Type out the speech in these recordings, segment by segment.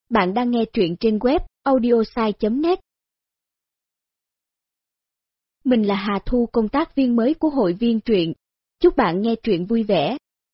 Bạn đang nghe truyện trên web audiosai.net. Mình là Hà Thu, công tác viên mới của hội viên truyện. Chúc bạn nghe truyện vui vẻ.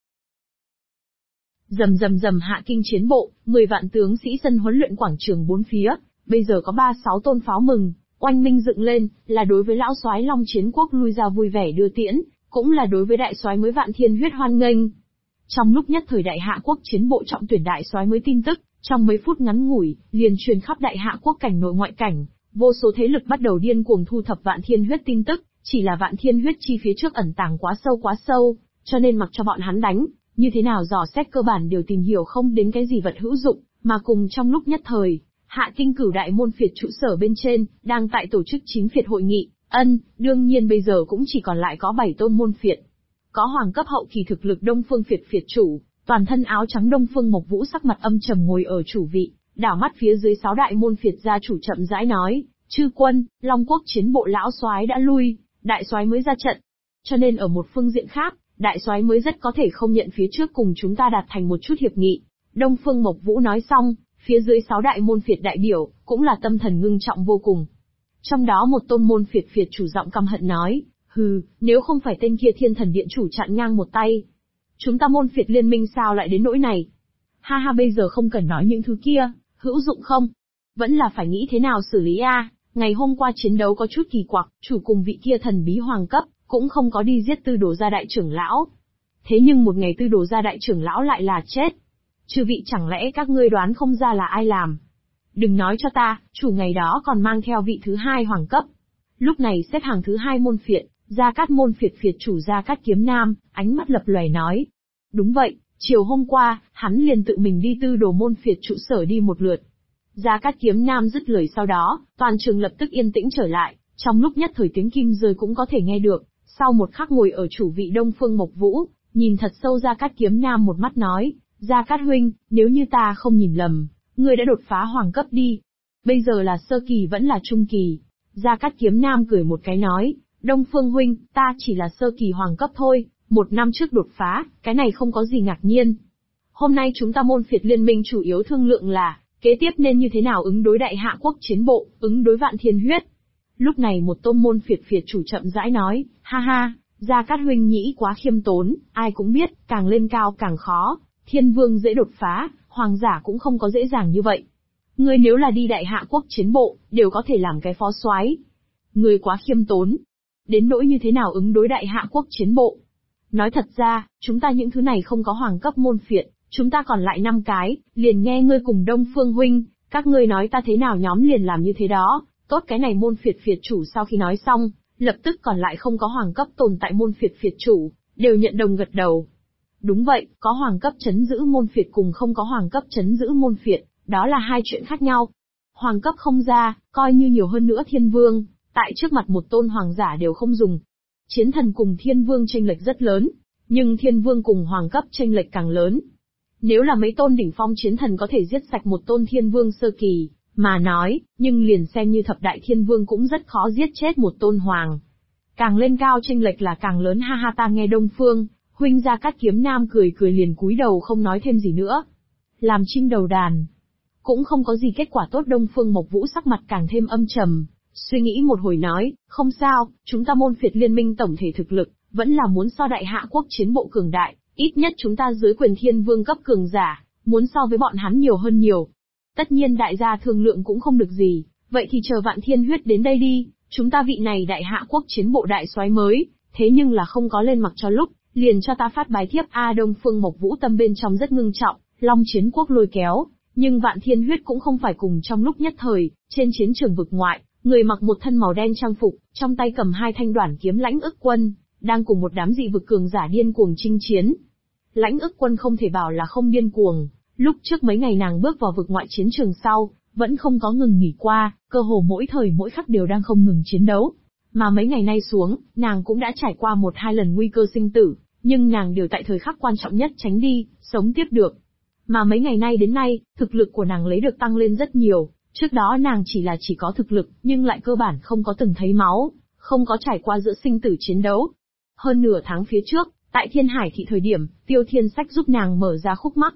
Rầm rầm rầm, Hạ Kinh chiến bộ, 10 vạn tướng sĩ sân huấn luyện quảng trường bốn phía, bây giờ có 36 tôn pháo mừng, oanh minh dựng lên, là đối với lão soái Long Chiến Quốc lui ra vui vẻ đưa tiễn, cũng là đối với đại soái mới Vạn Thiên Huyết hoan nghênh. Trong lúc nhất thời Đại Hạ Quốc chiến bộ trọng tuyển đại soái mới tin tức, trong mấy phút ngắn ngủi, liền truyền khắp Đại Hạ Quốc cảnh nội ngoại cảnh, vô số thế lực bắt đầu điên cuồng thu thập Vạn Thiên Huyết tin tức, chỉ là Vạn Thiên Huyết chi phía trước ẩn tàng quá sâu, cho nên mặc cho bọn hắn đánh, như thế nào dò xét cơ bản đều tìm hiểu không đến cái gì vật hữu dụng, mà cùng trong lúc nhất thời, Hạ Kinh cửu đại môn phiệt trụ sở bên trên, đang tại tổ chức chính phiệt hội nghị, đương nhiên bây giờ cũng chỉ còn lại có 7 tôn môn phiệt. Có hoàng cấp hậu kỳ thực lực Đông Phương phiệt phiệt chủ, toàn thân áo trắng Đông Phương Mộc Vũ sắc mặt âm trầm ngồi ở chủ vị, đảo mắt phía dưới 6 đại môn phiệt gia chủ chậm rãi nói, chư quân, Long Quốc chiến bộ lão soái đã lui, đại soái mới ra trận. Cho nên ở một phương diện khác, đại soái mới rất có thể không nhận phía trước cùng chúng ta đạt thành một chút hiệp nghị. Đông Phương Mộc Vũ nói xong, phía dưới 6 đại môn phiệt đại biểu, cũng là tâm thần ngưng trọng vô cùng. Trong đó một tôn môn phiệt phiệt chủ giọng căm hận nói, nếu không phải tên kia Thiên Thần Điện chủ chặn ngang một tay, chúng ta môn phiệt liên minh sao lại đến nỗi này? Ha, bây giờ không cần nói những thứ kia, hữu dụng không? Vẫn là phải nghĩ thế nào xử lý a. Ngày hôm qua chiến đấu có chút kỳ quặc, chủ cùng vị kia thần bí hoàng cấp, cũng không có đi giết Tư Đồ gia đại trưởng lão. Thế nhưng một ngày Tư Đồ gia đại trưởng lão lại là chết. Chư vị chẳng lẽ các ngươi đoán không ra là ai làm? Đừng nói cho ta, chủ ngày đó còn mang theo vị thứ 2 hoàng cấp. Lúc này xếp hàng thứ 2 môn phiệt, Gia Cát môn phiệt phiệt chủ Gia Cát Kiếm Nam, ánh mắt lập lòe nói. Đúng vậy, chiều hôm qua, hắn liền tự mình đi Tư Đồ môn phiệt trụ sở đi một lượt. Gia Cát Kiếm Nam dứt lời sau đó, toàn trường lập tức yên tĩnh trở lại, trong lúc nhất thời tiếng kim rơi cũng có thể nghe được. Sau một khắc ngồi ở chủ vị Đông Phương Mộc Vũ, nhìn thật sâu Gia Cát Kiếm Nam một mắt nói, Gia Cát huynh, nếu như ta không nhìn lầm, ngươi đã đột phá hoàng cấp đi. Bây giờ là sơ kỳ vẫn là trung kỳ. Gia Cát Kiếm Nam cười một cái nói, Đông Phương huynh, ta chỉ là sơ kỳ hoàng cấp thôi, 1 năm trước đột phá, cái này không có gì ngạc nhiên. Hôm nay chúng ta môn phiệt liên minh chủ yếu thương lượng là, kế tiếp nên như thế nào ứng đối Đại Hạ Quốc chiến bộ, ứng đối Vạn Thiên Huyết. Lúc này một tôn môn phiệt phiệt chủ chậm rãi nói, ha, Gia Cát huynh nhĩ quá khiêm tốn, ai cũng biết, càng lên cao càng khó, thiên vương dễ đột phá, hoàng giả cũng không có dễ dàng như vậy. Ngươi nếu là đi Đại Hạ Quốc chiến bộ, đều có thể làm cái phó soái. Ngươi quá khiêm tốn. Đến nỗi như thế nào ứng đối Đại Hạ Quốc chiến bộ. Nói thật ra, chúng ta những thứ này không có hoàng cấp môn phiệt, chúng ta còn lại 5 cái, liền nghe ngươi cùng Đông Phương huynh, các ngươi nói ta thế nào nhóm liền làm như thế đó. Tốt, cái này môn phiệt phiệt chủ sau khi nói xong, lập tức còn lại không có hoàng cấp tồn tại môn phiệt phiệt chủ, đều nhận đồng gật đầu. Đúng vậy, có hoàng cấp trấn giữ môn phiệt cùng không có hoàng cấp trấn giữ môn phiệt, đó là hai chuyện khác nhau. Hoàng cấp không ra, coi như nhiều hơn nữa thiên vương, tại trước mặt một tôn hoàng giả đều không dùng. Chiến thần cùng thiên vương chênh lệch rất lớn, nhưng thiên vương cùng hoàng cấp chênh lệch càng lớn. Nếu là mấy tôn đỉnh phong chiến thần có thể giết sạch một tôn thiên vương sơ kỳ, mà nói, nhưng liền xem như thập đại thiên vương cũng rất khó giết chết một tôn hoàng. Càng lên cao chênh lệch là càng lớn, ha, ta nghe Đông Phương huynh Gia Cát Kiếm Nam cười liền cúi đầu không nói thêm gì nữa. Làm chinh đầu đàn, cũng không có gì kết quả tốt. Đông Phương Mộc Vũ sắc mặt càng thêm âm trầm, suy nghĩ một hồi nói, không sao, chúng ta môn phiệt liên minh tổng thể thực lực, vẫn là muốn so Đại Hạ Quốc chiến bộ cường đại, ít nhất chúng ta dưới quyền thiên vương cấp cường giả, muốn so với bọn hắn nhiều hơn nhiều. Tất nhiên đại gia thương lượng cũng không được gì, vậy thì chờ Vạn Thiên Huyết đến đây đi, chúng ta vị này Đại Hạ Quốc chiến bộ đại soái mới, thế nhưng là không có lên mặc cho lúc, liền cho ta phát bài thiếp. Đông Phương Mộc Vũ tâm bên trong rất ngưng trọng, Long Chiến Quốc lôi kéo, nhưng Vạn Thiên Huyết cũng không phải cùng trong lúc nhất thời. Trên chiến trường vực ngoại, người mặc một thân màu đen trang phục, trong tay cầm 2 thanh đoản kiếm Lãnh Ức Quân, đang cùng một đám dị vực cường giả điên cuồng chinh chiến. Lãnh Ức Quân không thể bảo là không điên cuồng, lúc trước mấy ngày nàng bước vào vực ngoại chiến trường sau, vẫn không có ngừng nghỉ qua, cơ hồ mỗi thời mỗi khắc đều đang không ngừng chiến đấu. Mà mấy ngày nay xuống, nàng cũng đã trải qua 1-2 lần nguy cơ sinh tử, nhưng nàng đều tại thời khắc quan trọng nhất tránh đi, sống tiếp được. Mà mấy ngày nay đến nay, thực lực của nàng lấy được tăng lên rất nhiều, trước đó nàng chỉ có thực lực, nhưng lại cơ bản không có từng thấy máu, không có trải qua giữa sinh tử chiến đấu. Hơn nửa tháng phía trước, tại Thiên Hải thị thời điểm, Tiêu Thiên Sách giúp nàng mở ra khúc mắc.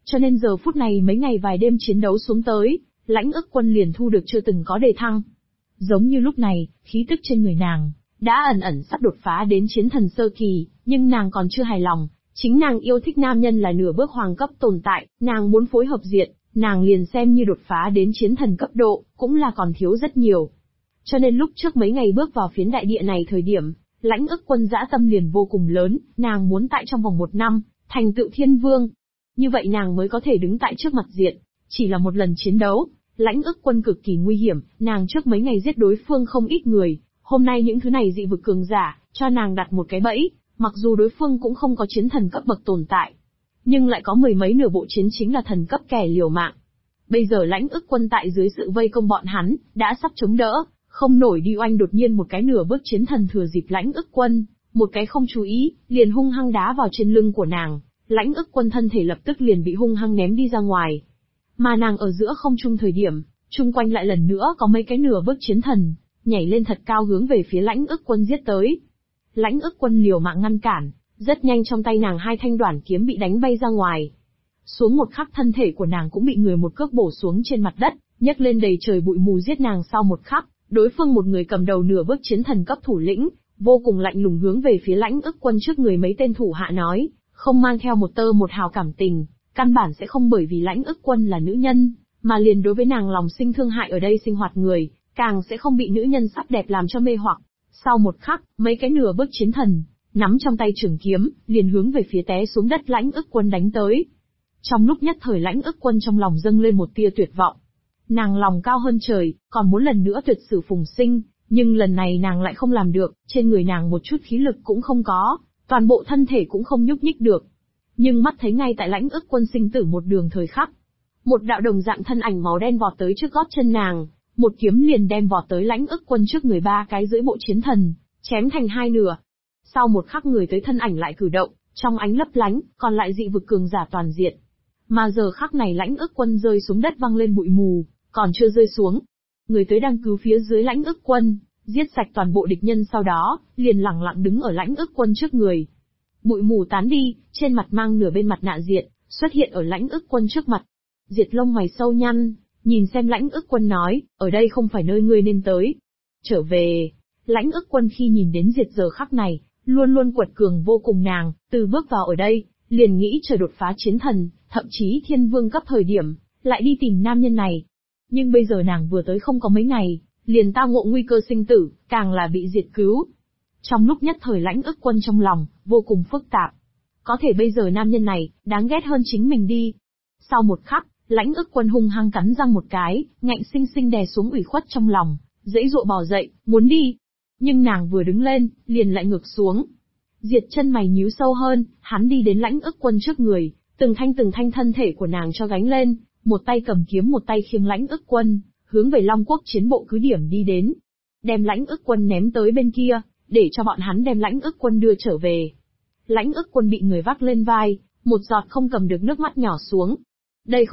Cho nên giờ phút này mấy ngày vài đêm chiến đấu xuống tới, Lãnh Ức Quân liền thu được chưa từng có đề thăng. Giống như lúc này, khí tức trên người nàng đã ẩn ẩn sắp đột phá đến chiến thần sơ kỳ, nhưng nàng còn chưa hài lòng. Chính nàng yêu thích nam nhân là nửa bước hoàng cấp tồn tại, nàng muốn phối hợp Diệt, nàng liền xem như đột phá đến chiến thần cấp độ, cũng là còn thiếu rất nhiều. Cho nên lúc trước mấy ngày bước vào phiến đại địa này thời điểm, Lãnh Ức Quân dã tâm liền vô cùng lớn, nàng muốn tại trong vòng 1 năm, thành tựu thiên vương. Như vậy nàng mới có thể đứng tại trước mặt Diệt. Chỉ là một lần chiến đấu, Lãnh Ức Quân cực kỳ nguy hiểm, nàng trước mấy ngày giết đối phương không ít người, hôm nay những thứ này dị vực cường giả, cho nàng đặt một cái bẫy, mặc dù đối phương cũng không có chiến thần cấp bậc tồn tại, nhưng lại có mười mấy nửa bộ chiến chính là thần cấp kẻ liều mạng. Bây giờ Lãnh Ức Quân tại dưới sự vây công bọn hắn, đã sắp chống đỡ, không nổi đi oanh đột nhiên một cái nửa bước chiến thần thừa dịp Lãnh Ức Quân, một cái không chú ý, liền hung hăng đá vào trên lưng của nàng, Lãnh Ức Quân thân thể lập tức liền bị hung hăng ném đi ra ngoài. Mà nàng ở giữa không trung thời điểm, chung quanh lại lần nữa có mấy cái nửa bước chiến thần, nhảy lên thật cao hướng về phía Lãnh Ức Quân giết tới. Lãnh Ức Quân liều mạng ngăn cản, rất nhanh trong tay nàng 2 thanh đoản kiếm bị đánh bay ra ngoài. Xuống một khắc thân thể của nàng cũng bị người một cước bổ xuống trên mặt đất, nhấc lên đầy trời bụi mù giết nàng sau một khắc, đối phương một người cầm đầu nửa bước chiến thần cấp thủ lĩnh, vô cùng lạnh lùng hướng về phía Lãnh Ức Quân trước người mấy tên thủ hạ nói, không mang theo một tơ một hào cảm tình, căn bản sẽ không bởi vì Lãnh Ức Quân là nữ nhân, mà liền đối với nàng lòng sinh thương hại ở đây sinh hoạt người, càng sẽ không bị nữ nhân sắc đẹp làm cho mê hoặc. Sau một khắc, mấy cái nửa bước chiến thần, nắm trong tay trường kiếm, liền hướng về phía té xuống đất Lãnh Ức Quân đánh tới. Trong lúc nhất thời Lãnh Ức Quân trong lòng dâng lên một tia tuyệt vọng. Nàng lòng cao hơn trời, còn muốn lần nữa tuyệt sử phùng sinh, nhưng lần này nàng lại không làm được, trên người nàng một chút khí lực cũng không có, toàn bộ thân thể cũng không nhúc nhích được. Nhưng mắt thấy ngay tại Lãnh Ức Quân sinh tử một đường thời khắc, một đạo đồng dạng thân ảnh màu đen vọt tới trước gót chân nàng, một kiếm liền đem vọt tới Lãnh Ức Quân trước người 3 cái dưới bộ chiến thần, chém thành 2 nửa. Sau một khắc người tới thân ảnh lại cử động, trong ánh lấp lánh, còn lại dị vực cường giả toàn diện. Mà giờ khắc này Lãnh Ức Quân rơi xuống đất văng lên bụi mù, còn chưa rơi xuống. Người tới đang cứu phía dưới Lãnh Ức Quân, giết sạch toàn bộ địch nhân sau đó, liền lẳng lặng đứng ở Lãnh Ức Quân trước người. Bụi mù tán đi, trên mặt mang nửa bên mặt nạ Diệt, xuất hiện ở Lãnh Ức Quân trước mặt. Diệt lông mày sâu nhăn, nhìn xem Lãnh Ức Quân nói, ở đây không phải nơi ngươi nên tới. Trở về. Lãnh Ức Quân khi nhìn đến Diệt giờ khắc này, luôn luôn quật cường vô cùng nàng, từ bước vào ở đây, liền nghĩ chờ đột phá chiến thần, thậm chí thiên vương cấp thời điểm, lại đi tìm nam nhân này. Nhưng bây giờ nàng vừa tới không có mấy ngày, liền tao ngộ nguy cơ sinh tử, càng là bị Diệt cứu. Trong lúc nhất thời Lãnh Ức Quân trong lòng, vô cùng phức tạp. Có thể bây giờ nam nhân này, đáng ghét hơn chính mình đi. Sau một khắc, Lãnh Ức Quân hung hăng cắn răng một cái, ngạnh sinh sinh đè xuống ủy khuất trong lòng, dãy dụa bò dậy, muốn đi. Nhưng nàng vừa đứng lên, liền lại ngược xuống. Diệt chân mày nhíu sâu hơn, hắn đi đến Lãnh Ức Quân trước người, từng thanh thân thể của nàng cho gánh lên, một tay cầm kiếm một tay khiêng Lãnh Ức Quân, hướng về Long Quốc chiến bộ cứ điểm đi đến. Đem Lãnh Ức Quân ném tới bên kia, để cho bọn hắn đem Lãnh Ức Quân đưa trở về. Lãnh Ức Quân bị người vác lên vai, một giọt không cầm được nước mắt nhỏ xuống. Đây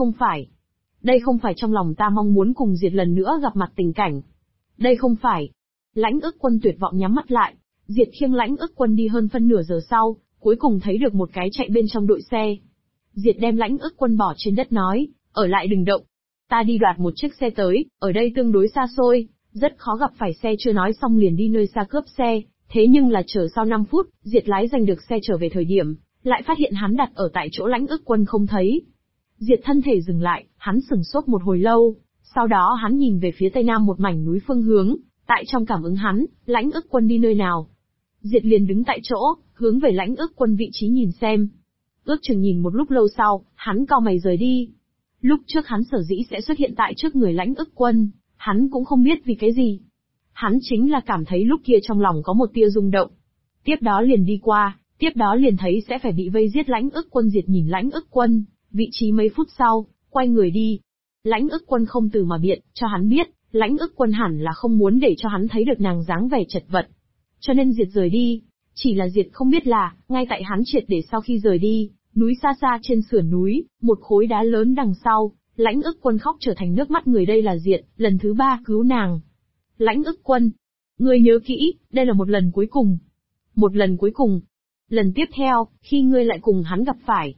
không phải trong lòng ta mong muốn cùng Diệt lần nữa gặp mặt tình cảnh. Đây không phải. Lãnh Ức Quân tuyệt vọng nhắm mắt lại, Diệt khiêng Lãnh Ức Quân đi hơn phân nửa giờ sau, cuối cùng thấy được một cái chạy bên trong đội xe. Diệt đem Lãnh Ức Quân bỏ trên đất nói, ở lại đừng động. Ta đi đoạt một chiếc xe tới, ở đây tương đối xa xôi, rất khó gặp phải xe. Chưa nói xong liền đi nơi xa cướp xe, thế nhưng là chờ sau 5 phút, Diệt lái giành được xe trở về thời điểm, lại phát hiện hắn đặt ở tại chỗ Lãnh Ức Quân không thấy. Diệt thân thể dừng lại, hắn sửng sốt một hồi lâu, sau đó hắn nhìn về phía tây nam một mảnh núi phương hướng, tại trong cảm ứng hắn, Lãnh Ức Quân đi nơi nào. Diệt liền đứng tại chỗ, hướng về Lãnh Ức Quân vị trí nhìn xem. Ước chừng nhìn một lúc lâu sau, hắn cau mày rời đi. Lúc trước hắn sở dĩ sẽ xuất hiện tại trước người Lãnh Ức Quân, hắn cũng không biết vì cái gì. Hắn chính là cảm thấy lúc kia trong lòng có một tia rung động. Tiếp đó liền đi qua, tiếp đó liền thấy sẽ phải bị vây giết Lãnh Ức Quân. Diệt nhìn Lãnh Ức Quân, vị trí mấy phút sau, quay người đi. Lãnh Ức Quân không từ mà biện, cho hắn biết, Lãnh Ức Quân hẳn là không muốn để cho hắn thấy được nàng dáng vẻ chật vật. Cho nên Diệt rời đi. Chỉ là Diệt không biết là, ngay tại hắn triệt để sau khi rời đi, núi xa xa trên sườn núi, một khối đá lớn đằng sau, Lãnh Ức Quân khóc trở thành nước mắt người. Đây là Diệt, lần thứ 3 cứu nàng. Lãnh Ức Quân, ngươi nhớ kỹ, đây là một lần cuối cùng. Một lần cuối cùng. Lần tiếp theo, khi ngươi lại cùng hắn gặp phải,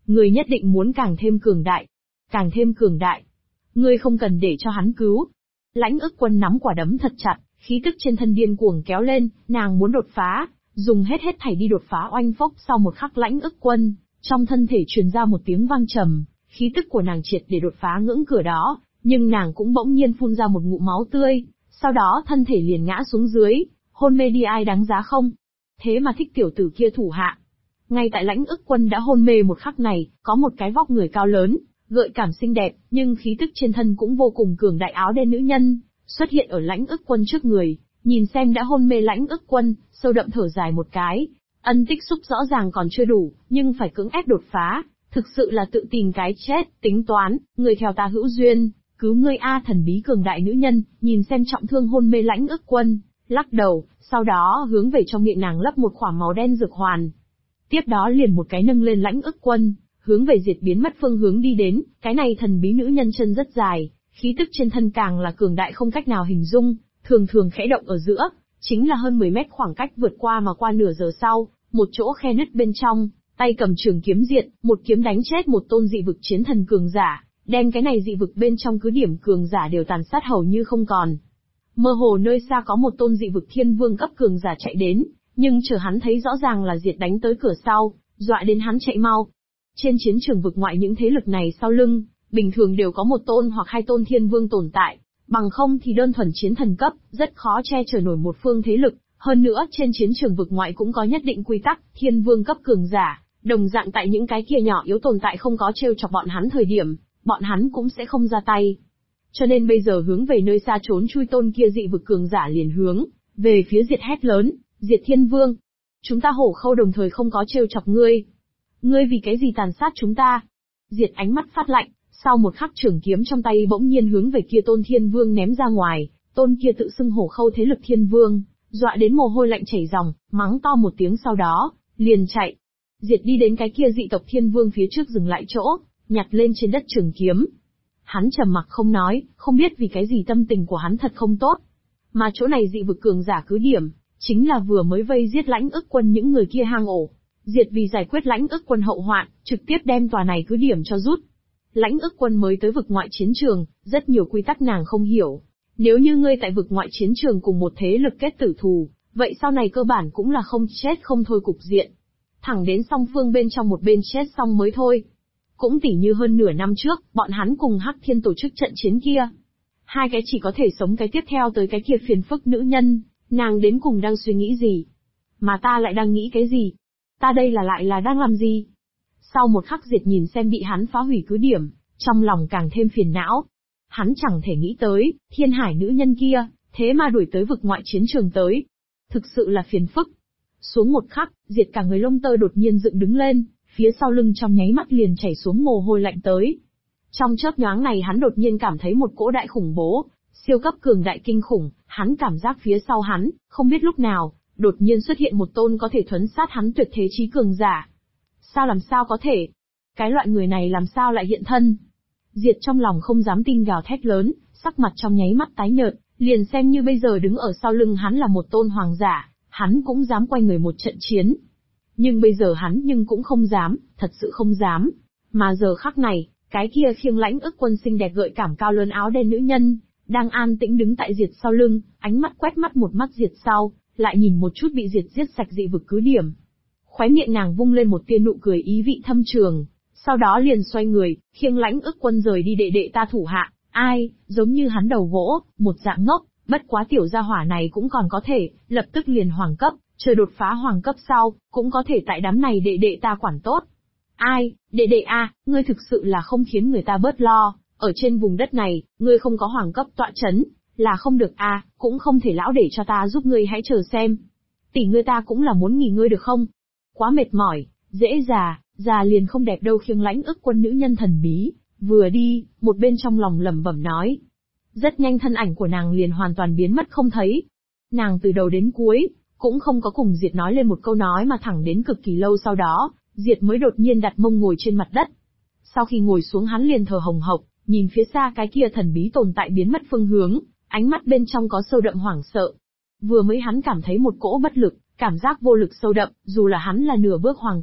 Ngươi nhất định muốn càng thêm cường đại. Càng thêm cường đại. Ngươi không cần để cho hắn cứu. Lãnh ức quân nắm quả đấm thật chặt, khí tức trên thân điên cuồng kéo lên, nàng muốn đột phá, dùng hết thảy đi đột phá. Oanh phốc, sau một khắc Lãnh ức quân, trong thân thể truyền ra một tiếng vang trầm, khí tức của nàng triệt để đột phá ngưỡng cửa đó, nhưng nàng cũng bỗng nhiên phun ra một ngụm máu tươi, sau đó thân thể liền ngã xuống dưới, hôn mê đi. Ai đáng giá không? Thế mà thích tiểu tử kia thủ hạ. Ngay tại Lãnh ức quân đã hôn mê một khắc này, có một cái vóc người cao lớn, gợi cảm xinh đẹp, nhưng khí tức trên thân cũng vô cùng cường đại áo đen nữ nhân, xuất hiện ở Lãnh ức quân trước người, nhìn xem đã hôn mê Lãnh ức quân, sâu đậm thở dài một cái. Ân tích xúc rõ ràng còn chưa đủ, nhưng phải cưỡng ép đột phá, thực sự là tự tìm cái chết. Tính toán, người theo ta hữu duyên, cứu ngươi a. Thần bí cường đại nữ nhân, nhìn xem trọng thương hôn mê Lãnh ức quân, lắc đầu, sau đó hướng về trong miệng nàng lấp một quả màu đen dược hoàn. Tiếp đó liền một cái nâng lên Lãnh ức quân, hướng về Diệt biến mất phương hướng đi đến. Cái này thần bí nữ nhân chân rất dài, khí tức trên thân càng là cường đại không cách nào hình dung, thường thường khẽ động ở giữa, chính là hơn 10 mét khoảng cách vượt qua mà qua nửa giờ sau, một chỗ khe nứt bên trong, tay cầm trường kiếm Diệt, một kiếm đánh chết một tôn dị vực chiến thần cường giả, đem cái này dị vực bên trong cứ điểm cường giả đều tàn sát hầu như không còn. Mơ hồ nơi xa có một tôn dị vực thiên vương cấp cường giả chạy đến, nhưng chờ hắn thấy rõ ràng là Diệt đánh tới cửa sau, dọa đến hắn chạy mau. Trên chiến trường vực ngoại những thế lực này sau lưng, bình thường đều có một tôn hoặc hai tôn thiên vương tồn tại, bằng không thì đơn thuần chiến thần cấp, rất khó che chở nổi một phương thế lực. Hơn nữa trên chiến trường vực ngoại cũng có nhất định quy tắc, thiên vương cấp cường giả, đồng dạng tại những cái kia nhỏ yếu tồn tại không có trêu chọc bọn hắn thời điểm, bọn hắn cũng sẽ không ra tay. Cho nên bây giờ hướng về nơi xa trốn chui tôn kia dị vực cường giả liền hướng về phía Diệt hét lớn, Diệt thiên vương, chúng ta Hổ Khâu đồng thời không có trêu chọc ngươi. Ngươi vì cái gì tàn sát chúng ta? Diệt ánh mắt phát lạnh, sau một khắc trường kiếm trong tay bỗng nhiên hướng về kia tôn thiên vương ném ra ngoài, tôn kia tự xưng Hổ Khâu thế lực thiên vương, dọa đến mồ hôi lạnh chảy ròng, mắng to một tiếng sau đó, liền chạy. Diệt đi đến cái kia dị tộc thiên vương phía trước dừng lại chỗ, nhặt lên trên đất trường kiếm. Hắn trầm mặc không nói, không biết vì cái gì tâm tình của hắn thật không tốt. Mà chỗ này dị vực cường giả cứ điểm, chính là vừa mới vây giết Lãnh ức quân những người kia hang ổ. Diệt vì giải quyết Lãnh ức quân hậu hoạn, trực tiếp đem tòa này cứ điểm cho rút. Lãnh ức quân mới tới vực ngoại chiến trường, rất nhiều quy tắc nàng không hiểu. Nếu như ngươi tại vực ngoại chiến trường cùng một thế lực kết tử thù, vậy sau này cơ bản cũng là không chết không thôi cục diện. Thẳng đến song phương bên trong một bên chết xong mới thôi. Cũng tỉ như hơn nửa năm trước, bọn hắn cùng Hắc Thiên tổ chức trận chiến kia. Hai cái chỉ có thể sống cái tiếp theo tới cái kia phiền phức nữ nhân, nàng đến cùng đang suy nghĩ gì? Mà ta lại đang nghĩ cái gì? Ta đây lại là đang làm gì? Sau một khắc Diệt nhìn xem bị hắn phá hủy cứ điểm, trong lòng càng thêm phiền não. Hắn chẳng thể nghĩ tới, Thiên Hải nữ nhân kia, thế mà đuổi tới vực ngoại chiến trường tới. Thực sự là phiền phức. Xuống một khắc, Diệt cả người lông tơ đột nhiên dựng đứng lên, phía sau lưng trong nháy mắt liền chảy xuống mồ hôi lạnh tới. Trong chớp nhoáng này hắn đột nhiên cảm thấy một cỗ đại khủng bố, siêu cấp cường đại kinh khủng, hắn cảm giác phía sau hắn, không biết lúc nào, đột nhiên xuất hiện một tôn có thể thuấn sát hắn tuyệt thế chí cường giả. Làm sao có thể? Cái loại người này làm sao lại hiện thân? Diệt trong lòng không dám tin gào thét lớn, sắc mặt trong nháy mắt tái nhợt, liền xem như bây giờ đứng ở sau lưng hắn là một tôn hoàng giả, hắn cũng dám quay người một trận chiến. Nhưng bây giờ hắn cũng không dám, thật sự không dám. Mà giờ khắc này, cái kia khiêng Lãnh ức quân xinh đẹp gợi cảm cao lớn áo đen nữ nhân, đang an tĩnh đứng tại Diệt sau lưng, ánh mắt quét mắt một mắt Diệt sau, lại nhìn một chút bị Diệt giết sạch dị vực cứ điểm. Khóe miệng nàng vung lên một tia nụ cười ý vị thâm trường, sau đó liền xoay người, khiêng Lãnh ức quân rời đi. Đệ đệ ta thủ hạ, ai, giống như hắn đầu gỗ, một dạng ngốc, bất quá tiểu gia hỏa này cũng còn có thể, lập tức liền hoàng cấp, chờ đột phá hoàng cấp sau, cũng có thể tại đám này đệ đệ ta quản tốt. Ai, đệ đệ a, ngươi thực sự là không khiến người ta bớt lo, ở trên vùng đất này, ngươi không có hoàng cấp tọa chấn, là không được a, cũng không thể lão để cho ta giúp ngươi, hãy chờ xem. Tỷ ngươi ta cũng là muốn nghỉ ngơi được không? Quá mệt mỏi, dễ già liền không đẹp đâu. Khiêng Lãnh ức quân nữ nhân thần bí, vừa đi, một bên trong lòng lẩm bẩm nói. Rất nhanh thân ảnh của nàng liền hoàn toàn biến mất không thấy. Nàng từ đầu đến cuối, cũng không có cùng Diệt nói lên một câu nói mà thẳng đến cực kỳ lâu sau đó, Diệt mới đột nhiên đặt mông ngồi trên mặt đất. Sau khi ngồi xuống hắn liền thở hồng hộc, nhìn phía xa cái kia thần bí tồn tại biến mất phương hướng, ánh mắt bên trong có sâu đậm hoảng sợ. Vừa mới hắn cảm thấy một cỗ bất lực, cảm giác vô lực sâu đậm, dù là hắn là nửa bước hoàng cấp,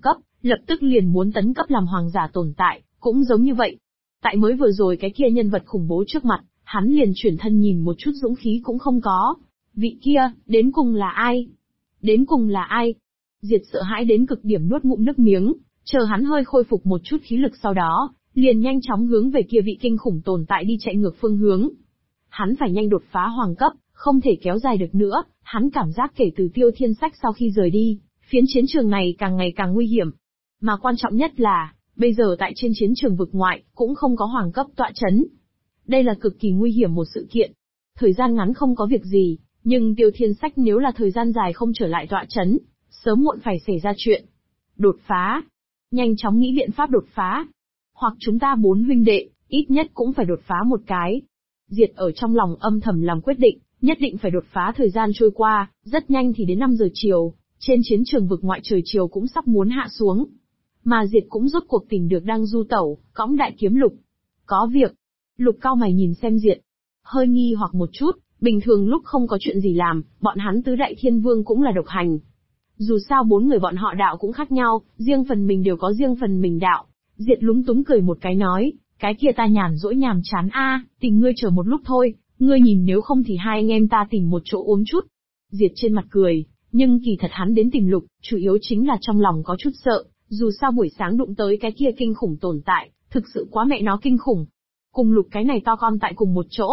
lập tức liền muốn tấn cấp làm hoàng giả tồn tại, cũng giống như vậy. Tại mới vừa rồi cái kia nhân vật khủng bố trước mặt, hắn liền chuyển thân nhìn một chút dũng khí cũng không có. Vị kia, đến cùng là ai? Đến cùng là ai? Diệt sợ hãi đến cực điểm nuốt ngụm nước miếng, chờ hắn hơi khôi phục một chút khí lực sau đó, liền nhanh chóng hướng về kia vị kinh khủng tồn tại đi chạy ngược phương hướng. Hắn phải nhanh đột phá hoàng cấp, không thể kéo dài được nữa, hắn cảm giác kể từ Tiêu Thiên Sách sau khi rời đi, phiến chiến trường này càng ngày càng nguy hiểm. Mà quan trọng nhất là, bây giờ tại trên chiến trường vực ngoại, cũng không có hoàng cấp tọa chấn. Đây là cực kỳ nguy hiểm một sự kiện. Thời gian ngắn không có việc gì, nhưng Tiêu Thiên Sách nếu là thời gian dài không trở lại tọa chấn, sớm muộn phải xảy ra chuyện. Đột phá. Nhanh chóng nghĩ biện pháp đột phá. Hoặc chúng ta 4 huynh đệ, ít nhất cũng phải đột phá một cái. Diệt ở trong lòng âm thầm làm quyết định, nhất định phải đột phá. Thời gian trôi qua, rất nhanh thì đến 5 giờ chiều, trên chiến trường vực ngoại trời chiều cũng sắp muốn hạ xuống. Mà Diệt cũng rốt cuộc tìm được đang du tẩu, cõng đại kiếm Lục. Có việc. Lục cao mày nhìn xem Diệt. Hơi nghi hoặc một chút, bình thường lúc không có chuyện gì làm, bọn hắn tứ đại thiên vương cũng là độc hành. Dù sao 4 người bọn họ đạo cũng khác nhau, riêng phần mình đều có riêng phần mình đạo. Diệt lúng túng cười một cái nói, cái kia ta nhàn rỗi nhàm chán tìm ngươi chờ một lúc thôi, ngươi nhìn nếu không thì hai anh em ta tìm một chỗ uống chút. Diệt trên mặt cười, nhưng kỳ thật hắn đến tìm Lục, chủ yếu chính là trong lòng có chút sợ, dù sao buổi sáng đụng tới cái kia kinh khủng tồn tại, thực sự quá mẹ nó kinh khủng. Cùng Lục cái này to con tại cùng một chỗ,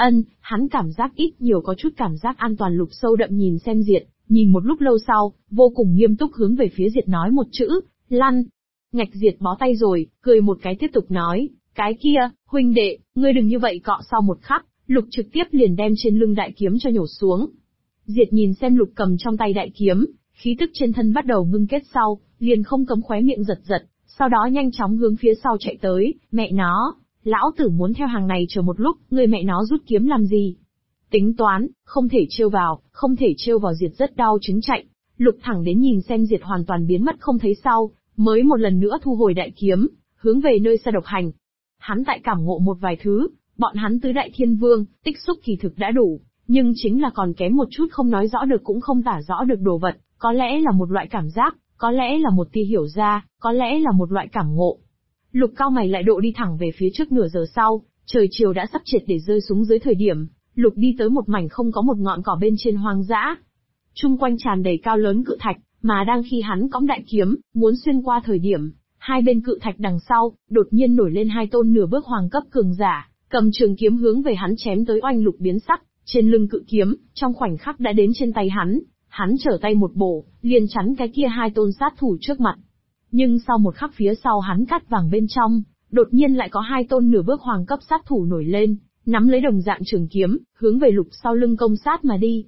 hắn cảm giác ít nhiều có chút cảm giác an toàn. Lục sâu đậm nhìn xem Diệt, nhìn một lúc lâu sau, vô cùng nghiêm túc hướng về phía Diệt nói một chữ, lăn. Ngạch Diệt bó tay rồi, cười một cái tiếp tục nói, cái kia, huynh đệ, ngươi đừng như vậy cọ. Sau một khắc, Lục trực tiếp liền đem trên lưng đại kiếm cho nhổ xuống. Diệt nhìn xem Lục cầm trong tay đại kiếm, khí tức trên thân bắt đầu ngưng kết sau, liền không cấm khóe miệng giật giật, sau đó nhanh chóng hướng phía sau chạy tới, mẹ nó, lão tử muốn theo hàng này chờ một lúc, người mẹ nó rút kiếm làm gì? Tính toán, không thể trêu vào, không thể trêu vào. Diệt rất đau chứng chạy, Lục thẳng đến nhìn xem Diệt hoàn toàn biến mất không thấy sau, mới một lần nữa thu hồi đại kiếm, hướng về nơi xa độc hành. Hắn tại cảm ngộ một vài thứ, bọn hắn tứ đại thiên vương, tích xúc kỳ thực đã đủ, nhưng chính là còn kém một chút không nói rõ được cũng không tả rõ được đồ vật, có lẽ là một loại cảm giác, có lẽ là một tia hiểu ra, có lẽ là một loại cảm ngộ. Lục cao mày lại độ đi thẳng về phía trước. Nửa giờ sau, trời chiều đã sắp triệt để rơi xuống dưới thời điểm, Lục đi tới một mảnh không có một ngọn cỏ bên trên hoang dã. Chung quanh tràn đầy cao lớn cự thạch, mà đang khi hắn cõng đại kiếm, muốn xuyên qua thời điểm, hai bên cự thạch đằng sau, đột nhiên nổi lên hai tôn nửa bước hoàng cấp cường giả, cầm trường kiếm hướng về hắn chém tới. Oanh! Lục biến sắc, trên lưng cự kiếm, trong khoảnh khắc đã đến trên tay hắn trở tay một bổ, liền chắn cái kia hai tôn sát thủ trước mặt. Nhưng sau một khắc phía sau hắn cắt vàng bên trong, đột nhiên lại có hai tôn nửa bước hoàng cấp sát thủ nổi lên, nắm lấy đồng dạng trường kiếm, hướng về Lục sau lưng công sát mà đi.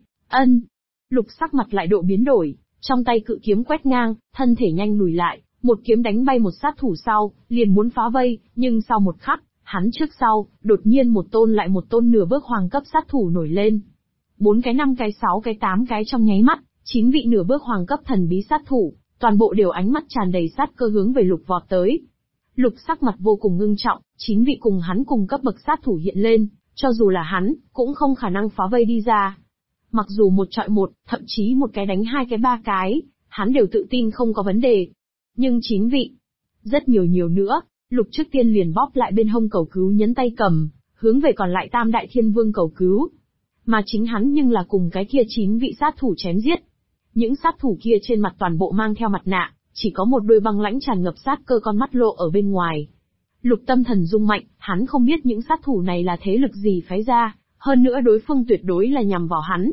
Lục sắc mặt lại độ biến đổi, trong tay cự kiếm quét ngang, thân thể nhanh lùi lại, một kiếm đánh bay một sát thủ sau, liền muốn phá vây, nhưng sau một khắc, hắn trước sau, đột nhiên một tôn nửa bước hoàng cấp sát thủ nổi lên. 4 cái 5 cái 6 cái 8 cái trong nháy mắt, 9 vị nửa bước hoàng cấp thần bí sát thủ, toàn bộ đều ánh mắt tràn đầy sát cơ hướng về Lục vọt tới. Lục sắc mặt vô cùng ngưng trọng, 9 vị cùng hắn cùng cấp bậc sát thủ hiện lên, cho dù là hắn, cũng không khả năng phá vây đi ra. Mặc dù một trọi một, thậm chí một cái đánh 2 cái 3 cái, hắn đều tự tin không có vấn đề. Nhưng 9 vị, rất nhiều nữa. Lục trước tiên liền bóp lại bên hông cầu cứu, nhấn tay cầm, hướng về còn lại tam đại thiên vương cầu cứu. Mà chính hắn nhưng là cùng cái kia 9 vị sát thủ chém giết. Những sát thủ kia trên mặt toàn bộ mang theo mặt nạ, chỉ có một đôi băng lãnh tràn ngập sát cơ con mắt lộ ở bên ngoài. Lục tâm thần rung mạnh, hắn không biết những sát thủ này là thế lực gì phái ra, hơn nữa đối phương tuyệt đối là nhằm vào hắn.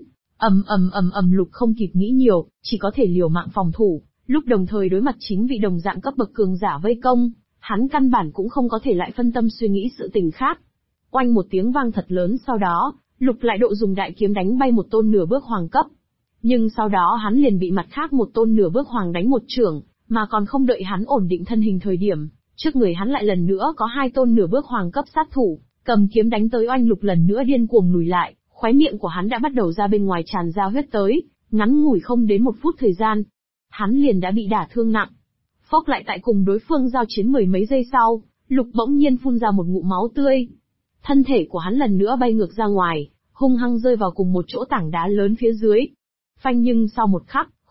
Lục không kịp nghĩ nhiều, chỉ có thể liều mạng phòng thủ, lúc đồng thời đối mặt 9 vị đồng dạng cấp bậc cường giả vây công, hắn căn bản cũng không có thể lại phân tâm suy nghĩ sự tình khác. Oanh một tiếng vang thật lớn, sau đó, Lục lại độ dùng đại kiếm đánh bay một tôn nửa bước hoàng cấp. Nhưng sau đó hắn liền bị mặt khác một tôn nửa bước hoàng đánh một chưởng, mà còn không đợi hắn ổn định thân hình thời điểm, trước người hắn lại lần nữa có hai tôn nửa bước hoàng cấp sát thủ, cầm kiếm đánh tới. Oanh! Lục lần nữa điên cuồng lùi lại, khóe miệng của hắn đã bắt đầu ra bên ngoài tràn ra huyết tới, ngắn ngủi không đến 1 phút thời gian, hắn liền đã bị đả thương nặng. Phốc lại tại cùng đối phương giao chiến 10 mấy giây sau, Lục bỗng nhiên phun ra một ngụm máu tươi. Thân thể của hắn lần nữa bay ngược ra ngoài, hung hăng rơi vào cùng một chỗ tảng đá lớn phía dưới. Phanh! Nhưng sau một khắc,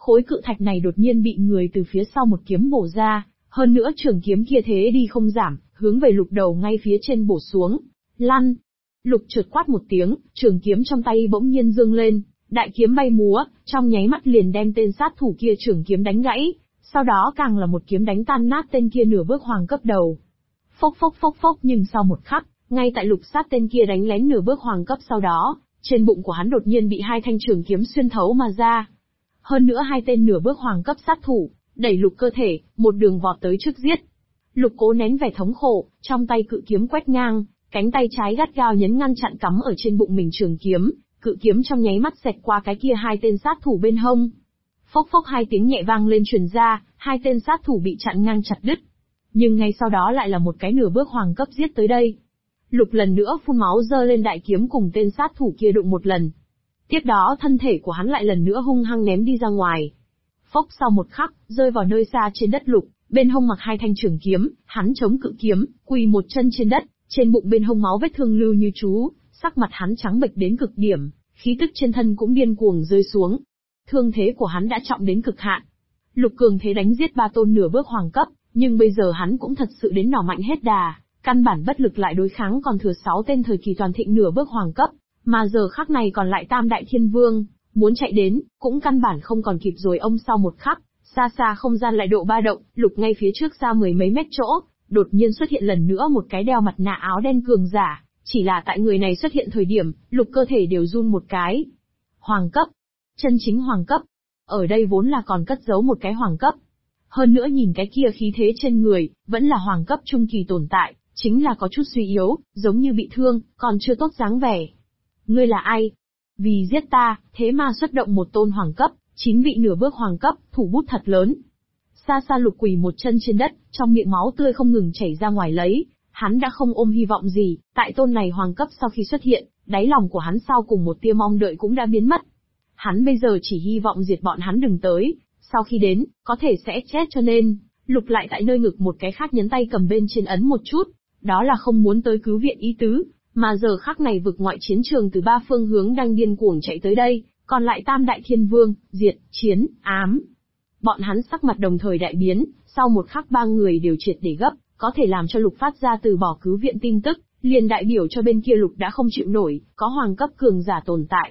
Khối cự thạch này đột nhiên bị người từ phía sau một kiếm bổ ra, hơn nữa trường kiếm kia thế đi không giảm, hướng về Lục đầu ngay phía trên bổ xuống. Lăn! Lục chợt quát một tiếng, trường kiếm trong tay bỗng nhiên dương lên, đại kiếm bay múa, trong nháy mắt liền đem tên sát thủ kia trường kiếm đánh gãy, sau đó càng là một kiếm đánh tan nát tên kia nửa bước hoàng cấp đầu. Phốc phốc phốc phốc, nhưng sau một khắc, ngay tại Lục sát tên kia đánh lén nửa bước hoàng cấp sau đó, trên bụng của hắn đột nhiên bị hai thanh trường kiếm xuyên thấu mà ra. Hơn nữa hai tên nửa bước hoàng cấp sát thủ, đẩy Lục cơ thể, một đường vọt tới trước giết. Lục cố nén vẻ thống khổ, trong tay cự kiếm quét ngang, cánh tay trái gắt gao nhấn ngăn chặn cắm ở trên bụng mình trường kiếm, cự kiếm trong nháy mắt xẹt qua cái kia hai tên sát thủ bên hông. Phốc phốc hai tiếng nhẹ vang lên truyền ra, hai tên sát thủ bị chặn ngang chặt đứt. Nhưng ngay sau đó lại là một cái nửa bước hoàng cấp giết tới đây. Lục lần nữa phun máu giơ lên đại kiếm cùng tên sát thủ kia đụng một lần. Tiếp đó thân thể của hắn lại lần nữa hung hăng ném đi ra ngoài. Phốc sau một khắc, rơi vào nơi xa trên đất Lục, bên hông mặc hai thanh trường kiếm, hắn chống cự kiếm, quỳ một chân trên đất, trên bụng bên hông máu vết thương lưu như chú, sắc mặt hắn trắng bệch đến cực điểm, khí tức trên thân cũng điên cuồng rơi xuống. Thương thế của hắn đã trọng đến cực hạn. Lục cường thế đánh giết ba tôn nửa bước hoàng cấp, nhưng bây giờ hắn cũng thật sự đến nỏ mạnh hết đà, căn bản bất lực lại đối kháng còn thừa 6 tên thời kỳ toàn thịnh nửa bước hoàng cấp, mà giờ khắc này còn lại Tam Đại Thiên Vương, muốn chạy đến, cũng căn bản không còn kịp rồi. Ông sau một khắc, xa xa không gian lại độ ba động, Lục ngay phía trước xa mười mấy mét chỗ, đột nhiên xuất hiện lần nữa một cái đeo mặt nạ áo đen cường giả, chỉ là tại người này xuất hiện thời điểm, Lục cơ thể đều run một cái. Hoàng cấp, chân chính hoàng cấp, ở đây vốn là còn cất giấu một cái hoàng cấp. Hơn nữa nhìn cái kia khí thế trên người, vẫn là hoàng cấp trung kỳ tồn tại, chính là có chút suy yếu, giống như bị thương, còn chưa tốt dáng vẻ. Ngươi là ai? Vì giết ta, thế mà xuất động một tôn hoàng cấp, 9 vị nửa bước hoàng cấp, thủ bút thật lớn. Xa xa Lục quỳ một chân trên đất, trong miệng máu tươi không ngừng chảy ra ngoài lấy, hắn đã không ôm hy vọng gì, tại tôn này hoàng cấp sau khi xuất hiện, đáy lòng của hắn sau cùng một tia mong đợi cũng đã biến mất. Hắn bây giờ chỉ hy vọng diệt bọn hắn đừng tới, sau khi đến, có thể sẽ chết cho nên, Lục lại tại nơi ngực một cái khác nhấn tay cầm bên trên ấn một chút, đó là không muốn tới cứu viện ý tứ, mà giờ khắc này vực ngoại chiến trường từ 3 phương hướng đang điên cuồng chạy tới đây, còn lại Tam Đại Thiên Vương, diệt, chiến, ám. Bọn hắn sắc mặt đồng thời đại biến, sau một khắc 3 người đều triệt để gấp, có thể làm cho Lục phát ra từ bỏ cứu viện tin tức, liền đại biểu cho bên kia Lục đã không chịu nổi, có hoàng cấp cường giả tồn tại.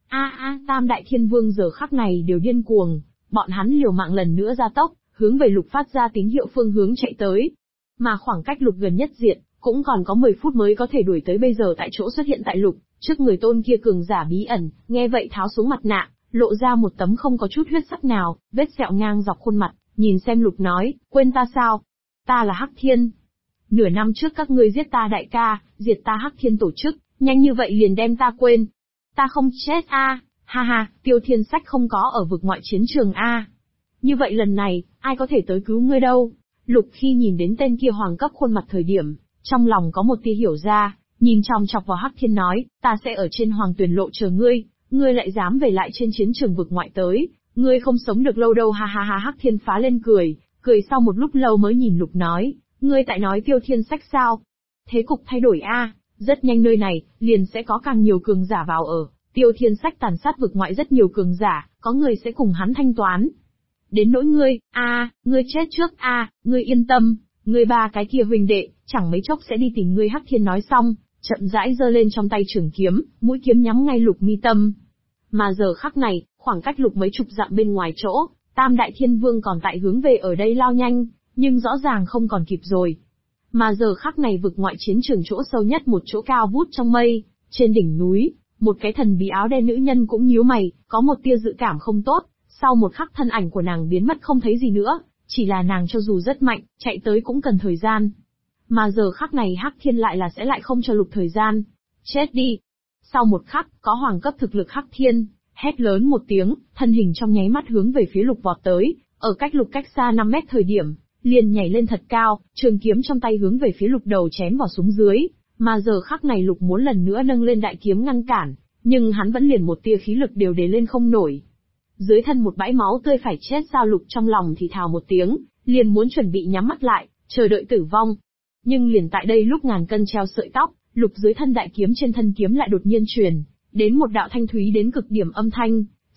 Tam Đại Thiên Vương giờ khắc này đều điên cuồng, bọn hắn liều mạng lần nữa ra tốc, hướng về Lục phát ra tín hiệu phương hướng chạy tới. Mà khoảng cách Lục gần nhất diện, cũng còn có 10 phút mới có thể đuổi tới. Bây giờ tại chỗ xuất hiện tại Lục, trước người tôn kia cường giả bí ẩn, nghe vậy tháo xuống mặt nạ, lộ ra một tấm không có chút huyết sắc nào, vết sẹo ngang dọc khuôn mặt, nhìn xem Lục nói, quên ta sao? Ta là Hắc Thiên. Nửa năm trước các ngươi giết ta đại ca, diệt ta Hắc Thiên tổ chức, nhanh như vậy liền đem ta quên. Ta không chết a, ha ha, Tiêu Thiên Sách không có ở vực ngoại chiến trường a. Như vậy lần này, ai có thể tới cứu ngươi đâu? Lục khi nhìn đến tên kia hoàng cấp khuôn mặt thời điểm, trong lòng có một tia hiểu ra, nhìn chòng chọc vào Hắc Thiên nói, ta sẽ ở trên Hoàng Tuyền Lộ chờ ngươi, ngươi lại dám về lại trên chiến trường vực ngoại tới, ngươi không sống được lâu đâu, ha ha ha. Hắc Thiên phá lên cười, cười sau một lúc lâu mới nhìn Lục nói, ngươi tại nói Tiêu Thiên Sách sao? Thế cục thay đổi a, rất nhanh nơi này, liền sẽ có càng nhiều cường giả vào ở, Tiêu Thiên Sách tàn sát vực ngoại rất nhiều cường giả, có người sẽ cùng hắn thanh toán. Đến nỗi ngươi, ngươi chết trước ngươi yên tâm, ngươi 3 cái kia huynh đệ, chẳng mấy chốc sẽ đi tìm ngươi. Hắc Thiên nói xong, chậm rãi giơ lên trong tay trường kiếm, mũi kiếm nhắm ngay Lục mi tâm. Mà giờ khắc này, khoảng cách Lục mấy chục dặm bên ngoài chỗ, Tam Đại Thiên Vương còn tại hướng về ở đây lao nhanh, nhưng rõ ràng không còn kịp rồi. Mà giờ khắc này vực ngoại chiến trường chỗ sâu nhất một chỗ cao vút trong mây, trên đỉnh núi, một cái thần bí áo đen nữ nhân cũng nhíu mày, có một tia dự cảm không tốt, sau một khắc thân ảnh của nàng biến mất không thấy gì nữa, chỉ là nàng cho dù rất mạnh, chạy tới cũng cần thời gian. Mà giờ khắc này Hắc Thiên lại là sẽ lại không cho Lục thời gian. Chết đi! Sau một khắc, có hoàng cấp thực lực Hắc Thiên, hét lớn một tiếng, thân hình trong nháy mắt hướng về phía Lục vọt tới, ở cách Lục cách xa 5 mét thời điểm, liền nhảy lên thật cao, trường kiếm trong tay hướng về phía Lục đầu chém vào xuống dưới, mà giờ khắc này Lục muốn lần nữa nâng lên đại kiếm ngăn cản, nhưng hắn vẫn liền một tia khí lực đều để lên không nổi. Dưới thân một bãi máu tươi phải chết sao? Lục trong lòng thì thào một tiếng, liền muốn chuẩn bị nhắm mắt lại, chờ đợi tử vong. Nhưng liền tại đây lúc ngàn cân treo sợi tóc, Lục dưới thân đại kiếm trên thân kiếm lại đột nhiên truyền đến một đạo thanh thúy đến cực điểm âm thanh,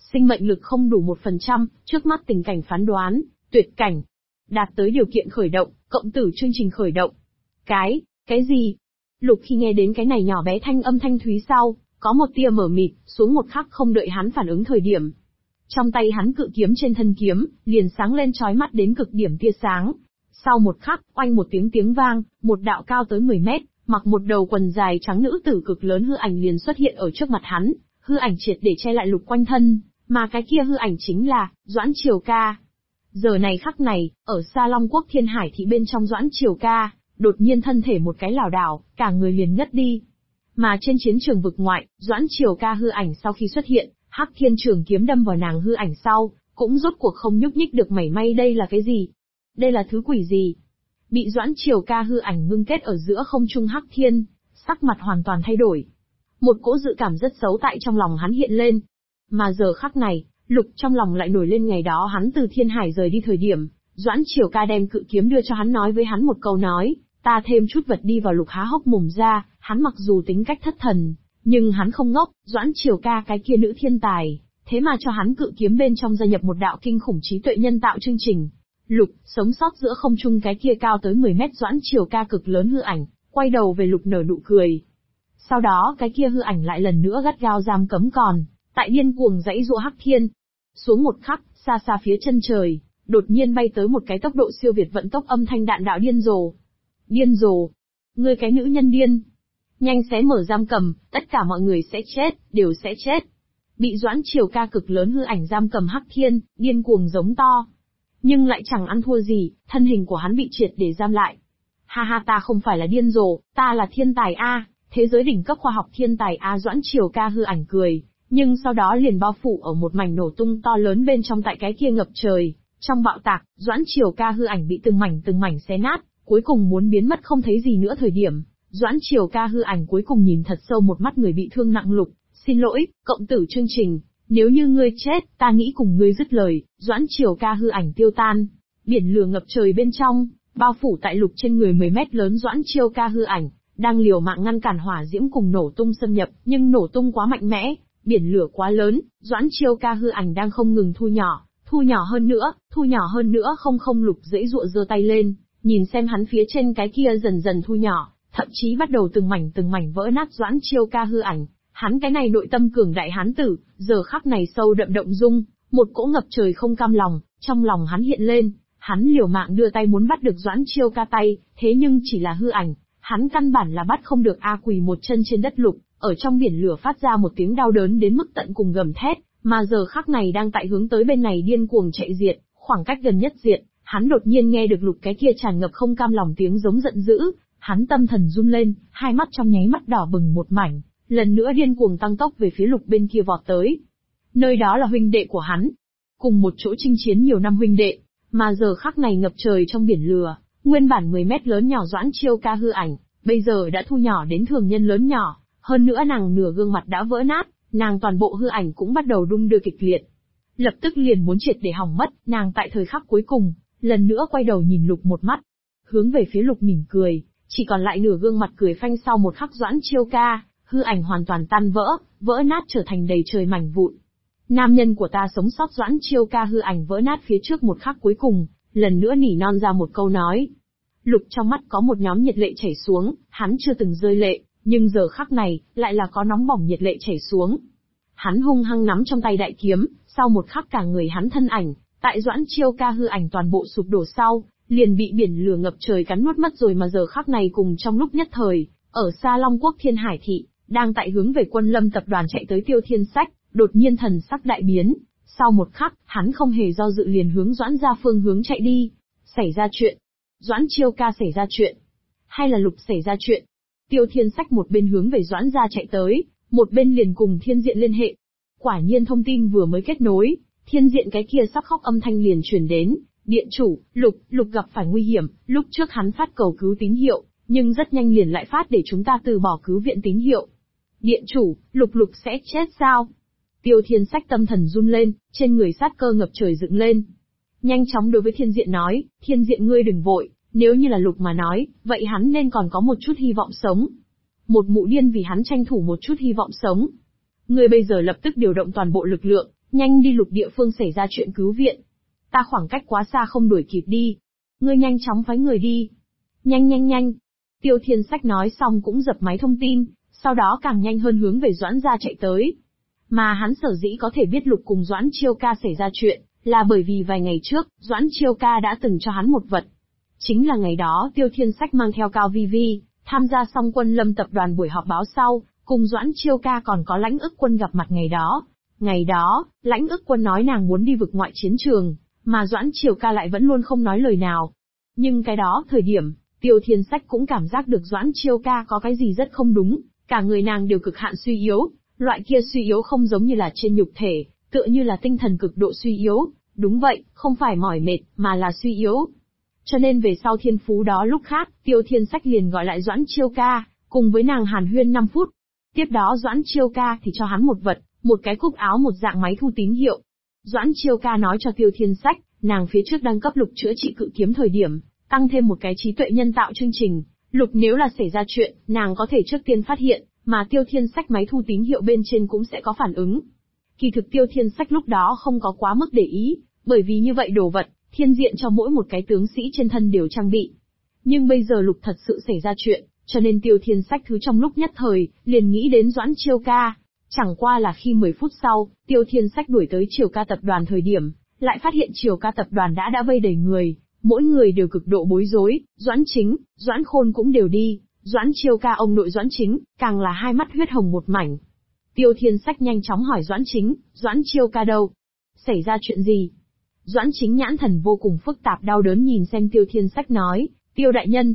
Sinh mệnh lực không đủ 1%, trước mắt tình cảnh phán đoán, tuyệt cảnh. Đạt tới điều kiện khởi động, cộng tử chương trình khởi động. Cái gì? Lục khi nghe đến cái này nhỏ bé thanh âm thanh thúy sau, có một tia mở mịt, xuống một khắc không đợi hắn phản ứng thời điểm. Trong tay hắn cự kiếm trên thân kiếm, liền sáng lên chói mắt đến cực điểm tia sáng. Sau một khắc, oanh một tiếng vang, một đạo cao tới 10 mét, mặc một đầu quần dài trắng nữ tử cực lớn hư ảnh liền xuất hiện ở trước mặt hắn, hư ảnh triệt để che lại Lục quanh thân, mà cái kia hư ảnh chính là Doãn Triều Ca. Giờ này khắc này, ở Sa Long Quốc Thiên Hải thị bên trong Doãn Triều Ca, đột nhiên thân thể một cái lảo đảo, cả người liền ngất đi. Mà trên chiến trường vực ngoại, Doãn Triều Ca hư ảnh sau khi xuất hiện, Hắc Thiên Trường kiếm đâm vào nàng hư ảnh sau, cũng rốt cuộc không nhúc nhích được mảy may. Đây là cái gì? Đây là thứ quỷ gì? Bị Doãn Triều Ca hư ảnh ngưng kết ở giữa không trung Hắc Thiên, sắc mặt hoàn toàn thay đổi. Một cỗ dự cảm rất xấu tại trong lòng hắn hiện lên. Mà giờ khắc này, Lục trong lòng lại nổi lên ngày đó hắn từ Thiên Hải rời đi thời điểm, Doãn Triều Ca đem cự kiếm đưa cho hắn nói với hắn một câu nói, ta thêm chút vật đi vào. Lục há hốc mồm ra, hắn mặc dù tính cách thất thần, nhưng hắn không ngốc, Doãn Triều Ca cái kia nữ thiên tài, thế mà cho hắn cự kiếm bên trong gia nhập một đạo kinh khủng trí tuệ nhân tạo chương trình. Lục, sống sót giữa không trung cái kia cao tới 10 mét Doãn Triều Ca cực lớn hư ảnh, quay đầu về Lục nở nụ cười. Sau đó cái kia hư ảnh lại lần nữa gắt gao giam cấm còn, tại điên cuồng dãy giụa Hắc Thiên. Xuống một khắc, xa xa phía chân trời, đột nhiên bay tới một cái tốc độ siêu việt vận tốc âm thanh đạn đạo điên rồ. Điên rồ! Ngươi cái nữ nhân điên! Nhanh xé mở giam cầm, tất cả mọi người sẽ chết, đều sẽ chết. Bị Doãn Triều Ca cực lớn hư ảnh giam cầm Hắc Thiên, điên cuồng giống to. Nhưng lại chẳng ăn thua gì, thân hình của hắn bị triệt để giam lại. Ha ha, ta không phải là điên rồ, ta là thiên tài A, thế giới đỉnh cấp khoa học thiên tài A. Doãn Triều Ca hư ảnh cười, nhưng sau đó liền bao phủ ở một mảnh nổ tung to lớn bên trong tại cái kia ngập trời. Trong bạo tạc, Doãn Triều Ca hư ảnh bị từng mảnh xé nát, cuối cùng muốn biến mất không thấy gì nữa thời điểm. Doãn Triều Ca hư ảnh cuối cùng nhìn thật sâu một mắt người bị thương nặng Lục, xin lỗi, cộng tử chương trình, nếu như ngươi chết, ta nghĩ cùng ngươi dứt lời. Doãn Triều Ca hư ảnh tiêu tan, biển lửa ngập trời bên trong, bao phủ tại Lục trên người 10 mét lớn Doãn Triều Ca hư ảnh, đang liều mạng ngăn cản hỏa diễm cùng nổ tung xâm nhập, nhưng nổ tung quá mạnh mẽ, biển lửa quá lớn, Doãn Triều Ca hư ảnh đang không ngừng thu nhỏ hơn nữa. Không Lục dãy dụa giơ tay lên, nhìn xem hắn phía trên cái kia dần dần thu nhỏ, thậm chí bắt đầu từng mảnh vỡ nát Doãn Triều Ca hư ảnh. Hắn cái này nội tâm cường đại hán tử, giờ khắc này sâu đậm động dung, một cỗ ngập trời không cam lòng, trong lòng hắn hiện lên, hắn liều mạng đưa tay muốn bắt được Doãn Triều Ca tay, thế nhưng chỉ là hư ảnh, hắn căn bản là bắt không được. Quỳ một chân trên đất Lục, ở trong biển lửa phát ra một tiếng đau đớn đến mức tận cùng gầm thét, mà giờ khắc này đang tại hướng tới bên này điên cuồng chạy diệt, khoảng cách gần nhất diệt, hắn đột nhiên nghe được Lục cái kia tràn ngập không cam lòng tiếng giống giận dữ, hắn tâm thần run lên, hai mắt trong nháy mắt đỏ bừng một mảnh, lần nữa điên cuồng tăng tốc về phía Lục bên kia vọt tới. Nơi đó là huynh đệ của hắn, cùng một chỗ chinh chiến nhiều năm huynh đệ, mà giờ khắc này ngập trời trong biển lửa, nguyên bản 10 mét lớn nhỏ Doãn Triều Ca hư ảnh, bây giờ đã thu nhỏ đến thường nhân lớn nhỏ, hơn nữa nàng nửa gương mặt đã vỡ nát, nàng toàn bộ hư ảnh cũng bắt đầu đung đưa kịch liệt. Lập tức liền muốn triệt để hỏng mất, nàng tại thời khắc cuối cùng, lần nữa quay đầu nhìn Lục một mắt, hướng về phía Lục mỉm cười, chỉ còn lại nửa gương mặt cười phanh. Sau một khắc Doãn Triều Ca, hư ảnh hoàn toàn tan vỡ nát trở thành đầy trời mảnh vụn. Nam nhân của ta sống sót. Doãn Triều Ca hư ảnh vỡ nát phía trước một khắc cuối cùng, lần nữa nỉ non ra một câu nói. Lục trong mắt có một nhóm nhiệt lệ chảy xuống, hắn chưa từng rơi lệ, nhưng giờ khắc này, lại là có nóng bỏng nhiệt lệ chảy xuống. Hắn hung hăng nắm trong tay đại kiếm, sau một khắc cả người hắn thân ảnh, tại Doãn Triều Ca hư ảnh toàn bộ sụp đổ sau, liền bị biển lửa ngập trời cắn nuốt mất rồi. Mà giờ khắc này cùng trong lúc nhất thời, ở Sa Long Quốc Thiên Hải thị, đang tại hướng về Quân Lâm tập đoàn chạy tới Tiêu Thiên Sách, đột nhiên thần sắc đại biến, sau một khắc, hắn không hề do dự liền hướng Doãn gia phương hướng chạy đi. Xảy ra chuyện? Doãn Triều Ca xảy ra chuyện? Hay là Lục xảy ra chuyện? Tiêu Thiên Sách một bên hướng về Doãn gia chạy tới, một bên liền cùng Thiên Diện liên hệ. Quả nhiên thông tin vừa mới kết nối, Thiên Diện cái kia sắp khóc âm thanh liền truyền đến, điện chủ, Lục gặp phải nguy hiểm, lúc trước hắn phát cầu cứu tín hiệu, nhưng rất nhanh liền lại phát để chúng ta từ bỏ cứu viện tín hiệu. Điện chủ, Lục sẽ chết sao? Tiêu Thiên Sách tâm thần run lên, trên người sát cơ ngập trời dựng lên. Nhanh chóng đối với Thiên Diện nói, Thiên Diện ngươi đừng vội, nếu như là Lục mà nói, vậy hắn nên còn có một chút hy vọng sống. Một mụ điên vì hắn tranh thủ một chút hy vọng sống. Ngươi bây giờ lập tức điều động toàn bộ lực lượng, Nhanh đi lục địa phương xảy ra chuyện cứu viện. Ta khoảng cách quá xa không đuổi kịp đi. Ngươi nhanh chóng phái người đi. Nhanh nhanh nhanh. Tiêu Thiên Sách nói xong cũng dập máy thông tin, sau đó càng nhanh hơn hướng về Doãn gia chạy tới. Mà hắn sở dĩ có thể biết Lục cùng Doãn Chiêu Ca xảy ra chuyện, là bởi vì vài ngày trước, Doãn Chiêu Ca đã từng cho hắn một vật. Chính là ngày đó Tiêu Thiên Sách mang theo Cao Vi Vi, tham gia xong Quân Lâm tập đoàn buổi họp báo sau, cùng Doãn Chiêu Ca còn có Lãnh Ức Quân gặp mặt ngày đó. Ngày đó, Lãnh Ức Quân nói nàng muốn đi vực ngoại chiến trường, mà Doãn Chiêu Ca lại vẫn luôn không nói lời nào. Nhưng cái đó thời điểm, Tiêu Thiên Sách cũng cảm giác được Doãn Chiêu Ca có cái gì rất không đúng, cả người nàng đều cực hạn suy yếu, loại kia suy yếu không giống như là trên nhục thể, tựa như là tinh thần cực độ suy yếu, đúng vậy, không phải mỏi mệt, mà là suy yếu. Cho nên về sau thiên phú đó lúc khác, Tiêu Thiên Sách liền gọi lại Doãn Chiêu Ca, cùng với nàng hàn huyên 5 phút. Tiếp đó Doãn Chiêu Ca thì cho hắn một vật, một cái cúc áo một dạng máy thu tín hiệu. Doãn Chiêu Ca nói cho Tiêu Thiên Sách, nàng phía trước đang cấp Lục chữa trị cự kiếm thời điểm, tăng thêm một cái trí tuệ nhân tạo chương trình. Lục nếu là xảy ra chuyện, nàng có thể trước tiên phát hiện, mà Tiêu Thiên Sách máy thu tín hiệu bên trên cũng sẽ có phản ứng. Kỳ thực Tiêu Thiên Sách lúc đó không có quá mức để ý, bởi vì như vậy đồ vật, thiên diện cho mỗi một cái tướng sĩ trên thân đều trang bị. Nhưng bây giờ Lục thật sự xảy ra chuyện, cho nên Tiêu Thiên Sách thứ trong lúc nhất thời, liền nghĩ đến Doãn Chiêu Ca. Chẳng qua là khi 10 phút sau, Tiêu Thiên Sách đuổi tới Triều Ca tập đoàn thời điểm, lại phát hiện Triều Ca tập đoàn đã vây đầy người, mỗi người đều cực độ bối rối, Doãn Chính, Doãn Khôn cũng đều đi, Doãn Chiêu Ca ông nội Doãn Chính, càng là hai mắt huyết hồng một mảnh. Tiêu Thiên Sách nhanh chóng hỏi Doãn Chính, Doãn Chiêu Ca đâu? Xảy ra chuyện gì? Doãn Chính nhãn thần vô cùng phức tạp đau đớn nhìn xem Tiêu Thiên Sách nói, Tiêu đại nhân,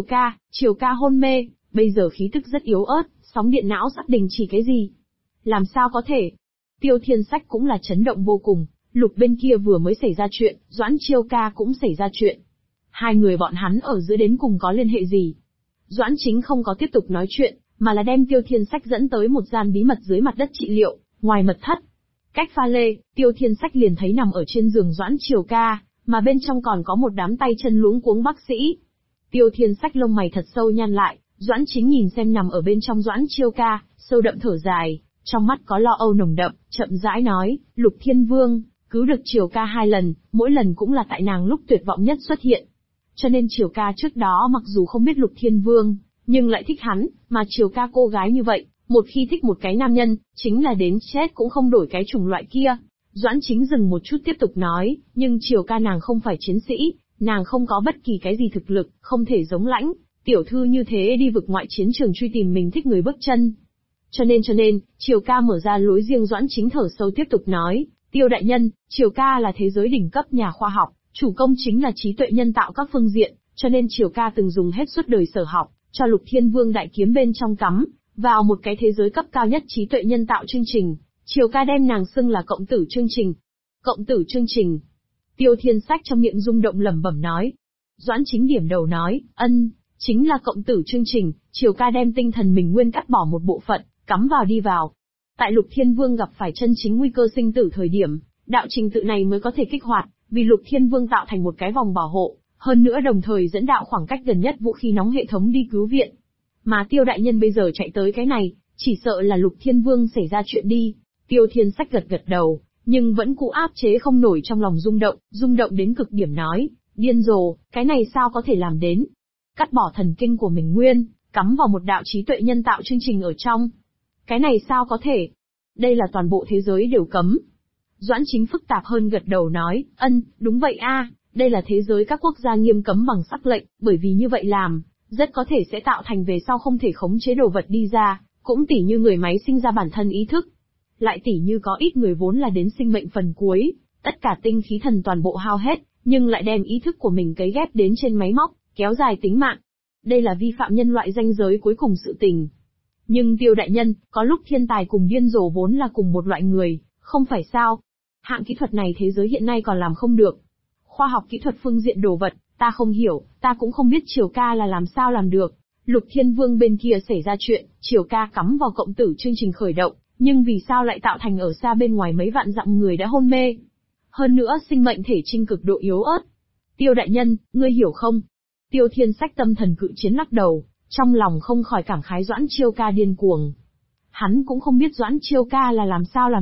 Triều Ca hôn mê, bây giờ khí tức rất yếu ớt, sóng điện não sắp đình chỉ cái gì? Làm sao có thể? Tiêu Thiên Sách cũng là chấn động vô cùng, Lục bên kia vừa mới xảy ra chuyện, Doãn Chiêu Ca cũng xảy ra chuyện. Hai người bọn hắn ở giữa đến cùng có liên hệ gì? Doãn Chính không có tiếp tục nói chuyện, mà là đem Tiêu Thiên Sách dẫn tới một gian bí mật dưới mặt đất trị liệu, ngoài mật thất. Cách pha lê, Tiêu Thiên Sách liền thấy nằm ở trên giường Doãn Chiêu Ca, mà bên trong còn có một đám tay chân luống cuống bác sĩ. Tiêu Thiên Sách lông mày thật sâu nhăn lại, Doãn Chính nhìn xem nằm ở bên trong Doãn Chiêu Ca, sâu đậm thở dài, trong mắt có lo âu nồng đậm, chậm rãi nói, Lục Thiên Vương, cứu được Chiêu Ca 2 lần, mỗi lần cũng là tại nàng lúc tuyệt vọng nhất xuất hiện. Cho nên Chiêu Ca trước đó mặc dù không biết Lục Thiên Vương, nhưng lại thích hắn, mà Chiêu Ca cô gái như vậy, một khi thích một cái nam nhân, chính là đến chết cũng không đổi cái chủng loại kia. Doãn Chính dừng một chút tiếp tục nói, nhưng Chiêu Ca nàng không phải chiến sĩ, nàng không có bất kỳ cái gì thực lực, không thể giống Lãnh tiểu thư như thế đi vực ngoại chiến trường truy tìm mình thích người bước chân. Cho nên, Chiêu Ca mở ra lối riêng. Doãn Chính thở sâu tiếp tục nói, Tiêu đại nhân, Chiêu Ca là thế giới đỉnh cấp nhà khoa học, chủ công chính là trí tuệ nhân tạo các phương diện, cho nên Chiêu Ca từng dùng hết suốt đời sở học, cho Lục Thiên Vương đại kiếm bên trong cắm vào một cái thế giới cấp cao nhất trí tuệ nhân tạo chương trình. Chiêu Ca đem nàng xưng là cộng tử chương trình. Cộng tử chương trình. Tiêu Thiên Sách trong miệng rung động lẩm bẩm nói. Doãn Chính điểm đầu nói, chính là cộng tử chương trình. Chiêu Ca đem tinh thần mình nguyên cắt bỏ một bộ phận, cắm vào đi vào. Tại Lục Thiên Vương gặp phải chân chính nguy cơ sinh tử thời điểm, đạo trình tự này mới có thể kích hoạt, vì Lục Thiên Vương tạo thành một cái vòng bảo hộ, hơn nữa đồng thời dẫn đạo khoảng cách gần nhất vũ khí nóng hệ thống đi cứu viện. Mà Tiêu đại nhân bây giờ chạy tới cái này, chỉ sợ là Lục Thiên Vương xảy ra chuyện đi. Tiêu Thiên Sách gật gật đầu, nhưng vẫn cụ áp chế không nổi trong lòng rung động đến cực điểm nói, điên rồ, cái này sao có thể làm đến? Cắt bỏ thần kinh của mình nguyên, cắm vào một đạo trí tuệ nhân tạo chương trình ở trong. Cái này sao có thể? Đây là toàn bộ thế giới đều cấm. Doãn Chính phức tạp hơn gật đầu nói, đúng vậy a, đây là thế giới các quốc gia nghiêm cấm bằng sắc lệnh, bởi vì như vậy làm, rất có thể sẽ tạo thành về sau không thể khống chế đồ vật đi ra, cũng tỉ như người máy sinh ra bản thân ý thức. Lại tỉ như có ít người vốn là đến sinh mệnh phần cuối, tất cả tinh khí thần toàn bộ hao hết, nhưng lại đem ý thức của mình cấy ghép đến trên máy móc, kéo dài tính mạng. Đây là vi phạm nhân loại ranh giới cuối cùng sự tình. Nhưng Tiêu đại nhân, có lúc thiên tài cùng điên rồ vốn là cùng một loại người, không phải sao? Hạng kỹ thuật này thế giới hiện nay còn làm không được. Khoa học kỹ thuật phương diện đồ vật, ta không hiểu, ta cũng không biết Chiêu Ca là làm sao làm được. Lục Thiên Vương bên kia xảy ra chuyện, Chiêu Ca cắm vào cộng tử chương trình khởi động, nhưng vì sao lại tạo thành ở xa bên ngoài mấy vạn dặm người đã hôn mê? Hơn nữa sinh mệnh thể trinh cực độ yếu ớt. Tiêu đại nhân, ngươi hiểu không? Tiêu Thiên Sách tâm thần cự chiến lắc đầu, trong lòng không khỏi cảm khái Doãn Chiêu Ca điên cuồng. Hắn cũng không biết Doãn Chiêu Ca là làm sao làm được,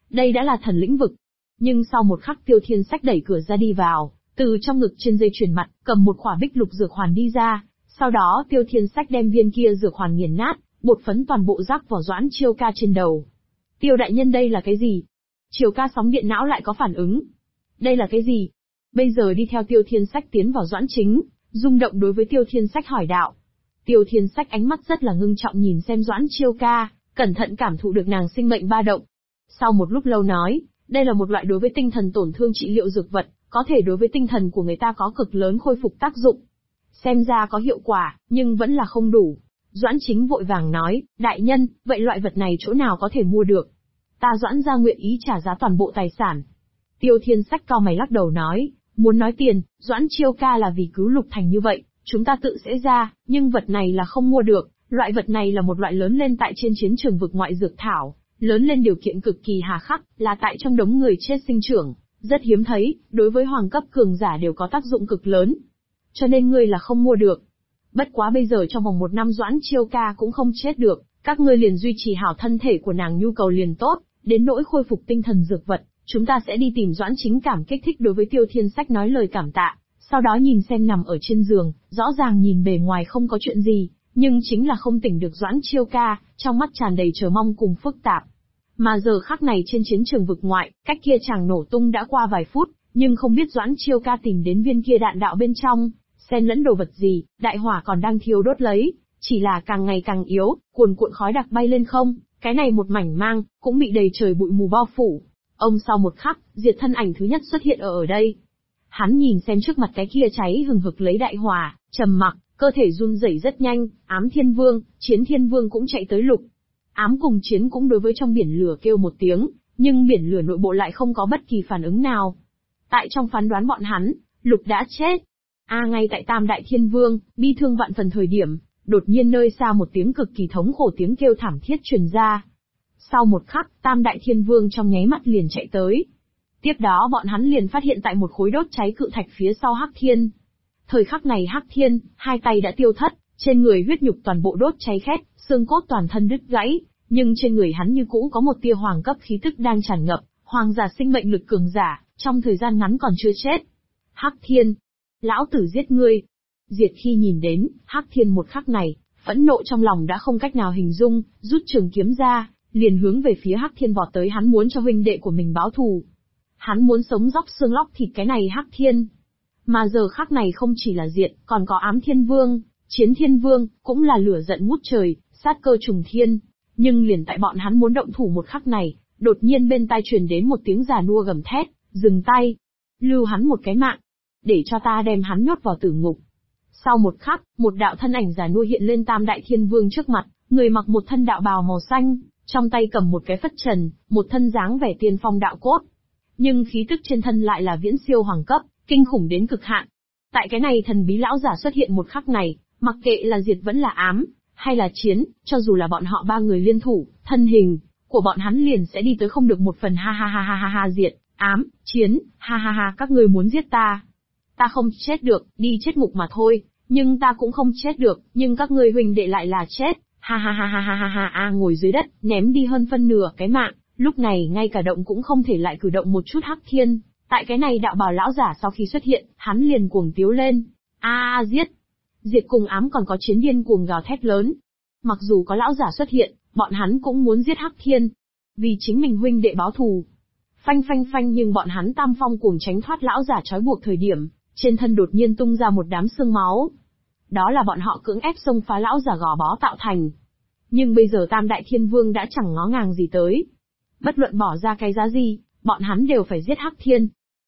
Đây đã là thần lĩnh vực. Nhưng sau một khắc Tiêu Thiên Sách đẩy cửa ra đi vào, từ trong ngực trên dây chuyền mặt, cầm một khỏa bích lục dược hoàn đi ra. Sau đó Tiêu Thiên Sách đem viên kia dược hoàn nghiền nát, bột phấn toàn bộ rắc vào Doãn Chiêu Ca trên đầu. Tiêu đại nhân đây là cái gì? Chiêu Ca sóng điện não lại có phản ứng. Đây là cái gì? Bây giờ đi theo Tiêu Thiên Sách tiến vào Doãn Chính, rung động đối với Tiêu Thiên Sách hỏi đạo. Tiêu Thiên Sách ánh mắt rất là ngưng trọng nhìn xem Doãn Chiêu Ca, cẩn thận cảm thụ được nàng sinh mệnh ba động. Sau một lúc lâu nói, đây là một loại đối với tinh thần tổn thương trị liệu dược vật, có thể đối với tinh thần của người ta có cực lớn khôi phục tác dụng. Xem ra có hiệu quả, nhưng vẫn là không đủ. Doãn Chính vội vàng nói, đại nhân, vậy loại vật này chỗ nào có thể mua được? Ta Doãn gia nguyện ý trả giá toàn bộ tài sản. Tiêu Thiên Sách cau mày lắc đầu nói, muốn nói tiền, Doãn Chiêu Ca là vì cứu Lục Thành như vậy, chúng ta tự sẽ ra, nhưng vật này là không mua được, loại vật này là một loại lớn lên tại trên chiến trường vực ngoại dược thảo, lớn lên điều kiện cực kỳ hà khắc, là tại trong đống người chết sinh trưởng, rất hiếm thấy, đối với hoàng cấp cường giả đều có tác dụng cực lớn. Cho nên ngươi là không mua được. Bất quá bây giờ trong vòng 1 năm Doãn Chiêu Ca cũng không chết được, các ngươi liền duy trì hảo thân thể của nàng nhu cầu liền tốt, đến nỗi khôi phục tinh thần dược vật, chúng ta sẽ đi tìm Doãn Chính cảm kích thích đối với Tiêu Thiên Sách nói lời cảm tạ, sau đó nhìn xem nằm ở trên giường, rõ ràng nhìn bề ngoài không có chuyện gì, nhưng chính là không tỉnh được Doãn Chiêu Ca, trong mắt tràn đầy chờ mong cùng phức tạp. Mà giờ khắc này trên chiến trường vực ngoại, cách kia chàng nổ tung đã qua vài phút, nhưng không biết Doãn Chiêu Ca tìm đến viên kia đạn đạo bên trong, xen lẫn đồ vật gì, đại hỏa còn đang thiêu đốt lấy, chỉ là càng ngày càng yếu, cuồn cuộn khói đặc bay lên không, cái này một mảnh mang, cũng bị đầy trời bụi mù bao phủ. Ông sau một khắc, Diệt thân ảnh thứ nhất xuất hiện ở đây. Hắn nhìn xem trước mặt cái kia cháy hừng hực lấy đại hỏa, trầm mặc, cơ thể run rẩy rất nhanh, Ám Thiên Vương, Chiến Thiên Vương cũng chạy tới Lục. Ám cùng Chiến cũng đối với trong biển lửa kêu một tiếng, nhưng biển lửa nội bộ lại không có bất kỳ phản ứng nào. Tại trong phán đoán bọn hắn, Lục đã chết. Ngay tại Tam Đại Thiên Vương, bi thương vạn phần thời điểm, đột nhiên nơi xa một tiếng cực kỳ thống khổ tiếng kêu thảm thiết truyền ra. Sau một khắc, Tam Đại Thiên Vương trong nháy mắt liền chạy tới. Tiếp đó bọn hắn liền phát hiện tại một khối đốt cháy cự thạch phía sau Hắc Thiên. Thời khắc này Hắc Thiên, hai tay đã tiêu thất, trên người huyết nhục toàn bộ đốt cháy khét, xương cốt toàn thân đứt gãy, nhưng trên người hắn như cũ có một tia hoàng cấp khí tức đang tràn ngập, hoàng giả sinh mệnh lực cường giả, trong thời gian ngắn còn chưa chết. Hắc Thiên, lão tử giết ngươi. Diệt khi nhìn đến Hắc Thiên một khắc này, phẫn nộ trong lòng đã không cách nào hình dung, rút trường kiếm ra, liền hướng về phía Hắc Thiên vọt tới, hắn muốn cho huynh đệ của mình báo thù. Hắn muốn sống róc xương lóc thịt cái này Hắc Thiên. Mà giờ khắc này không chỉ là Diệt, còn có Ám Thiên Vương, Chiến Thiên Vương, cũng là lửa giận ngút trời, sát cơ trùng thiên. Nhưng liền tại bọn hắn muốn động thủ một khắc này, đột nhiên bên tai truyền đến một tiếng già nua gầm thét, dừng tay. Lưu hắn một cái mạng, để cho ta đem hắn nhốt vào tử ngục. Sau một khắc, một đạo thân ảnh già nua hiện lên Tam Đại Thiên Vương trước mặt, người mặc một thân đạo bào màu xanh, trong tay cầm một cái phất trần, một thân dáng vẻ tiên phong đạo cốt. Nhưng khí tức trên thân lại là viễn siêu hoàng cấp, kinh khủng đến cực hạn. Tại cái này thần bí lão giả xuất hiện một khắc này, mặc kệ là Diệt vẫn là Ám, hay là Chiến, cho dù là bọn họ ba người liên thủ, thân hình của bọn hắn liền sẽ đi tới không được 1/2 ha ha ha ha ha ha. Diệt, Ám, Chiến, ha ha ha, các ngươi muốn giết ta. Ta không chết được, đi chết ngục mà thôi, nhưng ta cũng không chết được, nhưng các ngươi huynh đệ lại là chết, ha ha ha ha ha ha ha. Ngồi dưới đất, ném đi hơn phân nửa cái mạng, lúc này ngay cả động cũng không thể lại cử động một chút. Hắc Thiên, tại cái này đạo bào lão giả sau khi xuất hiện, hắn liền cuồng tiếu lên, giết. Diệt cùng Ám còn có Chiến điên cuồng gào thét lớn. Mặc dù có lão giả xuất hiện, bọn hắn cũng muốn giết Hắc Thiên, vì chính mình huynh đệ báo thù. Phanh phanh phanh, nhưng bọn hắn tam phong cuồng tránh thoát lão giả trói buộc thời điểm, trên thân đột nhiên tung ra một đám xương máu. Đó là bọn họ cưỡng ép xông phá lão giả gò bó tạo thành. Nhưng bây giờ Tam Đại Thiên Vương đã chẳng ngó ngàng gì tới. Bất luận bỏ ra cái giá gì, bọn hắn đều phải giết Hắc Thiên.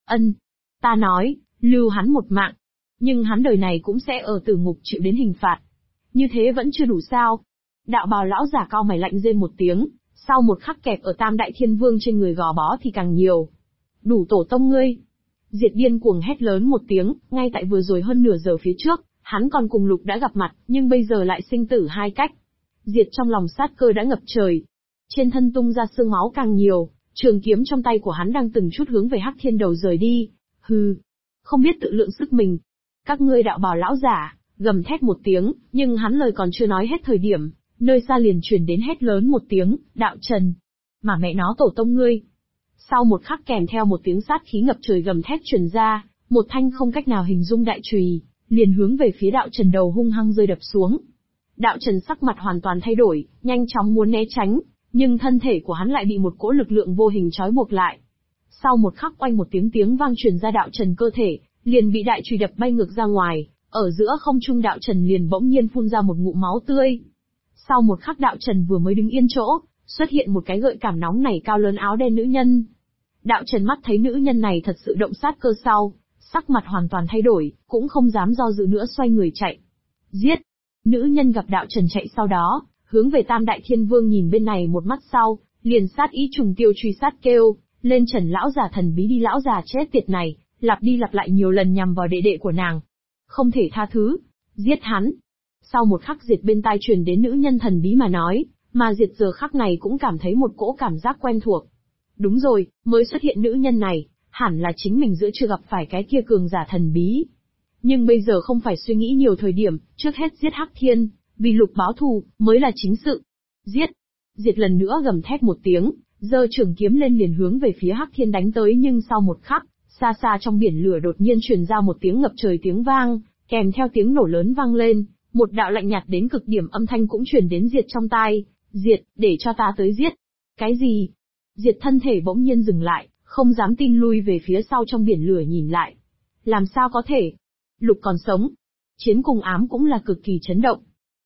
Ta nói, lưu hắn một mạng. Nhưng hắn đời này cũng sẽ ở tử ngục chịu đến hình phạt. Như thế vẫn chưa đủ sao? Đạo bào lão giả cau mày lạnh rên một tiếng, sau một khắc kẹp ở Tam Đại Thiên Vương trên người gò bó thì càng nhiều. Đủ tổ tông ngươi! Diệt điên cuồng hét lớn một tiếng, ngay tại vừa rồi hơn nửa giờ phía trước, hắn còn cùng Lục đã gặp mặt, nhưng bây giờ lại sinh tử hai cách. Diệt trong lòng sát cơ đã ngập trời. Trên thân tung ra xương máu càng nhiều, trường kiếm trong tay của hắn đang từng chút hướng về Hắc Thiên đầu rời đi. Hừ, không biết tự lượng sức mình. Các ngươi đạo bào lão giả, gầm thét một tiếng, nhưng hắn lời còn chưa nói hết thời điểm, nơi xa liền truyền đến hét lớn một tiếng, đạo trần. Mà mẹ nó tổ tông ngươi. Sau một khắc kèm theo một tiếng sát khí ngập trời gầm thét truyền ra, một thanh không cách nào hình dung đại chùy, liền hướng về phía Đạo Trần đầu hung hăng rơi đập xuống. Đạo Trần sắc mặt hoàn toàn thay đổi, nhanh chóng muốn né tránh, nhưng thân thể của hắn lại bị một cỗ lực lượng vô hình trói buộc lại. Sau một khắc oanh một tiếng vang truyền ra, Đạo Trần cơ thể liền bị đại chùy đập bay ngược ra ngoài, ở giữa không trung Đạo Trần liền bỗng nhiên phun ra một ngụm máu tươi. Sau một khắc Đạo Trần vừa mới đứng yên chỗ, xuất hiện một cái gợi cảm nóng nảy cao lớn áo đen nữ nhân. Đạo Trần mắt thấy nữ nhân này thật sự động sát cơ sau, sắc mặt hoàn toàn thay đổi, cũng không dám do dự nữa xoay người chạy. Giết! Nữ nhân gặp Đạo Trần chạy sau đó, hướng về Tam Đại Thiên Vương nhìn bên này một mắt sau, liền sát ý trùng tiêu truy sát kêu, lên Trần lão già thần bí đi, lão già chết tiệt này, lặp đi lặp lại nhiều lần nhằm vào đệ đệ của nàng. Không thể tha thứ, giết hắn. Sau một khắc Diệt bên tai truyền đến nữ nhân thần bí mà nói, mà Diệt giờ khắc này cũng cảm thấy một cỗ cảm giác quen thuộc. Đúng rồi, mới xuất hiện nữ nhân này, hẳn là chính mình giữa chưa gặp phải cái kia cường giả thần bí. Nhưng bây giờ không phải suy nghĩ nhiều thời điểm, trước hết giết Hắc Thiên, vì Lục báo thù, mới là chính sự. Giết! Diệt lần nữa gầm thét một tiếng, giơ trường kiếm lên liền hướng về phía Hắc Thiên đánh tới, nhưng sau một khắc, xa xa trong biển lửa đột nhiên truyền ra một tiếng ngập trời tiếng vang, kèm theo tiếng nổ lớn vang lên, một đạo lạnh nhạt đến cực điểm âm thanh cũng truyền đến Diệt trong tai. Diệt, để cho ta tới giết. Cái gì? Diệt thân thể bỗng nhiên dừng lại, không dám tin lui về phía sau trong biển lửa nhìn lại. Làm sao có thể? Lục còn sống. Chiến cùng ám cũng là cực kỳ chấn động.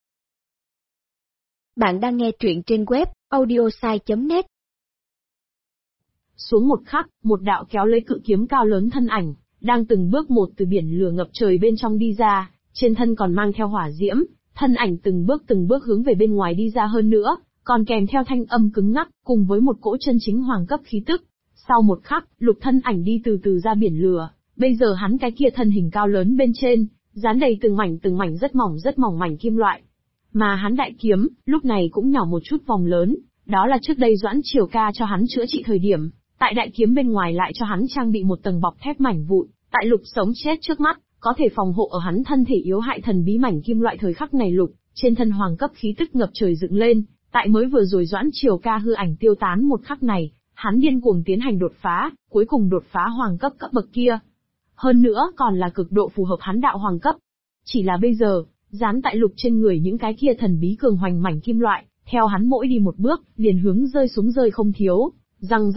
Bạn đang nghe truyện trên web audiosai.net. Xuống một khắc, một đạo kéo lấy cự kiếm cao lớn thân ảnh, đang từng bước một từ biển lửa ngập trời bên trong đi ra, trên thân còn mang theo hỏa diễm, thân ảnh từng bước hướng về bên ngoài đi ra, hơn nữa, còn kèm theo thanh âm cứng ngắc, cùng với một cỗ chân chính hoàng cấp khí tức. Sau một khắc, Lục thân ảnh đi từ từ ra biển lửa, bây giờ hắn cái kia thân hình cao lớn bên trên, dán đầy từng mảnh rất mỏng mảnh kim loại. Mà hắn đại kiếm, lúc này cũng nhỏ một chút vòng lớn, đó là trước đây Doãn Triều Ca cho hắn chữa trị thời điểm, tại đại kiếm bên ngoài lại cho hắn trang bị một tầng bọc thép mảnh vụn, tại Lục sống chết trước mắt, có thể phòng hộ ở hắn thân thể yếu hại thần bí mảnh kim loại. Thời khắc này Lục, trên thân hoàng cấp khí tức ngập trời dựng lên, tại mới vừa rồi Doãn Triều Ca hư ảnh tiêu tán một khắc này, hắn điên cuồng tiến hành đột phá, cuối cùng đột phá hoàng cấp bậc kia. Hơn nữa còn là cực độ phù hợp hắn đạo hoàng cấp. Chỉ là bây giờ, dán tại Lục trên người những cái kia thần bí cường hoành mảnh kim loại, theo hắn mỗi đi một bước, liền hướng rơi xuống rơi không thiếu. Răng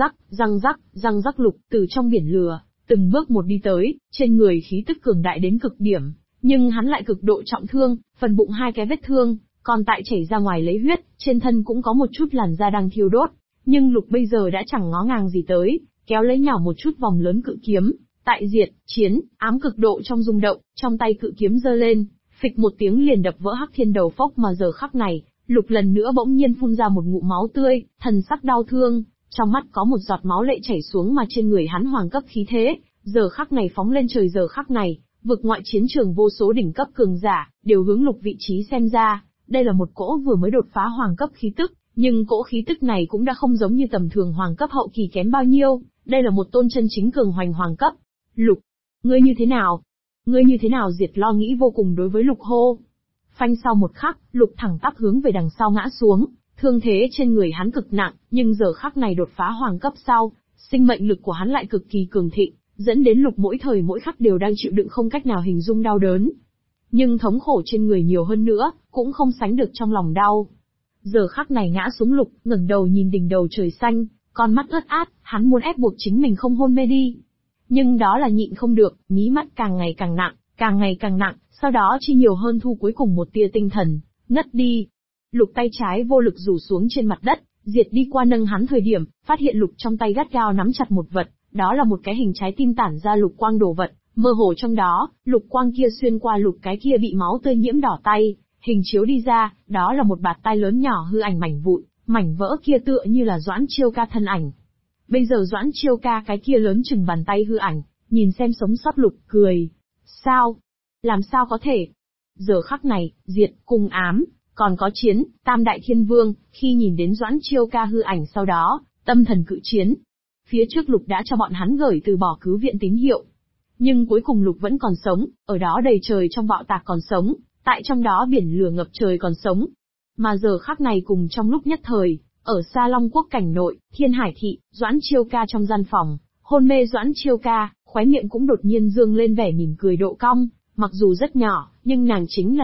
rắc Lục từ trong biển lửa, từng bước một đi tới, trên người khí tức cường đại đến cực điểm, nhưng hắn lại cực độ trọng thương, phần bụng 2 cái vết thương, còn tại chảy ra ngoài lấy huyết, trên thân cũng có một chút làn da đang thiêu đốt, nhưng Lục bây giờ đã chẳng ngó ngàng gì tới, kéo lấy nhỏ một chút vòng lớn cự kiếm, tại Diệt, Chiến, ám cực độ trong rung động, trong tay cự kiếm giơ lên, phịch một tiếng liền đập vỡ Hắc Thiên đầu phốc. Mà giờ khắc này, Lục lần nữa bỗng nhiên phun ra một ngụm máu tươi, thần sắc đau thương, trong mắt có một giọt máu lệ chảy xuống, mà trên người hắn hoàng cấp khí thế, giờ khắc này phóng lên trời. Giờ khắc này, vực ngoại chiến trường vô số đỉnh cấp cường giả, đều hướng Lục vị trí xem ra, đây là một cỗ vừa mới đột phá hoàng cấp khí tức, nhưng cỗ khí tức này cũng đã không giống như tầm thường hoàng cấp hậu kỳ kém bao nhiêu, đây là một tôn chân chính cường hoành hoàng cấp. Lục, ngươi như thế nào? Ngươi như thế nào? Diệt lo nghĩ vô cùng đối với Lục hô. Phanh, sau một khắc, Lục thẳng tắp hướng về đằng sau ngã xuống, thương thế trên người hắn cực nặng, nhưng giờ khắc này đột phá hoàng cấp sau, sinh mệnh lực của hắn lại cực kỳ cường thịnh, dẫn đến Lục mỗi thời mỗi khắc đều đang chịu đựng không cách nào hình dung đau đớn. Nhưng thống khổ trên người nhiều hơn nữa, cũng không sánh được trong lòng đau. Giờ khắc này ngã xuống Lục, ngẩng đầu nhìn đỉnh đầu trời xanh, con mắt ướt át, hắn muốn ép buộc chính mình không hôn mê đi. Nhưng đó là nhịn không được, mí mắt càng ngày càng nặng, sau đó chi nhiều hơn thu cuối cùng một tia tinh thần, ngất đi. Lục tay trái vô lực rủ xuống trên mặt đất, Diệt đi qua nâng hắn thời điểm, phát hiện Lục trong tay gắt gao nắm chặt một vật, đó là một cái hình trái tim tản ra lục quang đồ vật, mơ hồ trong đó, lục quang kia xuyên qua Lục cái kia bị máu tươi nhiễm đỏ tay, hình chiếu đi ra, đó là một bạt tay lớn nhỏ hư ảnh mảnh vụn, mảnh vỡ kia tựa như là Doãn Chiêu Ca thân ảnh. Bây giờ Doãn Chiêu Ca cái kia lớn chừng bàn tay hư ảnh, nhìn xem sống sót Lục cười. Sao? Làm sao có thể? Giờ khắc này, Diệt, cùng ám, còn có Chiến, Tam Đại Thiên Vương, khi nhìn đến Doãn Chiêu Ca hư ảnh sau đó, tâm thần cự chiến. Phía trước Lục đã cho bọn hắn gửi từ bỏ cứu viện tín hiệu. Nhưng cuối cùng Lục vẫn còn sống, ở đó đầy trời trong bạo tạc còn sống, tại trong đó biển lửa ngập trời còn sống. Mà giờ khắc này cùng trong lúc nhất thời, Ở Sa Long Quốc cảnh nội, Thiên Hải thị, Doãn Chiêu Ca trong gian phòng, hôn mê Doãn Chiêu Ca, khóe miệng cũng đột nhiên dương lên vẻ mỉm cười độ cong, mặc dù rất nhỏ, nhưng nàng chính là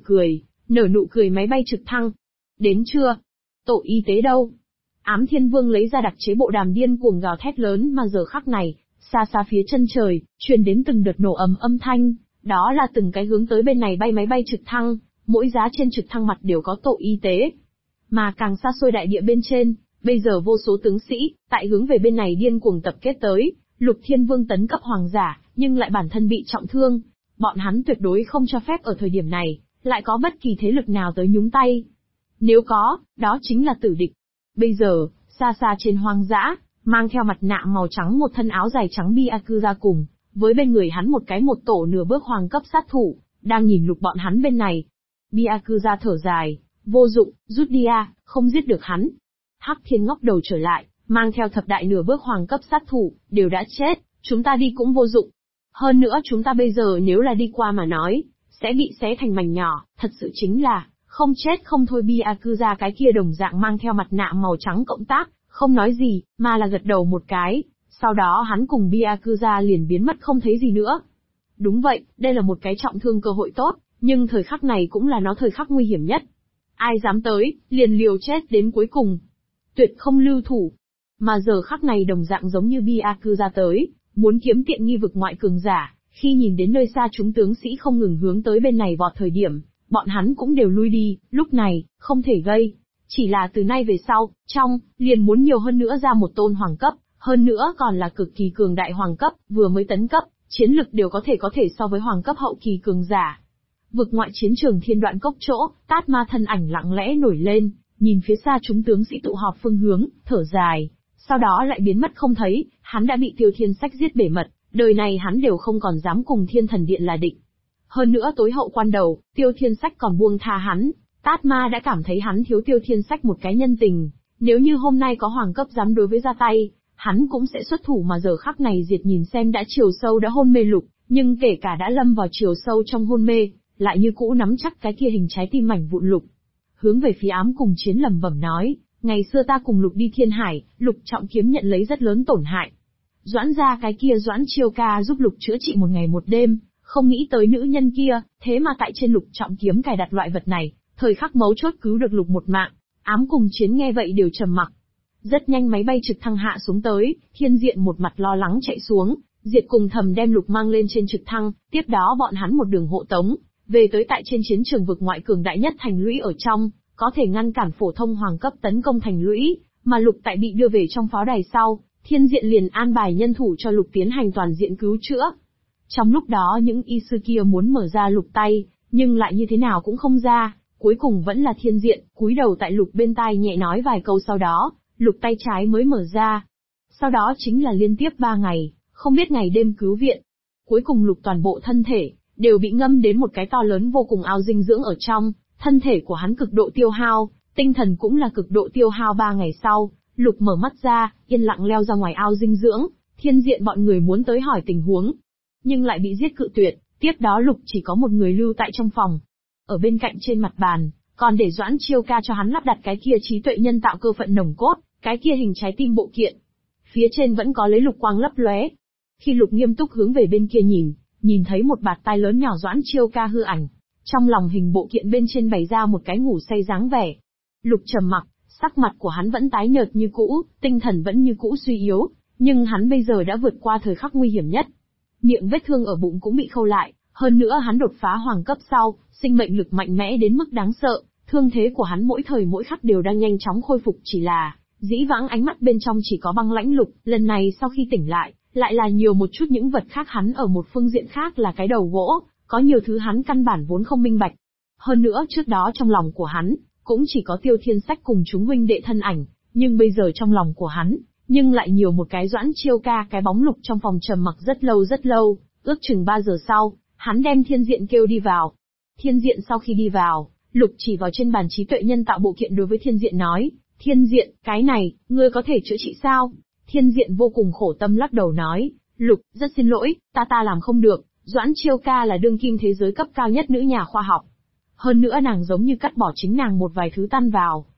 nở nụ cười máy bay trực thăng. Đến chưa? Tổ y tế đâu? Ám Thiên Vương lấy ra đặc chế bộ đàm điên cuồng gào thét lớn mà giờ khắc này, xa xa phía chân trời, truyền đến từng đợt nổ ầm âm thanh, đó là từng cái hướng tới bên này bay máy bay trực thăng, mỗi giá trên trực thăng mặt đều có tổ y tế. Mà càng xa xôi đại địa bên trên, bây giờ vô số tướng sĩ, tại hướng về bên này điên cuồng tập kết tới, Lục Thiên Vương tấn cấp hoàng giả, nhưng lại bản thân bị trọng thương. Bọn hắn tuyệt đối không cho phép ở thời điểm này, lại có bất kỳ thế lực nào tới nhúng tay. Nếu có, đó chính là tử địch. Bây giờ, xa xa trên hoang dã, mang theo mặt nạ màu trắng một thân áo dài trắng Byakuya cùng, với bên người hắn một tổ nửa bước hoàng cấp sát thủ, đang nhìn Lục bọn hắn bên này. Byakuya thở dài, vô dụng, rút đi a, không giết được hắn. Hắc Thiên ngóc đầu trở lại, mang theo thập đại nửa bước hoàng cấp sát thủ, đều đã chết, chúng ta đi cũng vô dụng. Hơn nữa chúng ta bây giờ nếu là đi qua mà nói, sẽ bị xé thành mảnh nhỏ, thật sự chính là, không chết không thôi. Byakuya cái kia đồng dạng mang theo mặt nạ màu trắng cộng tác, không nói gì, mà là gật đầu một cái, sau đó hắn cùng Byakuya liền biến mất không thấy gì nữa. Đúng vậy, đây là một cái trọng thương cơ hội tốt, nhưng thời khắc này cũng là nó thời khắc nguy hiểm nhất. Ai dám tới, liền liều chết đến cuối cùng. Tuyệt không lưu thủ. Mà giờ khắc này đồng dạng giống như Byakuya tới, muốn kiếm tiện nghi vực ngoại cường giả, khi nhìn đến nơi xa chúng tướng sĩ không ngừng hướng tới bên này vọt thời điểm, bọn hắn cũng đều lui đi, lúc này, không thể gây. Chỉ là từ nay về sau, liền muốn nhiều hơn nữa ra một tôn hoàng cấp, hơn nữa còn là cực kỳ cường đại hoàng cấp, vừa mới tấn cấp, chiến lực đều có thể so với hoàng cấp hậu kỳ cường giả. Vực ngoại chiến trường Thiên Đoạn Cốc chỗ, Tát Ma thân ảnh lặng lẽ nổi lên, nhìn phía xa chúng tướng sĩ tụ họp phương hướng, thở dài, sau đó lại biến mất không thấy, hắn đã bị Tiêu Thiên Sách giết bể mật, đời này hắn đều không còn dám cùng Thiên Thần Điện là địch. Hơn nữa tối hậu quan đầu, Tiêu Thiên Sách còn buông tha hắn, Tát Ma đã cảm thấy hắn thiếu Tiêu Thiên Sách một cái nhân tình, nếu như hôm nay có hoàng cấp dám đối với ra tay, hắn cũng sẽ xuất thủ. Mà giờ khắc này Diệt nhìn xem đã chiều sâu đã hôn mê Lục, nhưng kể cả đã lâm vào chiều sâu trong hôn mê, lại như cũ nắm chắc cái kia hình trái tim mảnh vụn Lục. Hướng về phía Ám Cùng Chiến lẩm bẩm nói, ngày xưa ta cùng Lục đi Thiên Hải, Lục trọng kiếm nhận lấy rất lớn tổn hại. Doãn gia cái kia Doãn Chiêu Ca giúp Lục chữa trị một ngày một đêm, không nghĩ tới nữ nhân kia, thế mà tại trên Lục trọng kiếm cài đặt loại vật này, thời khắc mấu chốt cứu được Lục một mạng. Ám Cùng Chiến nghe vậy đều trầm mặc. Rất nhanh máy bay trực thăng hạ xuống tới, Thiên Diện một mặt lo lắng chạy xuống, Diệt cùng Thầm đem Lục mang lên trên trực thăng, tiếp đó bọn hắn một đường hộ tống, về tới tại trên chiến trường vực ngoại cường đại nhất thành lũy ở trong, có thể ngăn cản phổ thông hoàng cấp tấn công thành lũy, mà Lục tại bị đưa về trong pháo đài sau, Thiên Diện liền an bài nhân thủ cho Lục tiến hành toàn diện cứu chữa. Trong lúc đó những y sư kia muốn mở ra Lục tay, nhưng lại như thế nào cũng không ra, cuối cùng vẫn là Thiên Diện cúi đầu tại Lục bên tai nhẹ nói vài câu, sau đó, Lục tay trái mới mở ra. Sau đó chính là liên tiếp 3 ngày, không biết ngày đêm cứu viện. Cuối cùng Lục toàn bộ thân thể đều bị ngâm đến một cái to lớn vô cùng ao dinh dưỡng ở trong, thân thể của hắn cực độ tiêu hao, tinh thần cũng là cực độ tiêu hao. 3 ngày sau, Lục mở mắt ra, yên lặng leo ra ngoài ao dinh dưỡng. Thiên Diện bọn người muốn tới hỏi tình huống, nhưng lại bị giết cự tuyệt. Tiếp đó Lục chỉ có một người lưu tại trong phòng. Ở bên cạnh trên mặt bàn, còn để Doãn Chiêu Ca cho hắn lắp đặt cái kia trí tuệ nhân tạo cơ phận nồng cốt, cái kia hình trái tim bộ kiện. Phía trên vẫn có lấy lục quang lấp lóe. Khi Lục nghiêm túc hướng về bên kia nhìn thấy một bạt tai lớn nhỏ Doãn Chiêu Ca hư ảnh. Trong lòng hình bộ kiện bên trên bày ra một cái ngủ say dáng vẻ. Lục trầm mặc, sắc mặt của hắn vẫn tái nhợt như cũ, tinh thần vẫn như cũ suy yếu, nhưng hắn bây giờ đã vượt qua thời khắc nguy hiểm nhất. Miệng vết thương ở bụng cũng bị khâu lại, hơn nữa hắn đột phá hoàng cấp sau, sinh mệnh lực mạnh mẽ đến mức đáng sợ, thương thế của hắn mỗi thời mỗi khắc đều đang nhanh chóng khôi phục. Chỉ là, dĩ vãng ánh mắt bên trong chỉ có băng lãnh Lục, lần này sau khi tỉnh lại là nhiều một chút những vật khác. Hắn ở một phương diện khác là cái đầu gỗ, có nhiều thứ hắn căn bản vốn không minh bạch. Hơn nữa trước đó trong lòng của hắn, cũng chỉ có Tiêu Thiên Sách cùng chúng huynh đệ thân ảnh, nhưng bây giờ trong lòng của hắn, nhưng lại nhiều một cái Doãn Chiêu Ca. Cái bóng Lục trong phòng trầm mặc rất lâu, ước chừng 3 giờ sau, hắn đem Thiên Diện kêu đi vào. Thiên Diện sau khi đi vào, Lục chỉ vào trên bàn trí tuệ nhân tạo bộ kiện đối với Thiên Diện nói, Thiên Diện, cái này, ngươi có thể chữa trị sao? Thiên Diện vô cùng khổ tâm lắc đầu nói, Lục, rất xin lỗi, ta làm không được. Doãn Chiêu Ca là đương kim thế giới cấp cao nhất nữ nhà khoa học. Hơn nữa nàng giống như cắt bỏ chính nàng một vài thứ tan vào.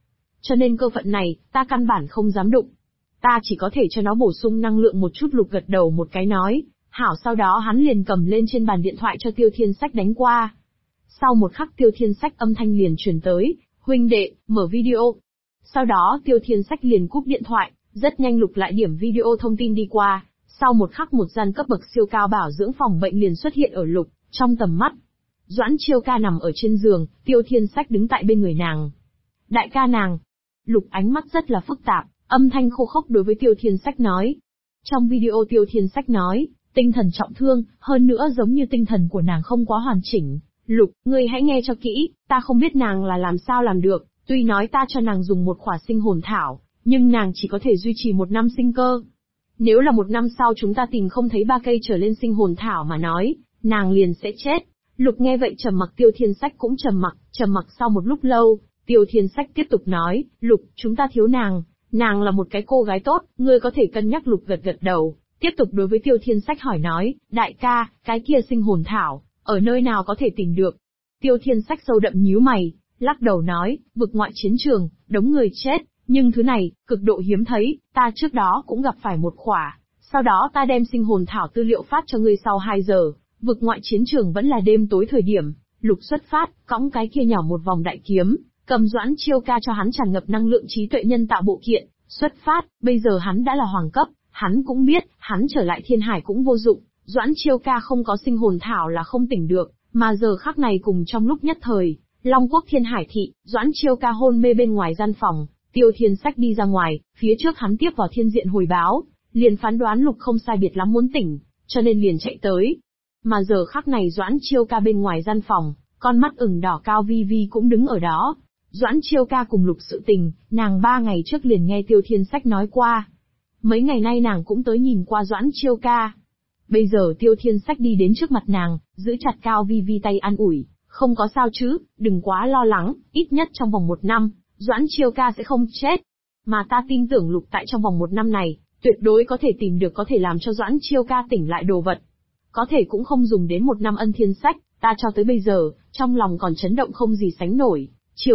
cho nên cơ phận này, ta căn bản không dám đụng. Ta chỉ có thể cho nó bổ sung năng lượng một chút. Lục gật đầu một cái nói, hảo. Sau đó hắn liền cầm lên trên bàn điện thoại cho Tiêu Thiên Sách đánh qua. Sau một khắc Tiêu Thiên Sách âm thanh liền truyền tới, huynh đệ, mở video. Sau đó Tiêu Thiên Sách liền cúp điện thoại, rất nhanh Lục lại điểm video thông tin đi qua. Sau một khắc một gian cấp bậc siêu cao bảo dưỡng phòng bệnh liền xuất hiện ở Lục, trong tầm mắt. Doãn Chiêu Ca nằm ở trên giường, Tiêu Thiên Sách đứng tại bên người nàng. Đại ca nàng. Lục ánh mắt rất là phức tạp, âm thanh khô khốc đối với Tiêu Thiên Sách nói. Trong video Tiêu Thiên Sách nói, tinh thần trọng thương, hơn nữa giống như tinh thần của nàng không quá hoàn chỉnh. Lục, ngươi hãy nghe cho kỹ, ta không biết nàng là làm sao làm được, tuy nói ta cho nàng dùng một khỏa sinh hồn thảo, nhưng nàng chỉ có thể duy trì 1 năm sinh cơ. Nếu là 1 năm sau chúng ta tìm không thấy 3 cây trở lên sinh hồn thảo mà nói, nàng liền sẽ chết. Lục nghe vậy trầm mặc, Tiêu Thiên Sách cũng trầm mặc sau một lúc lâu, Tiêu Thiên Sách tiếp tục nói, Lục, chúng ta thiếu nàng là một cái cô gái tốt, ngươi có thể cân nhắc. Lục gật đầu, tiếp tục đối với Tiêu Thiên Sách hỏi nói, đại ca, cái kia sinh hồn thảo, ở nơi nào có thể tìm được? Tiêu Thiên Sách sâu đậm nhíu mày, lắc đầu nói, vực ngoại chiến trường, đống người chết, nhưng thứ này, cực độ hiếm thấy, ta trước đó cũng gặp phải một khỏa, sau đó ta đem sinh hồn thảo tư liệu phát cho ngươi sau 2 giờ, vực ngoại chiến trường vẫn là đêm tối thời điểm, Lục xuất phát, cõng cái kia nhỏ một vòng đại kiếm, cầm Doãn Chiêu Ca cho hắn tràn ngập năng lượng trí tuệ nhân tạo bộ kiện, xuất phát, bây giờ hắn đã là hoàng cấp, hắn cũng biết, hắn trở lại Thiên Hải cũng vô dụng, Doãn Chiêu Ca không có sinh hồn thảo là không tỉnh được, mà giờ khắc này cùng trong lúc nhất thời, Long Quốc Thiên Hải thị, Doãn Chiêu Ca hôn mê bên ngoài gian phòng, Tiêu Thiên Sách đi ra ngoài, phía trước hắn tiếp vào thiên diện hồi báo, liền phán đoán Lục không sai biệt lắm muốn tỉnh, cho nên liền chạy tới. Mà giờ khắc này Doãn Chiêu Ca bên ngoài gian phòng, con mắt ửng đỏ Cao Vi Vi cũng đứng ở đó. Doãn Chiêu Ca cùng Lục sự tình, nàng 3 ngày trước liền nghe Tiêu Thiên Sách nói qua. Mấy ngày nay nàng cũng tới nhìn qua Doãn Chiêu Ca. Bây giờ Tiêu Thiên Sách đi đến trước mặt nàng, giữ chặt Cao Vi Vi tay an ủi, không có sao chứ, đừng quá lo lắng, ít nhất trong vòng 1 năm, Doãn Chiêu Ca sẽ không chết. Mà ta tin tưởng Lục tại trong vòng 1 năm này, tuyệt đối có thể tìm được có thể làm cho Doãn Chiêu Ca tỉnh lại đồ vật. Có thể cũng không dùng đến 1 năm. Ân Thiên Sách, ta cho tới bây giờ, trong lòng còn chấn động không gì sánh nổi.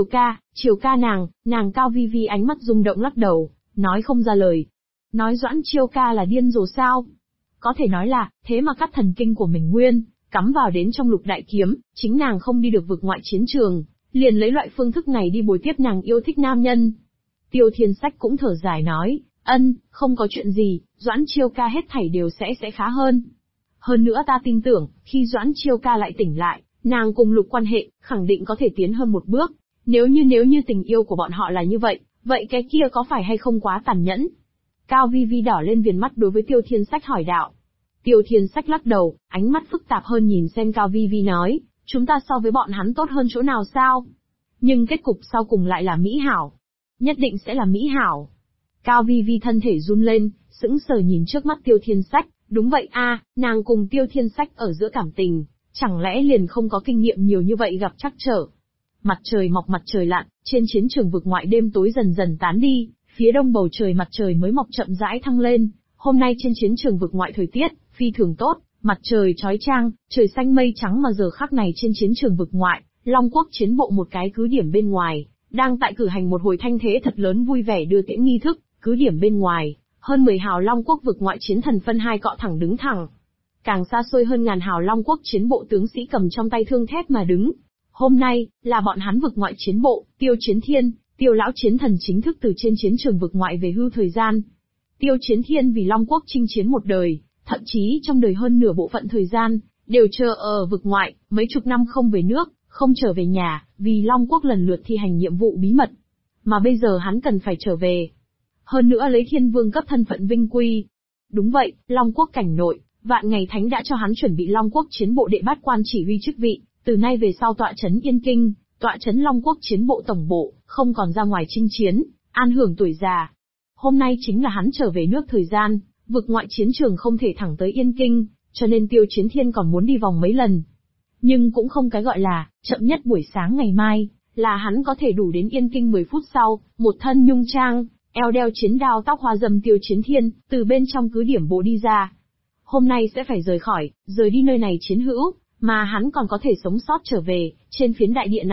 Chiêu ca nàng. Cao Vi Vi ánh mắt rung động lắc đầu, nói không ra lời. Nói Doãn Chiêu Ca là điên rồi sao? Có thể nói là, thế mà cắt thần kinh của mình nguyên, cắm vào đến trong Lục đại kiếm, chính nàng không đi được vực ngoại chiến trường, liền lấy loại phương thức này đi bồi tiếp nàng yêu thích nam nhân. Tiêu Thiên Sách cũng thở dài nói, không có chuyện gì, Doãn Chiêu Ca hết thảy đều sẽ khá hơn. Hơn nữa ta tin tưởng, khi Doãn Chiêu Ca lại tỉnh lại, nàng cùng Lục quan hệ, khẳng định có thể tiến hơn một bước. Nếu như tình yêu của bọn họ là như vậy, vậy cái kia có phải hay không quá tàn nhẫn? Cao Vi Vi đỏ lên viền mắt đối với Tiêu Thiên Sách hỏi đạo. Tiêu Thiên Sách lắc đầu, ánh mắt phức tạp hơn nhìn xem Cao Vi Vi nói, chúng ta so với bọn hắn tốt hơn chỗ nào sao? Nhưng kết cục sau cùng lại là mỹ hảo. Nhất định sẽ là mỹ hảo. Cao Vi Vi thân thể run lên, sững sờ nhìn trước mắt Tiêu Thiên Sách, đúng vậy a, nàng cùng Tiêu Thiên Sách ở giữa cảm tình, chẳng lẽ liền không có kinh nghiệm nhiều như vậy gặp trắc trở. Mặt trời mọc mặt trời lặn, trên chiến trường vực ngoại đêm tối dần dần tán đi, phía đông bầu trời mặt trời mới mọc chậm rãi thăng lên. Hôm nay trên chiến trường vực ngoại thời tiết phi thường tốt, mặt trời chói chang, trời xanh mây trắng, mà giờ khắc này trên chiến trường vực ngoại, Long Quốc chiến bộ một cái cứ điểm bên ngoài, đang tại cử hành một hồi thanh thế thật lớn vui vẻ đưa tiễn nghi thức. Cứ điểm bên ngoài, hơn 10 hào Long Quốc vực ngoại chiến thần phân hai cọ thẳng đứng thẳng. Càng xa xôi hơn ngàn hào Long Quốc chiến bộ tướng sĩ cầm trong tay thương thép mà đứng. Hôm nay, là bọn hắn vực ngoại chiến bộ, Tiêu Chiến Thiên, Tiêu lão chiến thần chính thức từ trên chiến trường vực ngoại về hưu thời gian. Tiêu Chiến Thiên vì Long Quốc chinh chiến một đời, thậm chí trong đời hơn nửa bộ phận thời gian, đều chờ ở vực ngoại, mấy chục năm không về nước, không trở về nhà, vì Long Quốc lần lượt thi hành nhiệm vụ bí mật. Mà bây giờ hắn cần phải trở về. Hơn nữa lấy Thiên Vương cấp thân phận vinh quy. Đúng vậy, Long Quốc cảnh nội, Vạn Ngày Thánh đã cho hắn chuẩn bị Long Quốc chiến bộ đệ bát quan chỉ huy chức vị, từ nay về sau tọa trấn Yên Kinh, tọa trấn Long Quốc chiến bộ tổng bộ, không còn ra ngoài chinh chiến, an hưởng tuổi già. Hôm nay chính là hắn trở về nước thời gian, vực ngoại chiến trường không thể thẳng tới Yên Kinh, cho nên Tiêu Chiến Thiên còn muốn đi vòng mấy lần. Nhưng cũng không cái gọi là, chậm nhất buổi sáng ngày mai, là hắn có thể đủ đến Yên Kinh 10 phút sau, một thân nhung trang, eo đeo chiến đao tóc hoa râm Tiêu Chiến Thiên, từ bên trong cứ điểm bộ đi ra. Hôm nay sẽ phải rời đi nơi này chiến hữu, mà hắn còn có thể sống sót trở về, trên phiến đại địa này,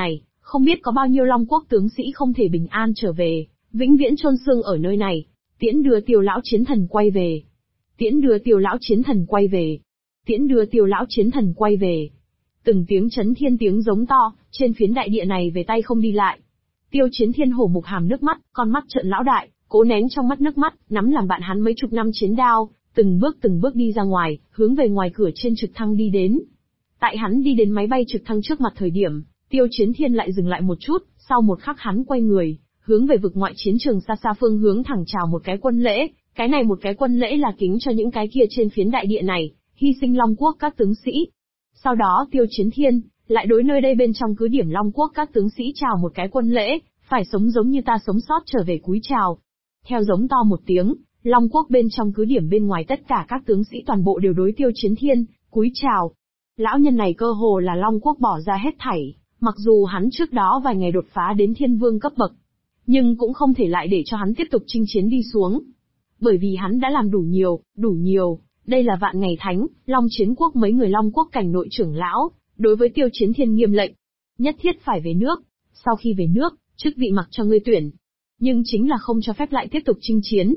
Không biết có bao nhiêu Long Quốc tướng sĩ không thể bình an trở về, vĩnh viễn chôn xương ở nơi này. Tiễn đưa Tiêu lão chiến thần quay về. Tiễn đưa Tiêu lão chiến thần quay về. Tiễn đưa Tiêu lão chiến thần quay về. Từng tiếng chấn thiên tiếng giống to, trên phiến đại địa này về tay không đi lại. Tiêu Chiến Thiên hổ mục hàm nước mắt, con mắt trợn lão đại, cố nén trong mắt nước mắt, nắm làm bạn hắn mấy chục năm chiến đao, từng bước đi ra ngoài, hướng về ngoài cửa trên trực thăng đi đến. Tại hắn đi đến máy bay trực thăng trước mặt thời điểm, Tiêu Chiến Thiên lại dừng lại một chút, sau một khắc hắn quay người, hướng về vực ngoại chiến trường xa xa phương hướng thẳng chào một cái quân lễ, cái này một cái quân lễ là kính cho những cái kia trên phiến đại địa này, hy sinh Long Quốc các tướng sĩ. Sau đó Tiêu Chiến Thiên lại đối nơi đây bên trong cứ điểm Long Quốc các tướng sĩ chào một cái quân lễ, phải sống giống như ta sống sót trở về cúi chào. Theo giống to một tiếng, Long Quốc bên trong cứ điểm bên ngoài tất cả các tướng sĩ toàn bộ đều đối Tiêu Chiến Thiên cúi chào. Lão nhân này cơ hồ là Long Quốc bỏ ra hết thảy, mặc dù hắn trước đó vài ngày đột phá đến Thiên Vương cấp bậc, nhưng cũng không thể lại để cho hắn tiếp tục chinh chiến đi xuống. Bởi vì hắn đã làm đủ nhiều, đây là vạn ngày thánh, Long Chiến Quốc mấy người Long Quốc cảnh nội trưởng lão, đối với Tiêu Chiến Thiên nghiêm lệnh, nhất thiết phải về nước, sau khi về nước, chức vị mặc cho ngươi tuyển. Nhưng chính là không cho phép lại tiếp tục chinh chiến.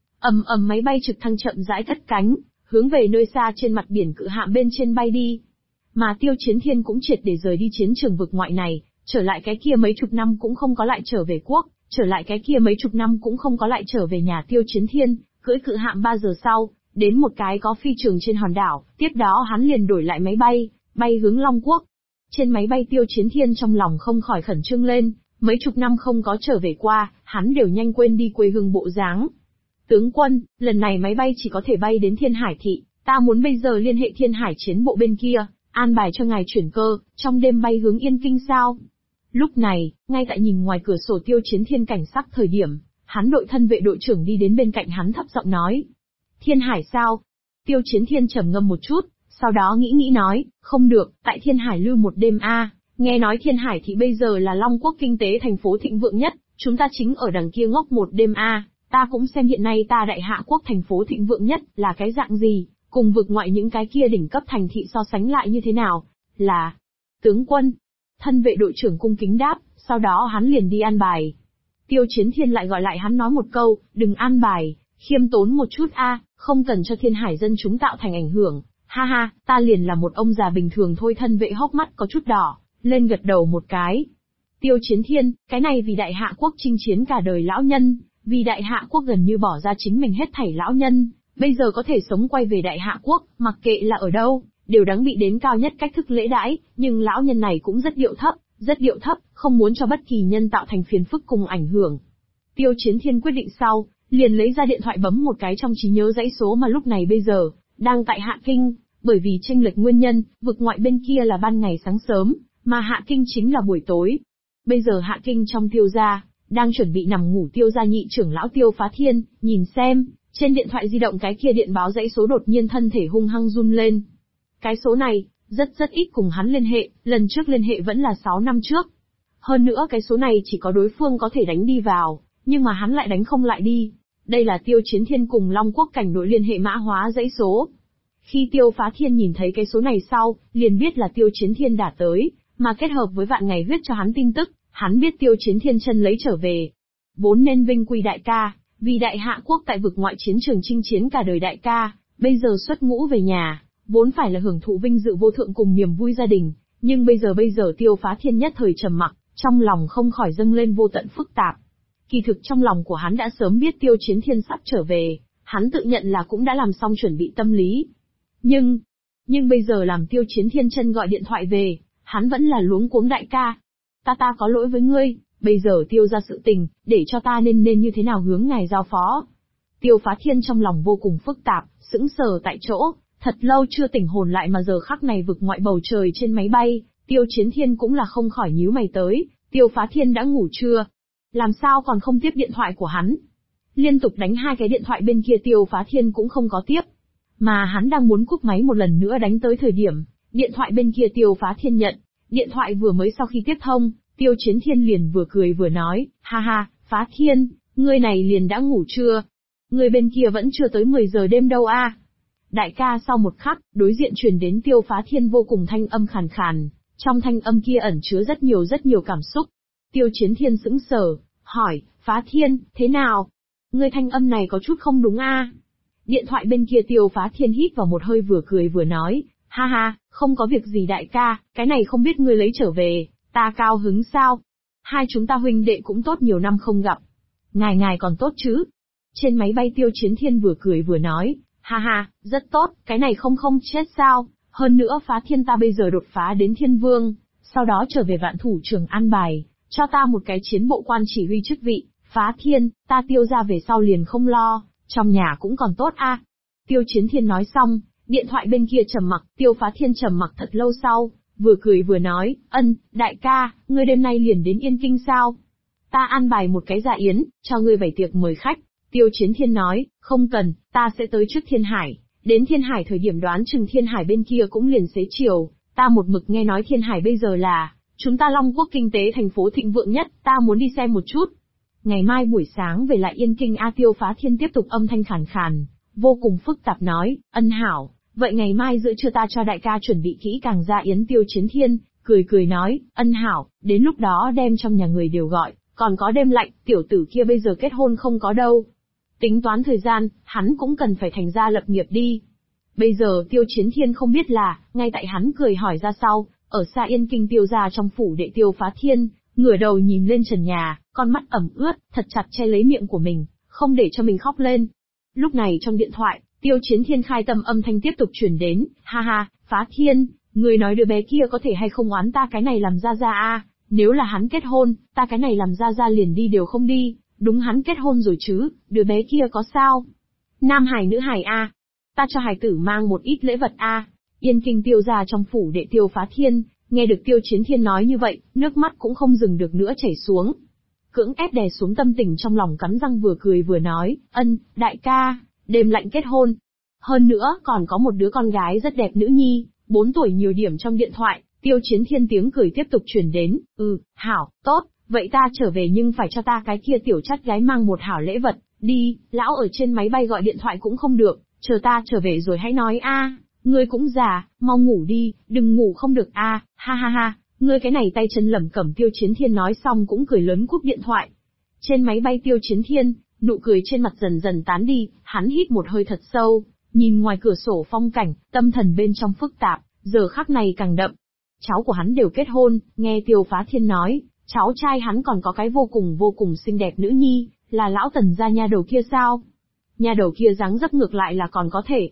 Máy bay trực thăng chậm rãi cất cánh, hướng về nơi xa trên mặt biển cự hạm bên trên bay đi. Mà Tiêu Chiến Thiên cũng triệt để rời đi chiến trường vực ngoại này, trở lại cái kia mấy chục năm cũng không có lại trở về quốc, trở lại cái kia mấy chục năm cũng không có lại trở về nhà. Tiêu Chiến Thiên cưỡi cự hạm 3 giờ sau, đến một cái có phi trường trên hòn đảo, tiếp đó hắn liền đổi lại máy bay, bay hướng Long Quốc. Trên máy bay Tiêu Chiến Thiên trong lòng không khỏi khẩn trương lên, mấy chục năm không có trở về qua, hắn đều nhanh quên đi quê hương bộ dáng. Tướng quân, lần này máy bay chỉ có thể bay đến Thiên Hải thị, ta muốn bây giờ liên hệ Thiên Hải chiến bộ bên kia, an bài cho ngài chuyển cơ, trong đêm bay hướng Yên Kinh sao? Lúc này, ngay tại nhìn ngoài cửa sổ Tiêu Chiến Thiên cảnh sắc thời điểm, hắn đội thân vệ đội trưởng đi đến bên cạnh hắn thấp giọng nói. Thiên Hải sao? Tiêu Chiến Thiên trầm ngâm một chút, sau đó nghĩ nói, không được, tại Thiên Hải lưu một đêm a. Nghe nói Thiên Hải thị bây giờ là Long Quốc kinh tế thành phố thịnh vượng nhất, chúng ta chính ở đằng kia ngốc một đêm a. Ta cũng xem hiện nay ta Đại Hạ Quốc thành phố thịnh vượng nhất là cái dạng gì, cùng vực ngoại những cái kia đỉnh cấp thành thị so sánh lại như thế nào. Là tướng quân. Thân vệ đội trưởng cung kính đáp, sau đó hắn liền đi an bài. Tiêu Chiến Thiên lại gọi lại hắn nói một câu, đừng an bài, khiêm tốn một chút a, không cần cho Thiên Hải dân chúng tạo thành ảnh hưởng. Ha ha, ta liền là một ông già bình thường thôi. Thân vệ hốc mắt có chút đỏ, lên gật đầu một cái. Tiêu Chiến Thiên, cái này vì Đại Hạ Quốc chinh chiến cả đời lão nhân, vì Đại Hạ Quốc gần như bỏ ra chính mình hết thảy lão nhân, bây giờ có thể sống quay về Đại Hạ Quốc, mặc kệ là ở đâu, đều đáng bị đến cao nhất cách thức lễ đãi, nhưng lão nhân này cũng rất điệu thấp, không muốn cho bất kỳ nhân tạo thành phiền phức cùng ảnh hưởng. Tiêu Chiến Thiên quyết định sau, liền lấy ra điện thoại bấm một cái trong trí nhớ dãy số mà lúc này bây giờ đang tại Hạ Kinh, bởi vì chênh lệch nguyên nhân, vực ngoại bên kia là ban ngày sáng sớm, mà Hạ Kinh chính là buổi tối. Bây giờ Hạ Kinh trong Tiêu gia, đang chuẩn bị nằm ngủ Tiêu gia nhị trưởng lão Tiêu Phá Thiên, nhìn xem, trên điện thoại di động cái kia điện báo dãy số đột nhiên thân thể hung hăng run lên. Cái số này, rất ít cùng hắn liên hệ, lần trước liên hệ vẫn là 6 năm trước. Hơn nữa cái số này chỉ có đối phương có thể đánh đi vào, nhưng mà hắn lại đánh không lại đi. Đây là Tiêu Chiến Thiên cùng Long Quốc cảnh nội liên hệ mã hóa dãy số. Khi Tiêu Phá Thiên nhìn thấy cái số này sau, liền biết là Tiêu Chiến Thiên đã tới, mà kết hợp với vạn ngày huyết cho hắn tin tức, hắn biết Tiêu Chiến Thiên chân lấy trở về. Vốn nên vinh quy đại ca, vì Đại Hạ Quốc tại vực ngoại chiến trường chinh chiến cả đời đại ca, bây giờ xuất ngũ về nhà, vốn phải là hưởng thụ vinh dự vô thượng cùng niềm vui gia đình, nhưng bây giờ Tiêu Phá Thiên nhất thời trầm mặc, trong lòng không khỏi dâng lên vô tận phức tạp. Kỳ thực trong lòng của hắn đã sớm biết Tiêu Chiến Thiên sắp trở về, hắn tự nhận là cũng đã làm xong chuẩn bị tâm lý. Nhưng bây giờ làm Tiêu Chiến Thiên chân gọi điện thoại về, hắn vẫn là luống cuống. Đại ca, ta có lỗi với ngươi, bây giờ Tiêu ra sự tình, để cho ta nên như thế nào hướng ngài giao phó. Tiêu Phá Thiên trong lòng vô cùng phức tạp, sững sờ tại chỗ, thật lâu chưa tỉnh hồn lại mà giờ khắc này vực ngoại bầu trời trên máy bay, Tiêu Chiến Thiên cũng là không khỏi nhíu mày tới, Tiêu Phá Thiên đã ngủ chưa? Làm sao còn không tiếp điện thoại của hắn? Liên tục đánh 2 cái điện thoại bên kia Tiêu Phá Thiên cũng không có tiếp. Mà hắn đang muốn cúp máy một lần nữa đánh tới thời điểm, điện thoại bên kia Tiêu Phá Thiên nhận, điện thoại vừa mới sau khi tiếp thông, Tiêu Chiến Thiên liền vừa cười vừa nói, ha ha, Phá Thiên, ngươi này liền đã ngủ chưa? Ngươi bên kia vẫn chưa tới 10 giờ đêm đâu a. Đại ca. Sau một khắc, đối diện truyền đến Tiêu Phá Thiên vô cùng thanh âm khàn khàn, Trong thanh âm kia ẩn chứa rất nhiều cảm xúc. Tiêu Chiến Thiên sững sờ, hỏi, Phá Thiên, thế nào? Ngươi thanh âm này có chút không đúng a. Điện thoại bên kia Tiêu Phá Thiên hít vào một hơi vừa cười vừa nói, ha ha, không có việc gì đại ca, cái này không biết ngươi lấy trở về, ta cao hứng sao? Hai chúng ta huynh đệ cũng tốt nhiều năm không gặp. Ngài còn tốt chứ? Trên máy bay Tiêu Chiến Thiên vừa cười vừa nói, ha ha, rất tốt, cái này không chết sao? Hơn nữa Phá Thiên ta bây giờ đột phá đến Thiên Vương, sau đó trở về Vạn Thủ Trường an bài, cho ta một cái chiến bộ quan chỉ huy chức vị, Phá Thiên, ta Tiêu ra về sau liền không lo, trong nhà cũng còn tốt a. Tiêu Chiến Thiên nói xong, điện thoại bên kia trầm mặc, Tiêu Phá Thiên trầm mặc thật lâu sau, vừa cười vừa nói, đại ca, ngươi đêm nay liền đến Yên Kinh sao? Ta an bài một cái dạ yến, cho ngươi bày tiệc mời khách. Tiêu Chiến Thiên nói, không cần, ta sẽ tới trước Thiên Hải. Đến Thiên Hải thời điểm đoán chừng Thiên Hải bên kia cũng liền xế chiều, ta một mực nghe nói Thiên Hải bây giờ là, chúng ta Long Quốc kinh tế thành phố thịnh vượng nhất, ta muốn đi xem một chút. Ngày mai buổi sáng về lại Yên Kinh a. Tiêu Phá Thiên tiếp tục âm thanh khàn khàn, vô cùng phức tạp nói, hảo, vậy ngày mai giữa trưa ta cho đại ca chuẩn bị kỹ càng dạ yến. Tiêu Chiến Thiên, cười nói, hảo, đến lúc đó đem trong nhà người đều gọi, còn có đêm lạnh, tiểu tử kia bây giờ kết hôn không có đâu. Tính toán thời gian, hắn cũng cần phải thành gia lập nghiệp đi. Bây giờ Tiêu Chiến Thiên không biết là, ngay tại hắn cười hỏi ra sau, ở xa Yên Kinh Tiêu gia trong phủ đệ Tiêu Phá Thiên, ngửa đầu nhìn lên trần nhà, con mắt ẩm ướt, thật chặt che lấy miệng của mình, không để cho mình khóc lên. Lúc này trong điện thoại, Tiêu Chiến Thiên khai tâm âm thanh tiếp tục truyền đến, ha ha, Phá Thiên, người nói đứa bé kia có thể hay không oán ta cái này làm ra a? Nếu là hắn kết hôn, ta cái này làm ra liền đi đều không đi. Đúng hắn kết hôn rồi chứ, đứa bé kia có sao? Nam hài nữ hài a? Ta cho hài tử mang một ít lễ vật a. Yên Kinh Tiêu gia trong phủ đệ Tiêu Phá Thiên, nghe được Tiêu Chiến Thiên nói như vậy, nước mắt cũng không dừng được nữa chảy xuống. Cưỡng ép đè xuống tâm tình trong lòng, cắn răng vừa cười vừa nói, đại ca, đêm lạnh kết hôn. Hơn nữa còn có một đứa con gái rất đẹp nữ nhi, 4 tuổi nhiều điểm. Trong điện thoại, Tiêu Chiến Thiên tiếng cười tiếp tục truyền đến, hảo, tốt. Vậy ta trở về nhưng phải cho ta cái kia tiểu chắt gái mang một hảo lễ vật, đi, lão ở trên máy bay gọi điện thoại cũng không được, chờ ta trở về rồi hãy nói a. Ngươi cũng già, mau ngủ đi, đừng ngủ không được a. Ha ha ha, ngươi cái này tay chân lẩm cẩm. Tiêu Chiến Thiên nói xong cũng cười lớn cúp điện thoại. Trên máy bay Tiêu Chiến Thiên, nụ cười trên mặt dần dần tán đi, hắn hít một hơi thật sâu, nhìn ngoài cửa sổ phong cảnh, tâm thần bên trong phức tạp, giờ khắc này càng đậm. Cháu của hắn đều kết hôn, nghe Tiêu Phá Thiên nói, cháu trai hắn còn có cái vô cùng xinh đẹp nữ nhi, là lão Tần gia nha đầu kia sao? Nha đầu kia dáng dấp ngược lại là còn có thể.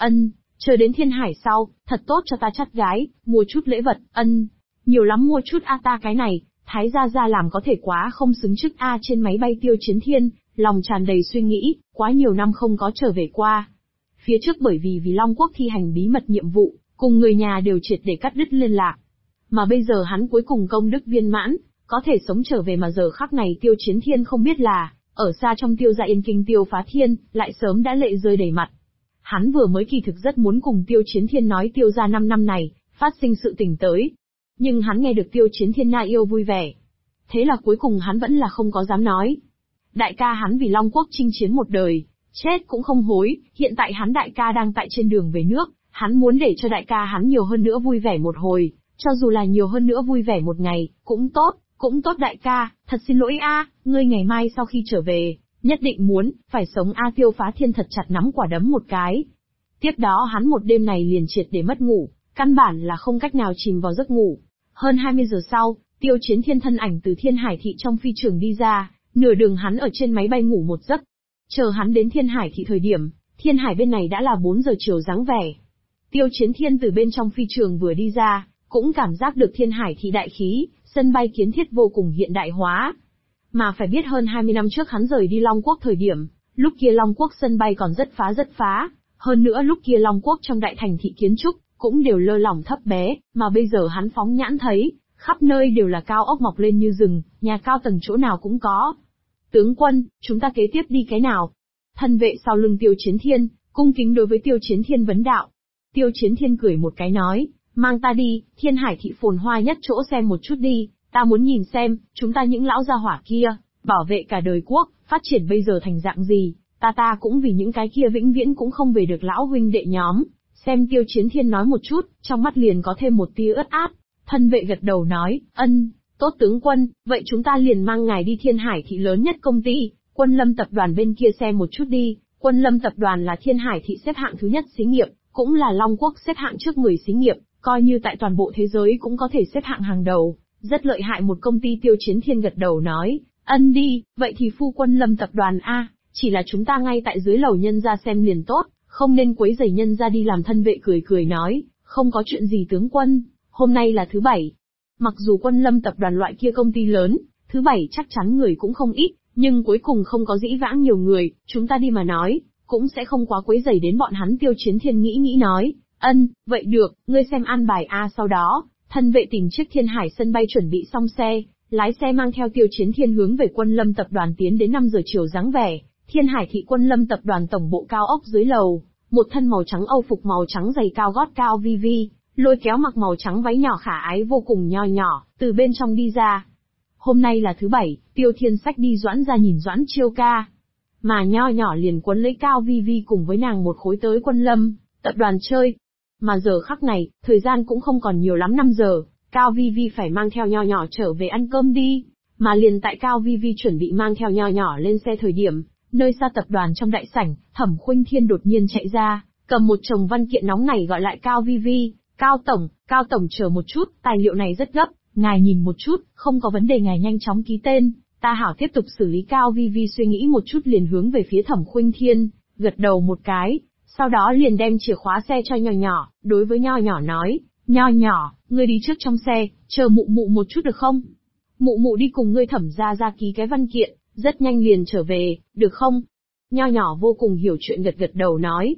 Chờ đến Thiên Hải sau, thật tốt cho ta chắt gái, mua chút lễ vật, nhiều lắm mua chút a. Ta cái này, Thái gia làm có thể quá không xứng chức a. Trên máy bay Tiêu Chiến Thiên, lòng tràn đầy suy nghĩ, quá nhiều năm không có trở về qua. Phía trước bởi vì Long Quốc thi hành bí mật nhiệm vụ, cùng người nhà đều triệt để cắt đứt liên lạc. Mà bây giờ hắn cuối cùng công đức viên mãn, có thể sống trở về. Mà giờ khắc này Tiêu Chiến Thiên không biết là, ở xa trong Tiêu gia Yên Kinh Tiêu Phá Thiên, lại sớm đã lệ rơi đầy mặt. Hắn vừa mới kỳ thực rất muốn cùng Tiêu Chiến Thiên nói Tiêu gia 5 năm này, phát sinh sự tình tới. Nhưng hắn nghe được Tiêu Chiến Thiên na yêu vui vẻ. Thế là cuối cùng hắn vẫn là không có dám nói. Đại ca hắn vì Long Quốc chinh chiến một đời, chết cũng không hối, hiện tại hắn đại ca đang tại trên đường về nước, hắn muốn để cho đại ca hắn nhiều hơn nữa vui vẻ một hồi, cho dù là nhiều hơn nữa vui vẻ một ngày, cũng tốt đại ca, thật xin lỗi a, ngươi ngày mai sau khi trở về, nhất định phải sống a. Tiêu Phá Thiên thật chặt nắm quả đấm một cái. Tiếp đó hắn một đêm này liền triệt để mất ngủ, căn bản là không cách nào chìm vào giấc ngủ. Hơn 20 giờ sau, Tiêu Chiến Thiên thân ảnh từ Thiên Hải thị trong phi trường đi ra, nửa đường hắn ở trên máy bay ngủ một giấc. Chờ hắn đến Thiên Hải thị thời điểm, Thiên Hải bên này đã là 4 giờ chiều dáng vẻ. Tiêu Chiến Thiên từ bên trong phi trường vừa đi ra, cũng cảm giác được Thiên Hải thị đại khí, sân bay kiến thiết vô cùng hiện đại hóa. Mà phải biết hơn 20 năm trước hắn rời đi Long Quốc thời điểm, lúc kia Long Quốc sân bay còn rất phá, hơn nữa lúc kia Long Quốc trong đại thành thị kiến trúc, cũng đều lơ lỏng thấp bé, mà bây giờ hắn phóng nhãn thấy, khắp nơi đều là cao ốc mọc lên như rừng, nhà cao tầng chỗ nào cũng có. Tướng quân, chúng ta kế tiếp đi cái nào? Thân vệ sau lưng Tiêu Chiến Thiên, cung kính đối với Tiêu Chiến Thiên vấn đạo. Tiêu Chiến Thiên cười một cái nói, mang ta đi, Thiên Hải thị phồn hoa nhất chỗ xem một chút đi, ta muốn nhìn xem, chúng ta những lão gia hỏa kia, bảo vệ cả đời quốc, phát triển bây giờ thành dạng gì, ta cũng vì những cái kia vĩnh viễn cũng không về được lão huynh đệ nhóm. Xem Tiêu Chiến Thiên nói một chút, trong mắt liền có thêm một tia ướt át, Thân vệ gật đầu nói, ân, tốt tướng quân, vậy chúng ta liền mang ngài đi Thiên Hải thị lớn nhất công ty, Quân Lâm tập đoàn bên kia xem một chút đi. Quân Lâm tập đoàn là Thiên Hải thị xếp hạng thứ nhất xí nghiệp, cũng là Long Quốc xếp hạng trước 10 xí nghiệp, coi như tại toàn bộ thế giới cũng có thể xếp hạng hàng đầu, rất lợi hại. Một công ty. Tiêu Chiến Thiên gật đầu nói, ân đi, vậy thì phu Quân Lâm tập đoàn a, chỉ là chúng ta ngay tại dưới lầu nhân ra xem liền tốt, không nên quấy rầy nhân ra đi làm. Thân vệ cười cười nói, không có chuyện gì tướng quân, hôm nay là thứ bảy. Mặc dù Quân Lâm tập đoàn loại kia công ty lớn, thứ bảy chắc chắn người cũng không ít, nhưng cuối cùng không có dĩ vãng nhiều người, chúng ta đi mà nói, cũng sẽ không quá quấy rầy đến bọn hắn. Tiêu Chiến Thiên nghĩ nói, ân, vậy được, ngươi xem an bài a. Sau đó, thân vệ tìm chiếc Thiên Hải sân bay chuẩn bị xong xe, lái xe mang theo Tiêu Chiến Thiên hướng về Quân Lâm tập đoàn tiến đến 5 giờ chiều dáng vẻ. Thiên Hải thị Quân Lâm tập đoàn tổng bộ cao ốc dưới lầu, một thân màu trắng Âu phục màu trắng giày cao gót cao vi vi, lôi kéo mặc màu trắng váy nhỏ khả ái vô cùng nho nhỏ, từ bên trong đi ra. Hôm nay là thứ bảy, Tiêu Thiên Sách đi Doãn ra nhìn Doãn Chiêu ca. Mà nho nhỏ liền quấn lấy Cao Vi Vi cùng với nàng một khối tới Quân Lâm tập đoàn chơi. Mà giờ khắc này, thời gian cũng không còn nhiều lắm, 5 giờ, Cao Vi Vi phải mang theo nho nhỏ trở về ăn cơm đi. Mà liền tại Cao Vi Vi chuẩn bị mang theo nho nhỏ lên xe thời điểm, nơi xa tập đoàn trong đại sảnh, Thẩm Khuynh Thiên đột nhiên chạy ra, cầm một chồng văn kiện nóng này gọi lại Cao Vi Vi. Cao tổng chờ một chút, tài liệu này rất gấp, ngài nhìn một chút, không có vấn đề ngài nhanh chóng ký tên, ta hảo tiếp tục xử lý. Cao Vi Vi suy nghĩ một chút liền hướng về phía Thẩm Khuynh Thiên, gật đầu một cái, sau đó liền đem chìa khóa xe cho nho nhỏ, đối với nho nhỏ nói, nho nhỏ, ngươi đi trước trong xe, chờ mụ mụ một chút được không? Mụ mụ đi cùng ngươi Thẩm ra ký cái văn kiện, rất nhanh liền trở về, được không? Nho nhỏ vô cùng hiểu chuyện gật đầu nói,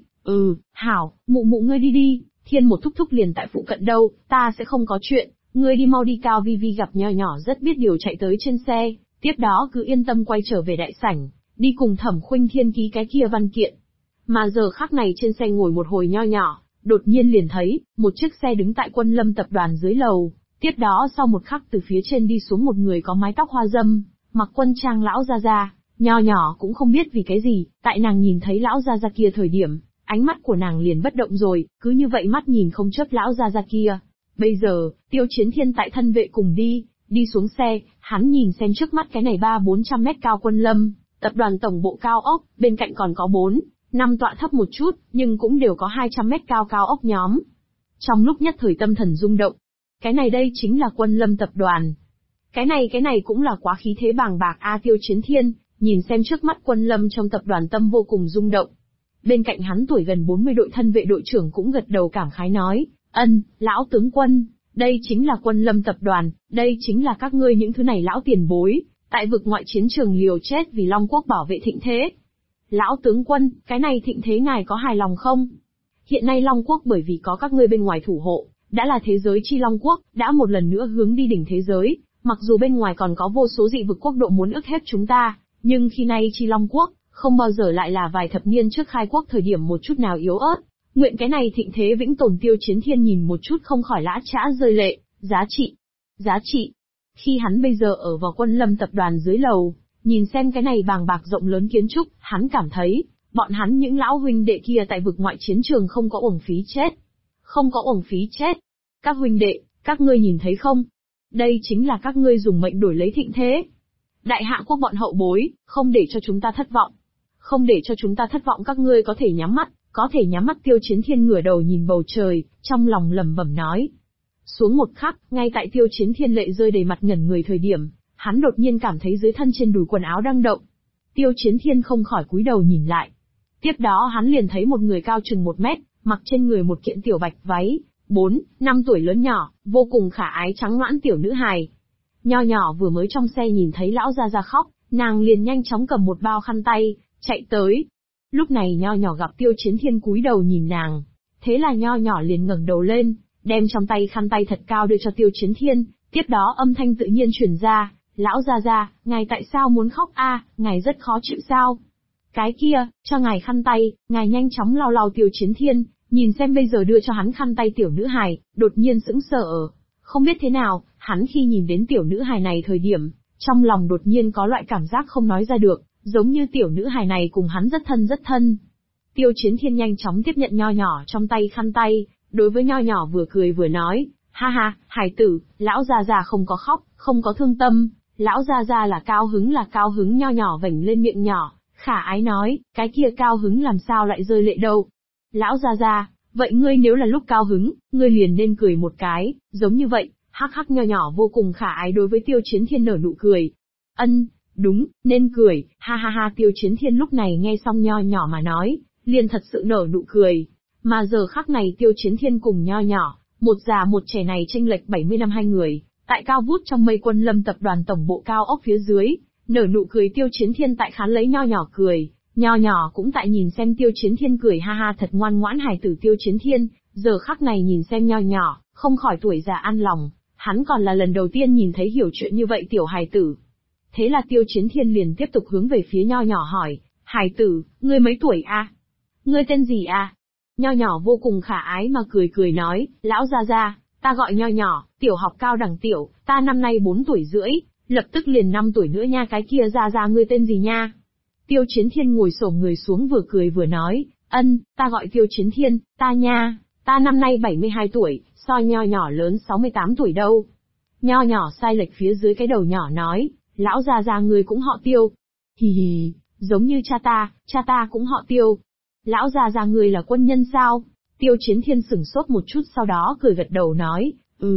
hảo, mụ mụ ngươi đi đi, Thiên một thúc thúc liền tại phụ cận đâu, ta sẽ không có chuyện, ngươi đi mau đi. Cao Vi Vi gặp nho nhỏ rất biết điều chạy tới trên xe, tiếp đó cứ yên tâm quay trở về đại sảnh, đi cùng Thẩm Khuynh Thiên ký cái kia văn kiện. Mà giờ khắc này trên xe ngồi một hồi nho nhỏ, đột nhiên liền thấy, một chiếc xe đứng tại Quân Lâm tập đoàn dưới lầu, tiếp đó sau một khắc từ phía trên đi xuống một người có mái tóc hoa dâm, mặc quân trang lão gia gia. Nho nhỏ cũng không biết vì cái gì, tại nàng nhìn thấy lão gia gia kia thời điểm, ánh mắt của nàng liền bất động rồi, cứ như vậy mắt nhìn không chớp lão gia gia kia. Bây giờ, Tiêu Chiến Thiên tại thân vệ cùng đi xuống xe, hắn nhìn xem trước mắt cái này 300-400 mét cao Quân Lâm tập đoàn tổng bộ cao ốc, bên cạnh còn có 4-5 tọa thấp một chút, nhưng cũng đều có 200 mét cao cao ốc nhóm. Trong lúc nhất thời tâm thần rung động, cái này đây chính là Quân Lâm tập đoàn. Cái này cũng là quá khí thế bàng bạc a. Tiêu Chiến Thiên nhìn xem trước mắt Quân Lâm trong tập đoàn tâm vô cùng rung động. Bên cạnh hắn tuổi gần 40 đội thân vệ đội trưởng cũng gật đầu cảm khái nói, ân, lão tướng quân, đây chính là Quân Lâm tập đoàn, đây chính là các ngươi những thứ này lão tiền bối, tại vực ngoại chiến trường liều chết vì Long Quốc bảo vệ thịnh thế. Lão tướng quân, cái này thịnh thế ngài có hài lòng không? Hiện nay Long Quốc bởi vì có các ngươi bên ngoài thủ hộ, đã là thế giới chi Long Quốc, đã một lần nữa hướng đi đỉnh thế giới, mặc dù bên ngoài còn có vô số dị vực quốc độ muốn ức hiếp chúng ta, nhưng khi nay chi Long Quốc, không bao giờ lại là vài thập niên trước khai quốc thời điểm một chút nào yếu ớt. Nguyện cái này thịnh thế vĩnh tồn. Tiêu Chiến Thiên nhìn một chút không khỏi lã chã rơi lệ, giá trị. Khi hắn bây giờ ở vào Quân Lâm tập đoàn dưới lầu, nhìn xem cái này bàng bạc rộng lớn kiến trúc, hắn cảm thấy, bọn hắn những lão huynh đệ kia tại vực ngoại chiến trường không có uổng phí chết. Không có uổng phí chết. Các huynh đệ, các ngươi nhìn thấy không? Đây chính là các ngươi dùng mệnh đổi lấy thịnh thế. Đại hạ quốc bọn hậu bối, không để cho chúng ta thất vọng. Không để cho chúng ta thất vọng, các ngươi có thể nhắm mắt. Tiêu Chiến Thiên ngửa đầu nhìn bầu trời, trong lòng lẩm bẩm nói. Xuống một khắc, ngay tại Tiêu Chiến Thiên lệ rơi đầy mặt ngẩn người thời điểm, hắn đột nhiên cảm thấy dưới thân trên đùi quần áo đang động. Tiêu Chiến Thiên không khỏi cúi đầu nhìn lại. Tiếp đó hắn liền thấy một người cao chừng 1 mét, mặc trên người một kiện tiểu bạch váy, 4-5 tuổi lớn nhỏ, vô cùng khả ái trắng nõn tiểu nữ hài. Nho nhỏ vừa mới trong xe nhìn thấy lão gia gia khóc, nàng liền nhanh chóng cầm một bao khăn tay, chạy tới. Lúc này nho nhỏ gặp Tiêu Chiến Thiên cúi đầu nhìn nàng, thế là nho nhỏ liền ngẩng đầu lên, đem trong tay khăn tay thật cao đưa cho Tiêu Chiến Thiên, tiếp đó âm thanh tự nhiên truyền ra, lão gia gia, ngài tại sao muốn khóc a? Ngài rất khó chịu sao? Cái kia, cho ngài khăn tay, ngài nhanh chóng lau lau. Tiêu Chiến Thiên, nhìn xem bây giờ đưa cho hắn khăn tay tiểu nữ hài, đột nhiên sững sờ. Không biết thế nào, hắn khi nhìn đến tiểu nữ hài này thời điểm, trong lòng đột nhiên có loại cảm giác không nói ra được, giống như tiểu nữ hài này cùng hắn rất thân. Tiêu Chiến Thiên nhanh chóng tiếp nhận nho nhỏ trong tay khăn tay, đối với nho nhỏ vừa cười vừa nói, Ha ha, hài tử, lão gia gia không có khóc, không có thương tâm, lão gia gia là cao hứng, nho nhỏ vểnh lên miệng nhỏ, khả ái nói, cái kia cao hứng làm sao lại rơi lệ đâu. Lão gia gia, vậy ngươi nếu là lúc cao hứng, ngươi liền nên cười một cái, giống như vậy, hắc hắc nho nhỏ vô cùng khả ái đối với Tiêu Chiến Thiên nở nụ cười. Đúng, nên cười, ha ha ha. Tiêu Chiến Thiên lúc này nghe xong nho nhỏ mà nói, liền thật sự nở nụ cười. Mà giờ khắc này Tiêu Chiến Thiên cùng nho nhỏ, một già một trẻ này chênh lệch 70 năm hai người, tại cao vút trong mây Quân Lâm tập đoàn tổng bộ cao ốc phía dưới, nở nụ cười. Tiêu Chiến Thiên tại khán lấy nho nhỏ cười, nho nhỏ cũng tại nhìn xem Tiêu Chiến Thiên cười, ha ha thật ngoan ngoãn hài tử. Tiêu Chiến Thiên, giờ khắc này nhìn xem nho nhỏ, không khỏi tuổi già an lòng, hắn còn là lần đầu tiên nhìn thấy hiểu chuyện như vậy tiểu hài tử. Thế là Tiêu Chiến Thiên liền tiếp tục hướng về phía nho nhỏ hỏi, hài tử, ngươi mấy tuổi a? Ngươi tên gì a? Nho nhỏ vô cùng khả ái mà cười nói, lão gia gia, ta gọi nho nhỏ, tiểu học cao đẳng tiểu, ta năm nay 4 tuổi rưỡi, lập tức liền 5 tuổi nữa nha. Cái kia gia gia ngươi tên gì nha? Tiêu Chiến Thiên ngồi xổm người xuống vừa cười vừa nói, ta gọi Tiêu Chiến Thiên, ta năm nay 72 tuổi, so nho nhỏ lớn 68 tuổi đâu. Nho nhỏ sai lệch phía dưới cái đầu nhỏ nói, lão gia gia ngươi cũng họ Tiêu. Hì hì, giống như cha ta cũng họ Tiêu. Lão gia gia ngươi là quân nhân sao? Tiêu Chiến Thiên sửng sốt một chút sau đó cười gật đầu nói,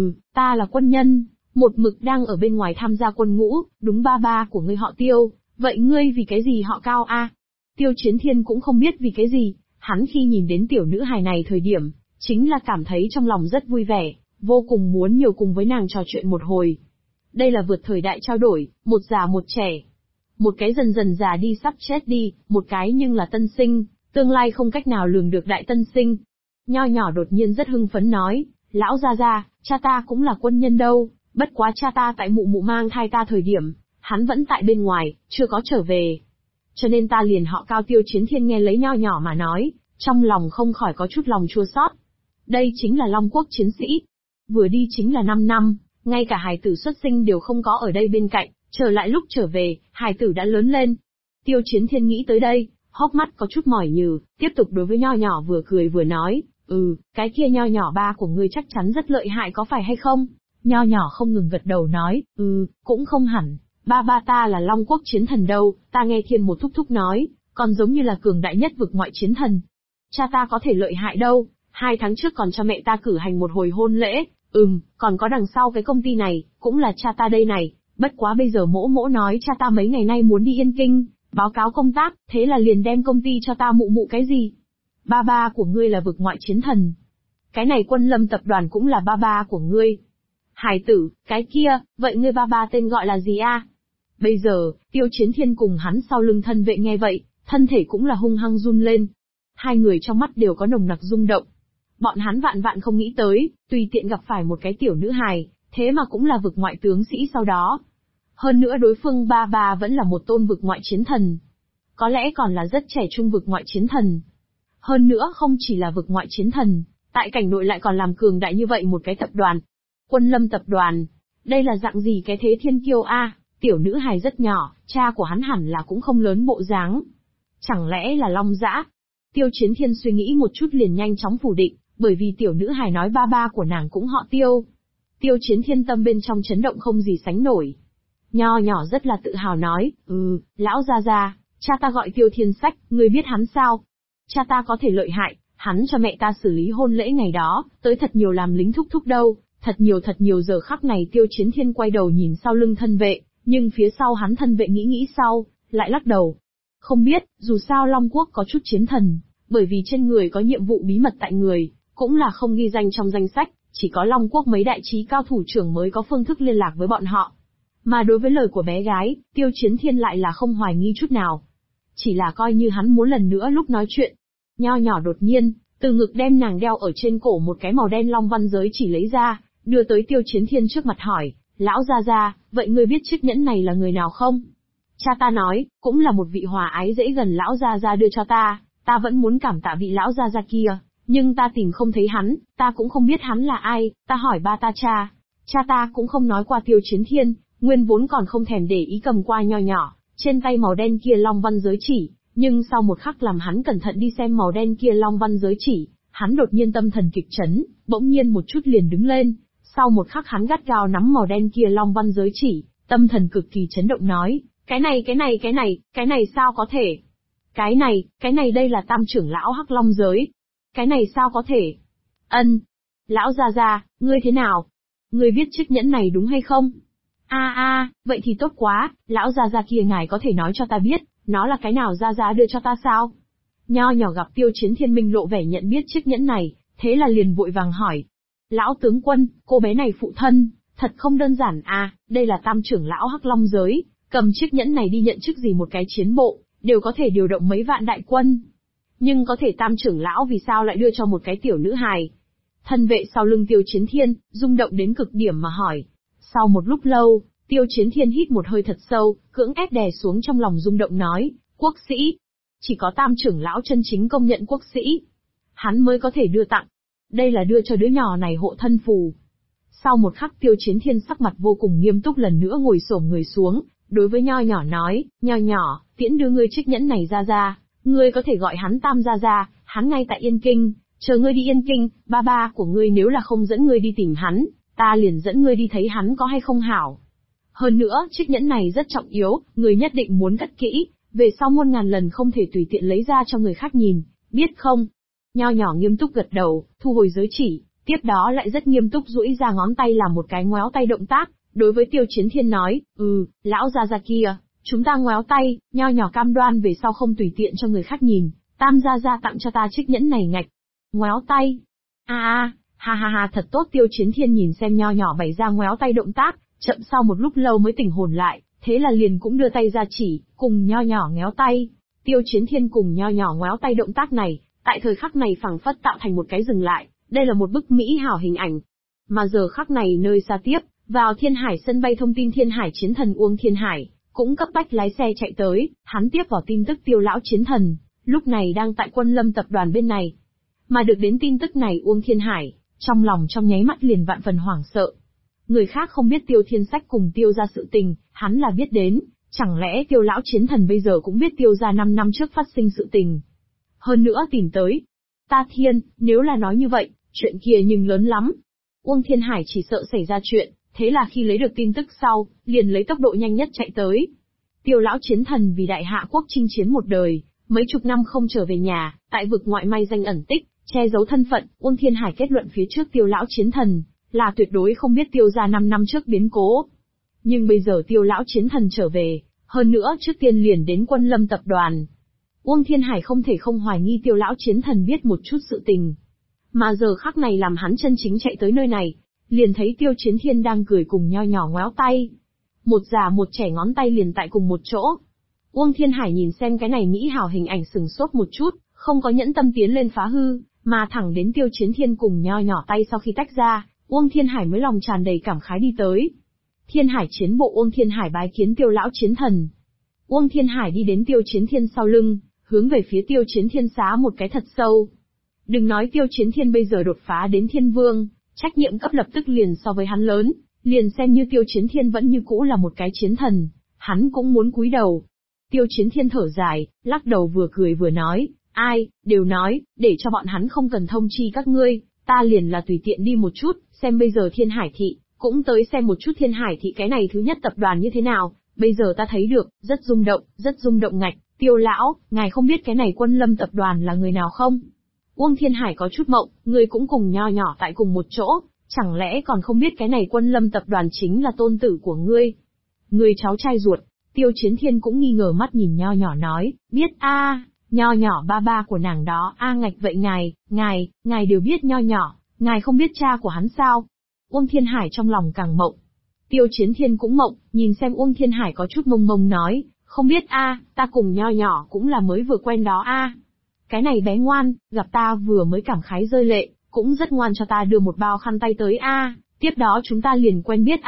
ta là quân nhân, một mực đang ở bên ngoài tham gia quân ngũ. Đúng, ba của ngươi họ Tiêu, vậy ngươi vì cái gì họ Cao a? Tiêu Chiến Thiên cũng không biết vì cái gì, hắn khi nhìn đến tiểu nữ hài này thời điểm, chính là cảm thấy trong lòng rất vui vẻ, vô cùng muốn nhiều cùng với nàng trò chuyện một hồi. Đây là vượt thời đại trao đổi, một già một trẻ. Một cái dần dần già đi sắp chết đi, một cái nhưng là tân sinh, tương lai không cách nào lường được đại tân sinh. Nho nhỏ đột nhiên rất hưng phấn nói, lão gia gia, cha ta cũng là quân nhân đâu, bất quá cha ta tại mụ mang thai ta thời điểm, hắn vẫn tại bên ngoài, chưa có trở về. Cho nên ta liền họ Cao. Tiêu Chiến Thiên nghe lấy nho nhỏ mà nói, trong lòng không khỏi có chút lòng chua xót. Đây chính là Long Quốc chiến sĩ. Vừa đi chính là 5 năm, ngay cả hài tử xuất sinh đều không có ở đây bên cạnh, trở lại lúc trở về, hài tử đã lớn lên. Tiêu Chiến Thiên nghĩ tới đây, hốc mắt có chút mỏi nhừ, tiếp tục đối với nho nhỏ vừa cười vừa nói, cái kia nho nhỏ ba của ngươi chắc chắn rất lợi hại có phải hay không? Nho nhỏ không ngừng gật đầu nói, cũng không hẳn, ba ta là Long Quốc chiến thần đâu, ta nghe Thiên một thúc thúc nói, còn giống như là cường đại nhất vực ngoại chiến thần. Cha ta có thể lợi hại đâu, 2 tháng trước còn cho mẹ ta cử hành một hồi hôn lễ, còn có đằng sau cái công ty này, cũng là cha ta đây này, bất quá bây giờ mỗ nói cha ta mấy ngày nay muốn đi Yên Kinh, báo cáo công tác, thế là liền đem công ty cho ta mụ cái gì? Ba của ngươi là vực ngoại chiến thần. Cái này Quân Lâm tập đoàn cũng là ba của ngươi. Hài tử, cái kia, vậy ngươi ba tên gọi là gì a? Bây giờ, Tiêu Chiến Thiên cùng hắn sau lưng thân vệ nghe vậy, thân thể cũng là hung hăng run lên. Hai người trong mắt đều có nồng nặc rung động. Bọn hắn vạn không nghĩ tới, tùy tiện gặp phải một cái tiểu nữ hài, thế mà cũng là vực ngoại tướng sĩ sau đó. Hơn nữa đối phương ba vẫn là một tôn vực ngoại chiến thần. Có lẽ còn là rất trẻ trung vực ngoại chiến thần. Hơn nữa không chỉ là vực ngoại chiến thần, tại cảnh nội lại còn làm cường đại như vậy một cái tập đoàn. Quân Lâm tập đoàn, đây là dạng gì cái thế thiên kiêu a? Tiểu nữ hài rất nhỏ, cha của hắn hẳn là cũng không lớn bộ dáng. Chẳng lẽ là Long Dã? Tiêu Chiến Thiên suy nghĩ một chút liền nhanh chóng phủ định, bởi vì tiểu nữ hài nói ba của nàng cũng họ Tiêu. Tiêu Chiến Thiên tâm bên trong chấn động không gì sánh nổi. Nho nhỏ rất là tự hào nói, lão gia gia, cha ta gọi Tiêu Thiên Sách, ngươi biết hắn sao? Cha ta có thể lợi hại, hắn cho mẹ ta xử lý hôn lễ ngày đó, tới thật nhiều làm lính thúc đâu, thật nhiều. Giờ khắc này Tiêu Chiến Thiên quay đầu nhìn sau lưng thân vệ, nhưng phía sau hắn thân vệ nghĩ sau, lại lắc đầu. Không biết, dù sao Long Quốc có chút chiến thần, bởi vì trên người có nhiệm vụ bí mật tại người, cũng là không ghi danh trong danh sách, chỉ có Long Quốc mấy đại trí cao thủ trưởng mới có phương thức liên lạc với bọn họ. Mà đối với lời của bé gái, Tiêu Chiến Thiên lại là không hoài nghi chút nào. Chỉ là coi như hắn muốn lần nữa lúc nói chuyện. Nho nhỏ đột nhiên, từ ngực đem nàng đeo ở trên cổ một cái màu đen long văn giới chỉ lấy ra, đưa tới Tiêu Chiến Thiên trước mặt hỏi, lão gia gia, vậy ngươi biết chiếc nhẫn này là người nào không? Cha ta nói, cũng là một vị hòa ái dễ gần lão gia gia đưa cho ta vẫn muốn cảm tạ vị lão gia gia kia, nhưng ta tìm không thấy hắn, ta cũng không biết hắn là ai, ta hỏi ba ta cha ta cũng không nói qua. Tiêu Chiến Thiên, nguyên vốn còn không thèm để ý cầm qua nho nhỏ, trên tay màu đen kia long văn giới chỉ, nhưng sau một khắc làm hắn cẩn thận đi xem màu đen kia long văn giới chỉ, hắn đột nhiên tâm thần kịch chấn, bỗng nhiên một chút liền đứng lên, Sau một khắc hắn gắt gao nắm màu đen kia long văn giới chỉ, tâm thần cực kỳ chấn động nói, cái này sao có thể? Cái này đây là Tam trưởng lão Hắc Long giới. Cái này sao có thể? Ân. Lão gia gia, ngươi thế nào? Ngươi viết chiếc nhẫn này đúng hay không? Vậy thì tốt quá, lão gia gia kia ngài có thể nói cho ta biết, nó là cái nào gia gia đưa cho ta sao? Nho nhỏ gặp Tiêu Chiến Thiên minh lộ vẻ nhận biết chiếc nhẫn này, thế là liền vội vàng hỏi. Lão tướng quân, cô bé này phụ thân, thật không đơn giản à, đây là Tam trưởng lão Hắc Long giới, cầm chiếc nhẫn này đi nhận chức gì một cái chiến bộ, đều có thể điều động mấy vạn đại quân. Nhưng có thể Tam trưởng lão vì sao lại đưa cho một cái tiểu nữ hài? Thân vệ sau lưng Tiêu Chiến Thiên, rung động đến cực điểm mà hỏi. Sau một lúc lâu, Tiêu Chiến Thiên hít một hơi thật sâu, cưỡng ép đè xuống trong lòng rung động nói, quốc sĩ. Chỉ có Tam trưởng lão chân chính công nhận quốc sĩ. Hắn mới có thể đưa tặng. Đây là đưa cho đứa nhỏ này hộ thân phù. Sau một khắc Tiêu Chiến Thiên sắc mặt vô cùng nghiêm túc lần nữa ngồi xổm người xuống, đối với Nho nhỏ nói, Nho nhỏ, tiễn đưa ngươi chiếc nhẫn này ra. Ngươi có thể gọi hắn Tam ra, hắn ngay tại Yên Kinh, chờ ngươi đi Yên Kinh, ba của ngươi nếu là không dẫn ngươi đi tìm hắn, ta liền dẫn ngươi đi thấy hắn có hay không hảo. Hơn nữa, chiếc nhẫn này rất trọng yếu, ngươi nhất định muốn cất kỹ, về sau muôn ngàn lần không thể tùy tiện lấy ra cho người khác nhìn, biết không? Nho nhỏ nghiêm túc gật đầu, thu hồi giới chỉ, tiếp đó lại rất nghiêm túc duỗi ra ngón tay làm một cái ngoéo tay động tác, đối với Tiêu Chiến Thiên nói, lão gia kia, chúng ta ngoéo tay, Nho nhỏ cam đoan về sau không tùy tiện cho người khác nhìn, Tam gia tặng cho ta chiếc nhẫn này ngạch. Ngoéo tay. Ha, thật tốt. Tiêu Chiến Thiên nhìn xem Nho nhỏ bày ra ngoéo tay động tác, chậm sau một lúc lâu mới tỉnh hồn lại, thế là liền cũng đưa tay ra chỉ, cùng Nho nhỏ ngoéo tay. Tiêu Chiến Thiên cùng Nho nhỏ ngoéo tay động tác này, tại thời khắc này phảng phất tạo thành một cái dừng lại, đây là một bức mỹ hảo hình ảnh. Mà giờ khắc này nơi xa tiếp, vào Thiên Hải sân bay thông tin Thiên Hải chiến thần Uông Thiên Hải, cũng cấp bách lái xe chạy tới, hắn tiếp vào tin tức Tiêu lão chiến thần, lúc này đang tại Quân Lâm tập đoàn bên này. Mà được đến tin tức này Uông Thiên Hải, trong lòng trong nháy mắt liền vạn phần hoảng sợ. Người khác không biết Tiêu Thiên Sách cùng Tiêu gia sự tình, hắn là biết đến, chẳng lẽ Tiêu lão chiến thần bây giờ cũng biết Tiêu gia 5 năm trước phát sinh sự tình. Hơn nữa tìm tới. Ta thiên, nếu là nói như vậy, chuyện kia nhưng lớn lắm. Uông Thiên Hải chỉ sợ xảy ra chuyện, thế là khi lấy được tin tức sau, liền lấy tốc độ nhanh nhất chạy tới. Tiêu lão chiến thần vì đại hạ quốc chinh chiến một đời, mấy chục năm không trở về nhà, tại vực ngoại may danh ẩn tích, che giấu thân phận, Uông Thiên Hải kết luận phía trước Tiêu lão chiến thần là tuyệt đối không biết Tiêu gia 5 năm trước biến cố. Nhưng bây giờ Tiêu lão chiến thần trở về, hơn nữa trước tiên liền đến Quân Lâm tập đoàn. Uông Thiên Hải không thể không hoài nghi Tiêu lão chiến thần biết một chút sự tình. Mà giờ khắc này làm hắn chân chính chạy tới nơi này, liền thấy Tiêu Chiến Thiên đang cười cùng Nho nhỏ ngoéo tay. Một già một trẻ ngón tay liền tại cùng một chỗ. Uông Thiên Hải nhìn xem cái này mỹ hảo hình ảnh sừng sốt một chút, không có nhẫn tâm tiến lên phá hư, mà thẳng đến Tiêu Chiến Thiên cùng Nho nhỏ tay sau khi tách ra, Uông Thiên Hải mới lòng tràn đầy cảm khái đi tới. Thiên Hải chiến bộ Uông Thiên Hải bái kiến Tiêu lão chiến thần. Uông Thiên Hải đi đến Tiêu Chiến Thiên sau lưng, hướng về phía Tiêu Chiến Thiên xá một cái thật sâu. Đừng nói Tiêu Chiến Thiên bây giờ đột phá đến Thiên Vương, trách nhiệm cấp lập tức liền so với hắn lớn, liền xem như Tiêu Chiến Thiên vẫn như cũ là một cái chiến thần, hắn cũng muốn cúi đầu. Tiêu Chiến Thiên thở dài, lắc đầu vừa cười vừa nói, ai, đều nói, để cho bọn hắn không cần thông chi các ngươi, ta liền là tùy tiện đi một chút, xem bây giờ Thiên Hải thị, cũng tới xem một chút Thiên Hải thị cái này thứ nhất tập đoàn như thế nào, bây giờ ta thấy được, rất rung động ngạch, Tiêu lão, ngài không biết cái này Quân Lâm tập đoàn là người nào không? Uông Thiên Hải có chút mộng, ngươi cũng cùng Nho nhỏ tại cùng một chỗ, chẳng lẽ còn không biết cái này Quân Lâm tập đoàn chính là tôn tử của ngươi? Ngươi cháu trai ruột. Tiêu Chiến Thiên cũng nghi ngờ mắt nhìn Nho nhỏ nói, biết Nho nhỏ ba của nàng đó ngạch vậy ngài đều biết Nho nhỏ, ngài không biết cha của hắn sao? Uông Thiên Hải trong lòng càng mộng. Tiêu Chiến Thiên cũng mộng, nhìn xem Uông Thiên Hải có chút mông nói, không biết ta cùng Nho nhỏ cũng là mới vừa quen đó Cái này bé ngoan, gặp ta vừa mới cảm khái rơi lệ, cũng rất ngoan cho ta đưa một bao khăn tay tới tiếp đó chúng ta liền quen biết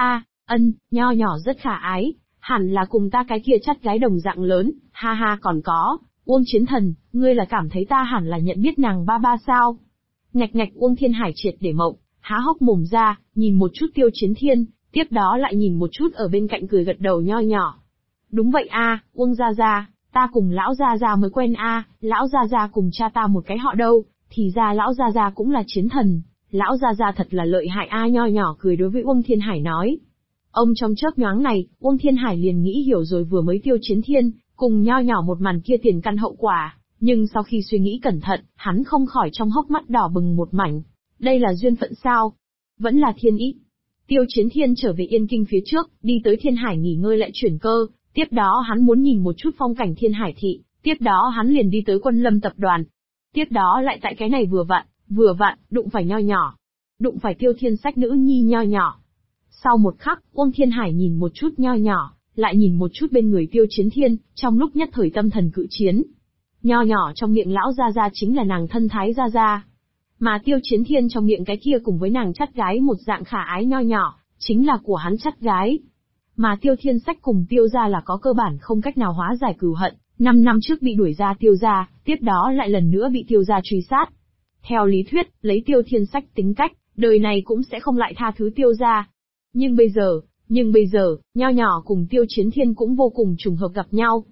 Nho nhỏ rất khả ái. Hẳn là cùng ta cái kia chắt gái đồng dạng lớn, ha còn có, Uông chiến thần, ngươi là cảm thấy ta hẳn là nhận biết nàng ba sao? Ngạch Uông Thiên Hải triệt để mộng, há hốc mồm ra, nhìn một chút Tiêu Chiến Thiên, tiếp đó lại nhìn một chút ở bên cạnh cười gật đầu nho nhỏ. Đúng vậy Uông gia, ta cùng lão gia mới quen lão gia cùng cha ta một cái họ đâu, thì ra lão gia cũng là chiến thần, Lão Gia Gia thật là lợi hại a, nho nhỏ cười đối với Uông Thiên Hải nói. Ông trong chớp nhoáng này, Uông Thiên Hải liền nghĩ hiểu rồi vừa mới Tiêu Chiến Thiên, cùng nho nhỏ một màn kia tiền căn hậu quả, nhưng sau khi suy nghĩ cẩn thận, hắn không khỏi trong hốc mắt đỏ bừng một mảnh. Đây là duyên phận sao? Vẫn là thiên ý. Tiêu Chiến Thiên trở về Yên Kinh phía trước, đi tới Thiên Hải nghỉ ngơi lại chuyển cơ, tiếp đó hắn muốn nhìn một chút phong cảnh Thiên Hải thị, tiếp đó hắn liền đi tới Quân Lâm tập đoàn. Tiếp đó lại tại cái này vừa vặn, đụng phải nho nhỏ. Đụng phải Tiêu Thiên Sách nữ nhi nho nhỏ. Sau một khắc, Uông Thiên Hải nhìn một chút nho nhỏ, lại nhìn một chút bên người Tiêu Chiến Thiên, trong lúc nhất thời tâm thần cự chiến. Nho nhỏ trong miệng lão Gia Gia chính là nàng thân Thái Gia Gia. Mà Tiêu Chiến Thiên trong miệng cái kia cùng với nàng chắt gái một dạng khả ái nho nhỏ, chính là của hắn chắt gái. Mà Tiêu Thiên Sách cùng Tiêu gia là có cơ bản không cách nào hóa giải cừu hận, 5 năm trước bị đuổi ra Tiêu gia, tiếp đó lại lần nữa bị Tiêu gia truy sát. Theo lý thuyết, lấy Tiêu Thiên Sách tính cách, đời này cũng sẽ không lại tha thứ Tiêu gia. Nhưng bây giờ, nho nhỏ cùng Tiêu Chiến Thiên cũng vô cùng trùng hợp gặp nhau.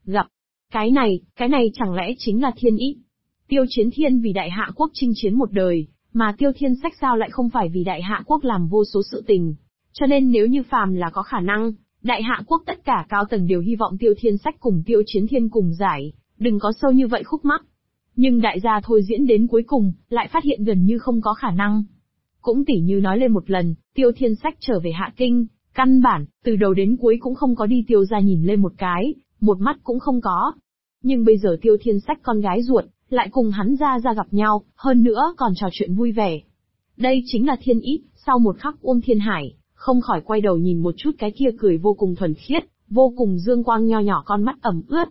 Cái này chẳng lẽ chính là thiên ý? Tiêu Chiến Thiên vì Đại Hạ quốc chinh chiến một đời, mà Tiêu Thiên Sách sao lại không phải vì Đại Hạ quốc làm vô số sự tình. Cho nên nếu như phàm là có khả năng, Đại Hạ quốc tất cả cao tầng đều hy vọng Tiêu Thiên Sách cùng Tiêu Chiến Thiên cùng giải, đừng có sâu như vậy khúc mắc. Nhưng đại gia thôi diễn đến cuối cùng, lại phát hiện gần như không có khả năng. Cũng tỉ như nói lên một lần, Tiêu Thiên Sách trở về Hạ Kinh, căn bản, từ đầu đến cuối cũng không có đi Tiêu gia nhìn lên một cái, một mắt cũng không có. Nhưng bây giờ Tiêu Thiên Sách con gái ruột, lại cùng hắn ra gặp nhau, hơn nữa còn trò chuyện vui vẻ. Đây chính là thiên ý. Sau một khắc Uông Thiên Hải, không khỏi quay đầu nhìn một chút cái kia cười vô cùng thuần khiết, vô cùng dương quang nho nhỏ con mắt ẩm ướt.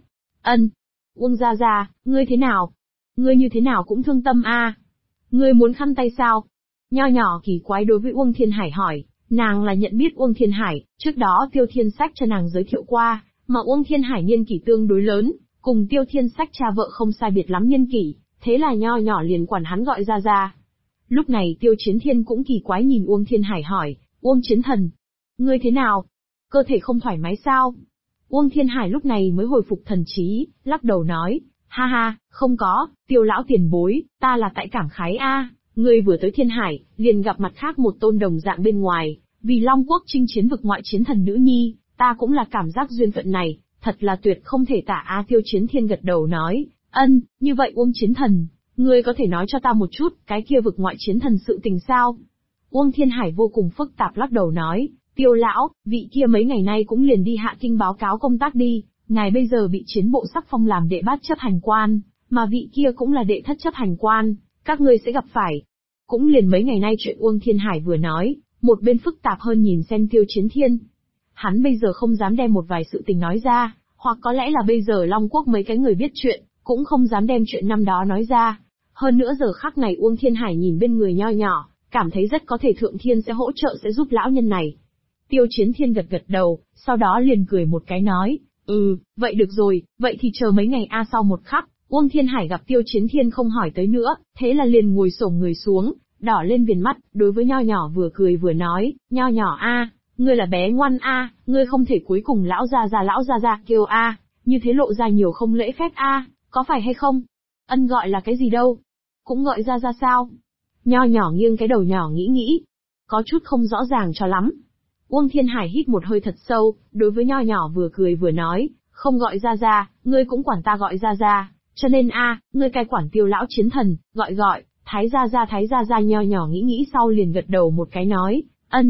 Uông Gia Gia, ngươi thế nào? Ngươi như thế nào cũng thương tâm a? Ngươi muốn khăn tay sao? Nho nhỏ kỳ quái đối với Uông Thiên Hải hỏi, nàng là nhận biết Uông Thiên Hải, trước đó Tiêu Thiên Sách cho nàng giới thiệu qua, mà Uông Thiên Hải niên kỷ tương đối lớn, cùng Tiêu Thiên Sách cha vợ không sai biệt lắm niên kỷ, thế là nho nhỏ liền quản hắn gọi Gia Gia. Lúc này Tiêu Chiến Thiên cũng kỳ quái nhìn Uông Thiên Hải hỏi, Uông Chiến Thần, ngươi thế nào? Cơ thể không thoải mái sao? Uông Thiên Hải lúc này mới hồi phục thần trí, lắc đầu nói, ha ha, không có, Tiêu lão tiền bối, ta là tại cảm khái a, ngươi vừa tới Thiên Hải, liền gặp mặt khác một tôn đồng dạng bên ngoài, vì Long Quốc chinh chiến vực ngoại chiến thần nữ nhi, ta cũng là cảm giác duyên phận này, thật là tuyệt không thể tả a. Tiêu Chiến Thiên gật đầu nói, như vậy Uông Chiến Thần, ngươi có thể nói cho ta một chút, cái kia vực ngoại chiến thần sự tình sao? Uông Thiên Hải vô cùng phức tạp lắc đầu nói, Tiêu lão, vị kia mấy ngày nay cũng liền đi Hạ Kinh báo cáo công tác đi, ngài bây giờ bị chiến bộ sắc phong làm đệ bát chấp hành quan, mà vị kia cũng là đệ thất chấp hành quan, các ngươi sẽ gặp phải. Cũng liền mấy ngày nay chuyện Uông Thiên Hải vừa nói, một bên phức tạp hơn nhìn xem Tiêu Chiến Thiên. Hắn bây giờ không dám đem một vài sự tình nói ra, hoặc có lẽ là bây giờ Long Quốc mấy cái người biết chuyện, cũng không dám đem chuyện năm đó nói ra. Hơn nữa giờ khắc này Uông Thiên Hải nhìn bên người nho nhỏ, cảm thấy rất có thể Thượng Thiên sẽ hỗ trợ sẽ giúp lão nhân này. Tiêu Chiến Thiên gật đầu, sau đó liền cười một cái nói, vậy được rồi, vậy thì chờ mấy ngày a. Sau một khắc, Uông Thiên Hải gặp Tiêu Chiến Thiên không hỏi tới nữa, thế là liền ngồi xổm người xuống, đỏ lên viền mắt, đối với nho nhỏ vừa cười vừa nói, nho nhỏ a, ngươi là bé ngoan a, ngươi không thể cuối cùng lão gia gia kêu a, như thế lộ ra nhiều không lễ phép a, có phải hay không? Gọi là cái gì đâu? Cũng gọi ra sao? Nho nhỏ nghiêng cái đầu nhỏ nghĩ, có chút không rõ ràng cho lắm. Uông Thiên Hải hít một hơi thật sâu, đối với nho nhỏ vừa cười vừa nói, không gọi ra, ngươi cũng quản ta gọi ra, cho nên ngươi cai quản Tiêu lão chiến thần, gọi, Thái gia nho nhỏ nghĩ sau liền gật đầu một cái nói,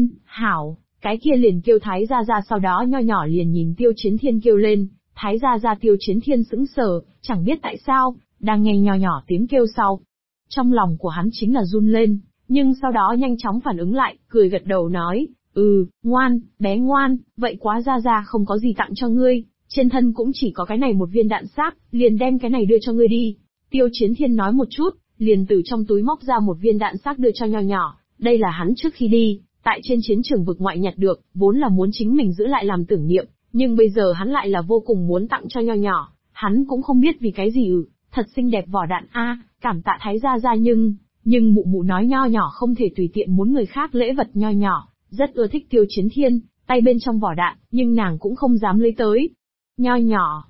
hảo, cái kia liền kêu Thái gia, sau đó nho nhỏ liền nhìn Tiêu Chiến Thiên kêu lên, Thái gia. Tiêu Chiến Thiên sững sờ, chẳng biết tại sao, đang nghe nho nhỏ tiếng kêu sau. Trong lòng của hắn chính là run lên, nhưng sau đó nhanh chóng phản ứng lại, cười gật đầu nói, ngoan, bé ngoan, vậy quá ra không có gì tặng cho ngươi, trên thân cũng chỉ có cái này một viên đạn sáp, liền đem cái này đưa cho ngươi đi. Tiêu Chiến Thiên nói một chút, liền từ trong túi móc ra một viên đạn xác đưa cho nho nhỏ, đây là hắn trước khi đi, tại trên chiến trường vực ngoại nhặt được, vốn là muốn chính mình giữ lại làm tưởng niệm, nhưng bây giờ hắn lại là vô cùng muốn tặng cho nho nhỏ, hắn cũng không biết vì cái gì thật xinh đẹp vỏ đạn cảm tạ Thái gia nhưng mụ nói nho nhỏ không thể tùy tiện muốn người khác lễ vật nho nhỏ, rất ưa thích Tiêu Chiến Thiên, tay bên trong vỏ đạn, nhưng nàng cũng không dám lấy tới. Nho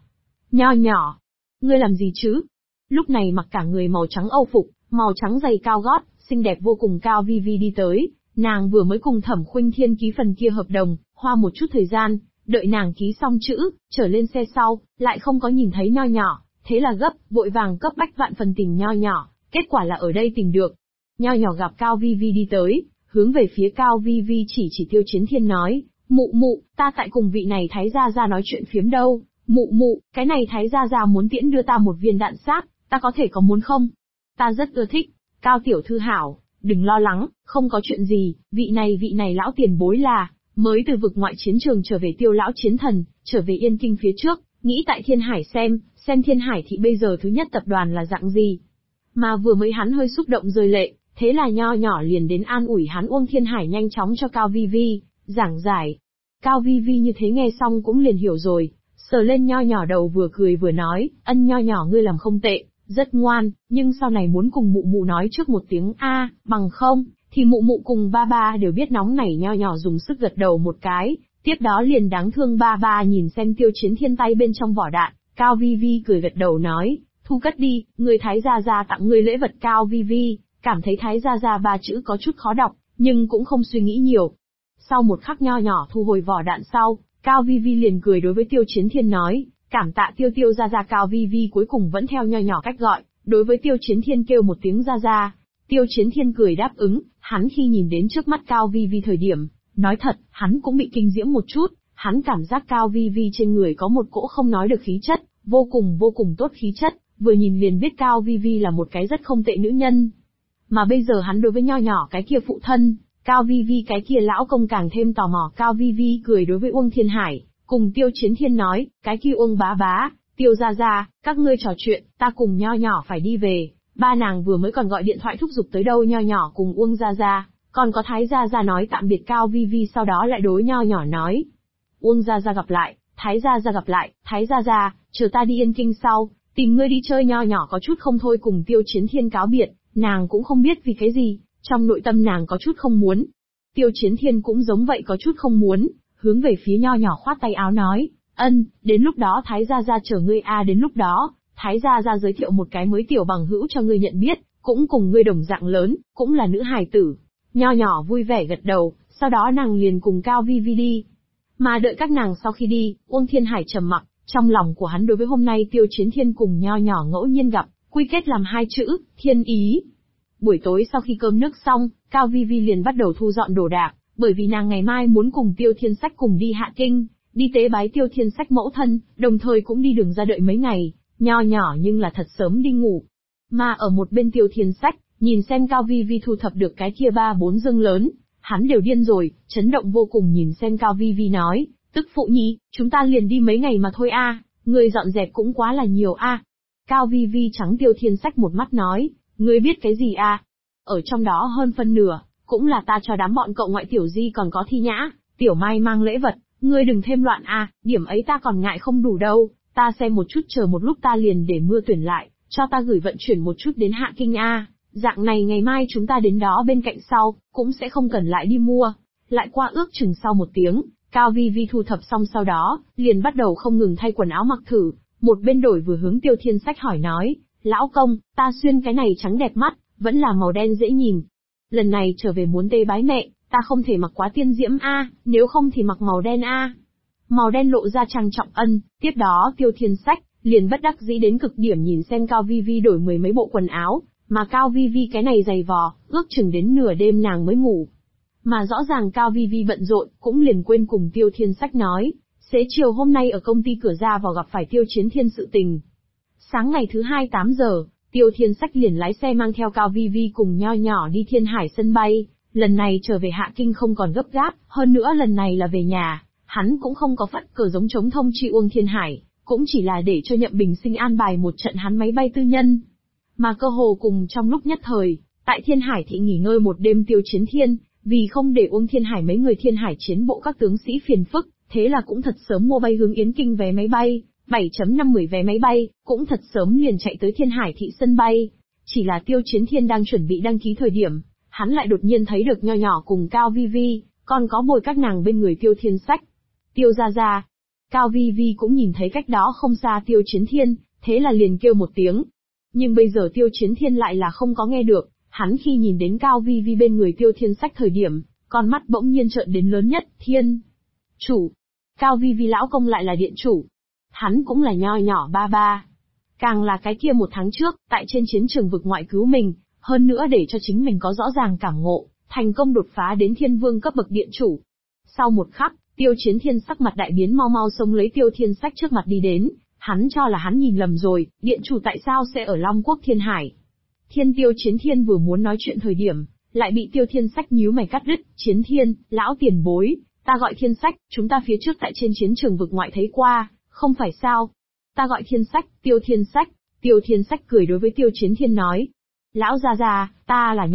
nhỏ, ngươi làm gì chứ? Lúc này mặc cả người màu trắng âu phục, màu trắng giày cao gót, xinh đẹp vô cùng Cao Vi Vi đi tới, nàng vừa mới cùng Thẩm Khuynh Thiên ký phần kia hợp đồng, hoa một chút thời gian, đợi nàng ký xong chữ, trở lên xe sau, lại không có nhìn thấy Nho Nhỏ, thế là gấp, vội vàng cấp bách vạn phần tìm Nho Nhỏ, kết quả là ở đây tìm được. Nho Nhỏ gặp Cao Vi Vi đi tới, hướng về phía Cao Vi Vi chỉ Tiêu Chiến Thiên nói, mụ, ta tại cùng vị này thái gia nói chuyện phiếm đâu, mụ, cái này thái gia muốn tiễn đưa ta một viên đạn sáp, ta có thể có muốn không? Ta rất ưa thích. Cao tiểu thư hảo, đừng lo lắng, không có chuyện gì, vị này lão tiền bối là, mới từ vực ngoại chiến trường trở về Tiêu lão chiến thần, trở về Yên Kinh phía trước, nghĩ tại Thiên Hải xem Thiên Hải thị bây giờ thứ nhất tập đoàn là dạng gì. Mà vừa mới hắn hơi xúc động rơi lệ, thế là Nho Nhỏ liền đến an ủi hắn. Uông Thiên Hải nhanh chóng cho Cao Vi Vi giảng giải. Cao Vi Vi như thế nghe xong cũng liền hiểu rồi, sờ lên Nho Nhỏ đầu vừa cười vừa nói, ân Nho Nhỏ ngươi làm không tệ, rất ngoan, nhưng sau này muốn cùng mụ nói trước một tiếng a, bằng không, thì mụ cùng ba đều biết nóng nảy. Nho Nhỏ dùng sức gật đầu một cái, tiếp đó liền đáng thương ba nhìn xem Tiêu Chiến Thiên tay bên trong vỏ đạn. Cao Vi Vi cười gật đầu nói, thu cất đi, người thái gia tặng ngươi lễ vật. Cao Vi Vi cảm thấy thái gia ba chữ có chút khó đọc, nhưng cũng không suy nghĩ nhiều. Sau một khắc Nho Nhỏ thu hồi vỏ đạn sau, Cao Vi Vi liền cười đối với Tiêu Chiến Thiên nói, cảm tạ Tiêu gia. Cao Vi Vi cuối cùng vẫn theo Nho Nhỏ cách gọi, đối với Tiêu Chiến Thiên kêu một tiếng gia. Tiêu Chiến Thiên cười đáp ứng, hắn khi nhìn đến trước mắt Cao Vi Vi thời điểm, nói thật, hắn cũng bị kinh diễm một chút, hắn cảm giác Cao Vi Vi trên người có một cỗ không nói được khí chất, vô cùng tốt khí chất, vừa nhìn liền biết Cao Vi Vi là một cái rất không tệ nữ nhân. Mà bây giờ hắn đối với Nho Nhỏ cái kia phụ thân, Cao Vi Vi cái kia lão công càng thêm tò mò. Cao Vi Vi cười đối với Uông Thiên Hải, cùng Tiêu Chiến Thiên nói, cái kia Uông bá, Tiêu gia, các ngươi trò chuyện, ta cùng Nho Nhỏ phải đi về. Ba nàng vừa mới còn gọi điện thoại thúc giục tới đâu. Nho Nhỏ cùng Uông gia, còn có Thái gia nói tạm biệt Cao Vi Vi, sau đó lại đối Nho Nhỏ nói, Uông gia gặp lại, Thái gia gặp lại, Thái gia, chờ ta đi Yên Kinh sau, tìm ngươi đi chơi. Nho Nhỏ có chút không thôi cùng Tiêu Chiến Thiên cáo biệt, nàng cũng không biết vì cái gì, trong nội tâm nàng có chút không muốn. Tiêu Chiến Thiên cũng giống vậy có chút không muốn, hướng về phía Nho Nhỏ khoát tay áo nói, ân, đến lúc đó Thái gia chờ ngươi a. Đến lúc đó, Thái gia giới thiệu một cái mới tiểu bằng hữu cho ngươi nhận biết, cũng cùng ngươi đồng dạng lớn, cũng là nữ hài tử. Nho Nhỏ vui vẻ gật đầu, sau đó nàng liền cùng Cao Vi Vi đi. Mà đợi các nàng sau khi đi, Uông Thiên Hải trầm mặc, trong lòng của hắn đối với hôm nay Tiêu Chiến Thiên cùng Nho Nhỏ ngẫu nhiên gặp, quy kết làm hai chữ, thiên ý. Buổi tối sau khi cơm nước xong, Cao Vi Vi liền bắt đầu thu dọn đồ đạc, bởi vì nàng ngày mai muốn cùng Tiêu Thiên Sách cùng đi Hạ Kinh, đi tế bái Tiêu Thiên Sách mẫu thân, đồng thời cũng đi đường ra đợi mấy ngày. Nho Nhỏ nhưng là thật sớm đi ngủ. Mà ở một bên Tiêu Thiên Sách, nhìn xem Cao Vi Vi thu thập được cái kia 3-4 dương lớn, hắn đều điên rồi, chấn động vô cùng nhìn xem Cao Vi Vi nói, tức phụ nhi, chúng ta liền đi mấy ngày mà thôi a, người dọn dẹp cũng quá là nhiều a. Cao Vi Vi trắng Tiêu Thiên Sách một mắt nói, ngươi biết cái gì a? Ở trong đó hơn phân nửa, cũng là ta cho đám bọn cậu ngoại Tiểu Di còn có Thi Nhã, Tiểu Mai mang lễ vật, ngươi đừng thêm loạn a, điểm ấy ta còn ngại không đủ đâu, ta xem một chút chờ một lúc ta liền để mưa tuyển lại, cho ta gửi vận chuyển một chút đến Hạ Kinh a, dạng này ngày mai chúng ta đến đó bên cạnh sau, cũng sẽ không cần lại đi mua. Lại qua ước chừng sau một tiếng, Cao Vi Vi thu thập xong sau đó, liền bắt đầu không ngừng thay quần áo mặc thử, một bên đổi vừa hướng Tiêu Thiên Sách hỏi nói, lão công, ta xuyên cái này trắng đẹp mắt, vẫn là màu đen dễ nhìn. Lần này trở về muốn tế bái mẹ, ta không thể mặc quá tiên diễm a, nếu không thì mặc màu đen a. Màu đen lộ ra trang trọng ân, tiếp đó Tiêu Thiên Sách liền bất đắc dĩ đến cực điểm nhìn xem Cao Vi Vi đổi mười mấy bộ quần áo, mà Cao Vi Vi cái này dày vò, ước chừng đến nửa đêm nàng mới ngủ. Mà rõ ràng Cao Vi Vi bận rộn, cũng liền quên cùng Tiêu Thiên Sách nói, xế chiều hôm nay ở công ty cửa ra vào gặp phải Tiêu Chiến Thiên sự tình. Sáng ngày thứ 2 8 giờ, Tiêu Thiên Sách liền lái xe mang theo Cao Vi Vi cùng Nho Nhỏ đi Thiên Hải sân bay, lần này trở về Hạ Kinh không còn gấp gáp, hơn nữa lần này là về nhà, hắn cũng không có phất cờ giống chống thông chi Uông Thiên Hải, cũng chỉ là để cho Nhậm Bình Sinh an bài một trận hắn máy bay tư nhân. Mà cơ hồ cùng trong lúc nhất thời, tại Thiên Hải thị nghỉ ngơi một đêm Tiêu Chiến Thiên, vì không để Uông Thiên Hải mấy người Thiên Hải chiến bộ các tướng sĩ phiền phức, thế là cũng thật sớm mua bay hướng Yến Kinh vé máy bay, 7.50 vé máy bay, cũng thật sớm liền chạy tới Thiên Hải thị sân bay. Chỉ là Tiêu Chiến Thiên đang chuẩn bị đăng ký thời điểm, hắn lại đột nhiên thấy được Nho Nhỏ cùng Cao Vi Vi, còn có bồi các nàng bên người Tiêu Thiên Sách. Tiêu gia. Cao Vi Vi cũng nhìn thấy cách đó không xa Tiêu Chiến Thiên, thế là liền kêu một tiếng. Nhưng bây giờ Tiêu Chiến Thiên lại là không có nghe được, Hắn khi nhìn đến Cao Vi Vi bên người Tiêu Thiên Sách thời điểm, con mắt bỗng nhiên trợn đến lớn nhất, thiên chủ. Cao Vi Vi lão công lại là điện chủ. Hắn cũng là nho nhỏ ba ba. Càng là cái kia một tháng trước, tại trên chiến trường vực ngoại cứu mình, hơn nữa để cho chính mình có rõ ràng cảm ngộ, thành công đột phá đến thiên vương cấp bậc điện chủ. Sau một khắc, Tiêu Chiến Thiên sắc mặt đại biến, mau mau xông lấy Tiêu Thiên Sách trước mặt đi đến, hắn cho là hắn nhìn lầm rồi, điện chủ tại sao sẽ ở Long Quốc Thiên Hải. Tiêu Chiến Thiên vừa muốn nói chuyện thời điểm, lại bị Tiêu Thiên Sách nhíu mày cắt đứt. Chiến Thiên, lão tiền bối, ta gọi Thiên Sách, chúng ta phía trước tại trên chiến trường vực ngoại thấy qua, không phải sao? Ta gọi Thiên Sách, Tiêu Thiên Sách. Tiêu Thiên Sách cười đối với Tiêu Chiến Thiên nói. Lão gia gia, ta là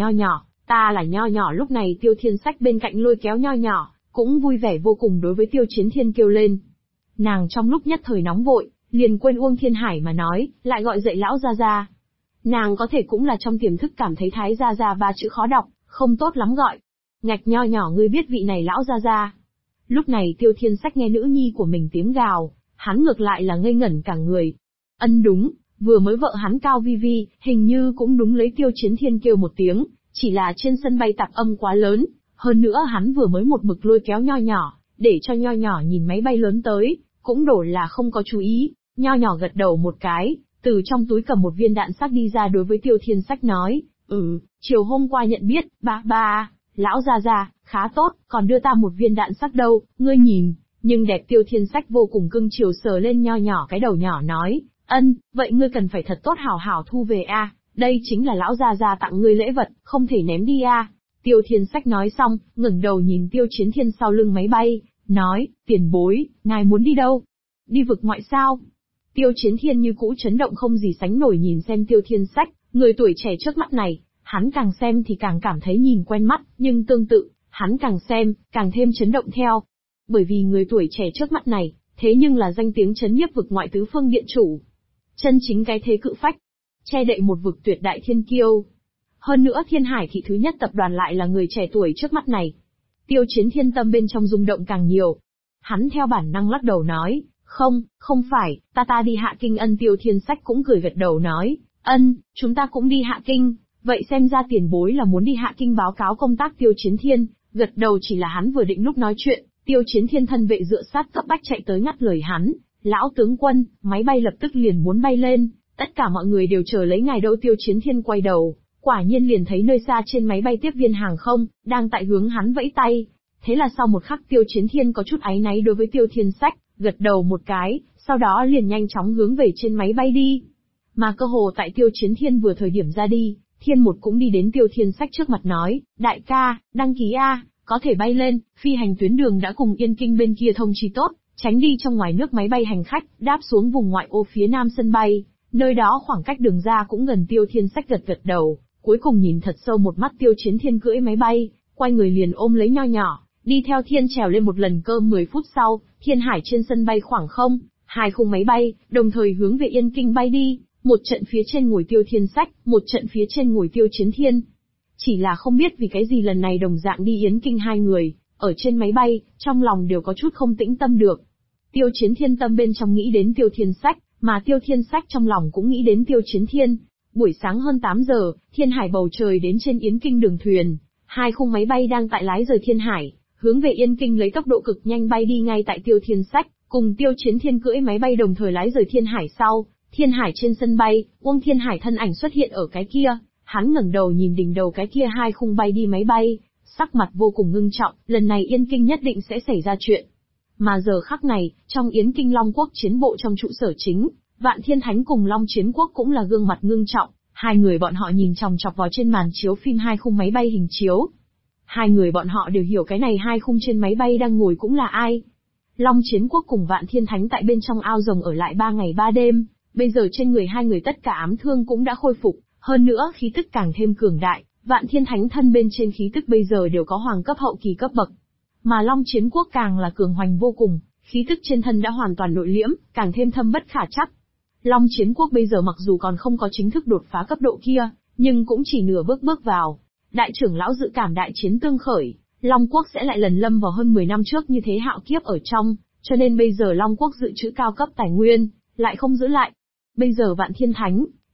nho nhỏ. Lúc này Tiêu Thiên Sách bên cạnh lôi kéo nho nhỏ, cũng vui vẻ vô cùng đối với Tiêu Chiến Thiên kêu lên. Nàng trong lúc nhất thời nóng vội, liền quên Uông Thiên Hải mà nói, lại gọi dậy lão gia gia. Nàng có thể cũng là trong tiềm thức cảm thấy Thái gia gia ba chữ khó đọc, không tốt lắm gọi. Ngạch nho nhỏ, ngươi biết vị này lão gia gia. Lúc này Tiêu Thiên Sách nghe nữ nhi của mình tiếng gào, hắn ngược lại là ngây ngẩn cả người. Đúng, vừa mới vợ hắn Cao Vi Vi, hình như cũng đúng lấy Tiêu Chiến Thiên kêu một tiếng, chỉ là trên sân bay tạp âm quá lớn, hơn nữa hắn vừa mới một mực lôi kéo nho nhỏ, để cho nho nhỏ nhìn máy bay lớn tới, cũng đổ là không có chú ý. Nho nhỏ gật đầu một cái, từ trong túi cầm một viên đạn xác đi ra đối với Tiêu Thiên Sách nói, chiều hôm qua nhận biết, ba, lão gia gia, khá tốt, còn đưa ta một viên đạn xác đâu, ngươi nhìn. Nhưng đẹp Tiêu Thiên Sách vô cùng cưng chiều sờ lên nho nhỏ cái đầu nhỏ nói, vậy ngươi cần phải thật tốt hảo hảo thu về a, đây chính là lão gia gia tặng ngươi lễ vật, không thể ném đi a. Tiêu Thiên Sách nói xong, ngẩng đầu nhìn Tiêu Chiến Thiên sau lưng máy bay, nói, tiền bối, ngài muốn đi đâu? Đi vực ngoại sao? Tiêu Chiến Thiên như cũ chấn động không gì sánh nổi nhìn xem Tiêu Thiên Sách, người tuổi trẻ trước mắt này, hắn càng xem thì càng cảm thấy nhìn quen mắt, nhưng tương tự, hắn càng xem, càng thêm chấn động theo. Bởi vì người tuổi trẻ trước mắt này, thế nhưng là danh tiếng chấn nhiếp vực ngoại tứ phương điện chủ. Chân chính cái thế cự phách, che đậy một vực tuyệt đại thiên kiêu. Hơn nữa Thiên Hải thị thứ nhất tập đoàn lại là người trẻ tuổi trước mắt này. Tiêu Chiến Thiên tâm bên trong rung động càng nhiều. Hắn theo bản năng lắc đầu nói, không phải, ta đi Hạ Kinh. Tiêu Thiên Sách cũng cười gật đầu nói, chúng ta cũng đi Hạ Kinh, vậy xem ra tiền bối là muốn đi Hạ Kinh báo cáo công tác. Tiêu Chiến Thiên, gật đầu chỉ là hắn vừa định lúc nói chuyện, Tiêu Chiến Thiên thân vệ dựa sát cấp bách chạy tới ngắt lời hắn, lão tướng quân, máy bay lập tức liền muốn bay lên, tất cả mọi người đều chờ lấy ngài đâu. Tiêu Chiến Thiên quay đầu, quả nhiên liền thấy nơi xa trên máy bay tiếp viên hàng không, đang tại hướng hắn vẫy tay. Thế là sau một khắc Tiêu Chiến Thiên có chút áy náy đối với Tiêu Thiên Sách, gật đầu một cái, sau đó liền nhanh chóng hướng về trên máy bay đi. Mà cơ hồ tại Tiêu Chiến Thiên vừa thời điểm ra đi, Thiên Một cũng đi đến Tiêu Thiên Sách trước mặt nói, đại ca, đăng ký a, có thể bay lên, phi hành tuyến đường đã cùng Yên Kinh bên kia thông chi tốt, tránh đi trong ngoài nước máy bay hành khách, đáp xuống vùng ngoại ô phía nam sân bay, nơi đó khoảng cách đường ra cũng gần. Tiêu Thiên Sách gật gật đầu, cuối cùng nhìn thật sâu một mắt Tiêu Chiến Thiên cưỡi máy bay, quay người liền ôm lấy nho nhỏ, đi theo Thiên trèo lên một lần. Cơm 10 phút sau, Thiên Hải trên sân bay khoảng không, hai khung máy bay, đồng thời hướng về Yên Kinh bay đi, một trận phía trên ngồi Tiêu Thiên Sách, một trận phía trên ngồi Tiêu Chiến Thiên. Chỉ là không biết vì cái gì lần này đồng dạng đi Yến Kinh hai người, ở trên máy bay, trong lòng đều có chút không tĩnh tâm được. Tiêu Chiến Thiên tâm bên trong nghĩ đến Tiêu Thiên Sách, mà Tiêu Thiên Sách trong lòng cũng nghĩ đến Tiêu Chiến Thiên. Buổi sáng hơn 8 giờ, Thiên Hải bầu trời đến trên Yến Kinh đường thuyền, hai khung máy bay đang tại lái rời Thiên Hải, hướng về Yên Kinh lấy tốc độ cực nhanh bay đi. Ngay tại Tiêu Thiên Sách cùng Tiêu Chiến Thiên cưỡi máy bay đồng thời lái rời Thiên Hải sau, Thiên Hải trên sân bay, Uông Thiên Hải thân ảnh xuất hiện ở cái kia, hắn ngẩng đầu nhìn đỉnh đầu cái kia hai khung bay đi máy bay, sắc mặt vô cùng ngưng trọng, lần này Yên Kinh nhất định sẽ xảy ra chuyện. Mà giờ khắc này, trong Yến Kinh Long Quốc chiến bộ trong trụ sở chính, Vạn Thiên Thánh cùng Long Chiến Quốc cũng là gương mặt ngưng trọng, hai người bọn họ nhìn chòng chọc vào trên màn chiếu phim hai khung máy bay hình chiếu. Hai người bọn họ đều hiểu cái này hai khung trên máy bay đang ngồi cũng là ai. Long Chiến Quốc cùng Vạn Thiên Thánh tại bên trong ao rồng ở lại 3 ngày 3 đêm, bây giờ trên người hai người tất cả ám thương cũng đã khôi phục, hơn nữa khí tức càng thêm cường đại, Vạn Thiên Thánh thân bên trên khí tức bây giờ đều có hoàng cấp hậu kỳ cấp bậc. Mà Long Chiến Quốc càng là cường hoành vô cùng, khí tức trên thân đã hoàn toàn nội liễm, càng thêm thâm bất khả trắc. Long Chiến Quốc bây giờ mặc dù còn không có chính thức đột phá cấp độ kia, nhưng cũng chỉ nửa bước vào. Đại trưởng lão dự cảm đại chiến tương khởi, Long Quốc sẽ lại lần lâm vào hơn 10 năm trước như thế hạo kiếp ở trong, cho nên bây giờ Long Quốc dự trữ cao cấp tài nguyên, lại không giữ lại. Bây giờ Vạn Thiên Thánh,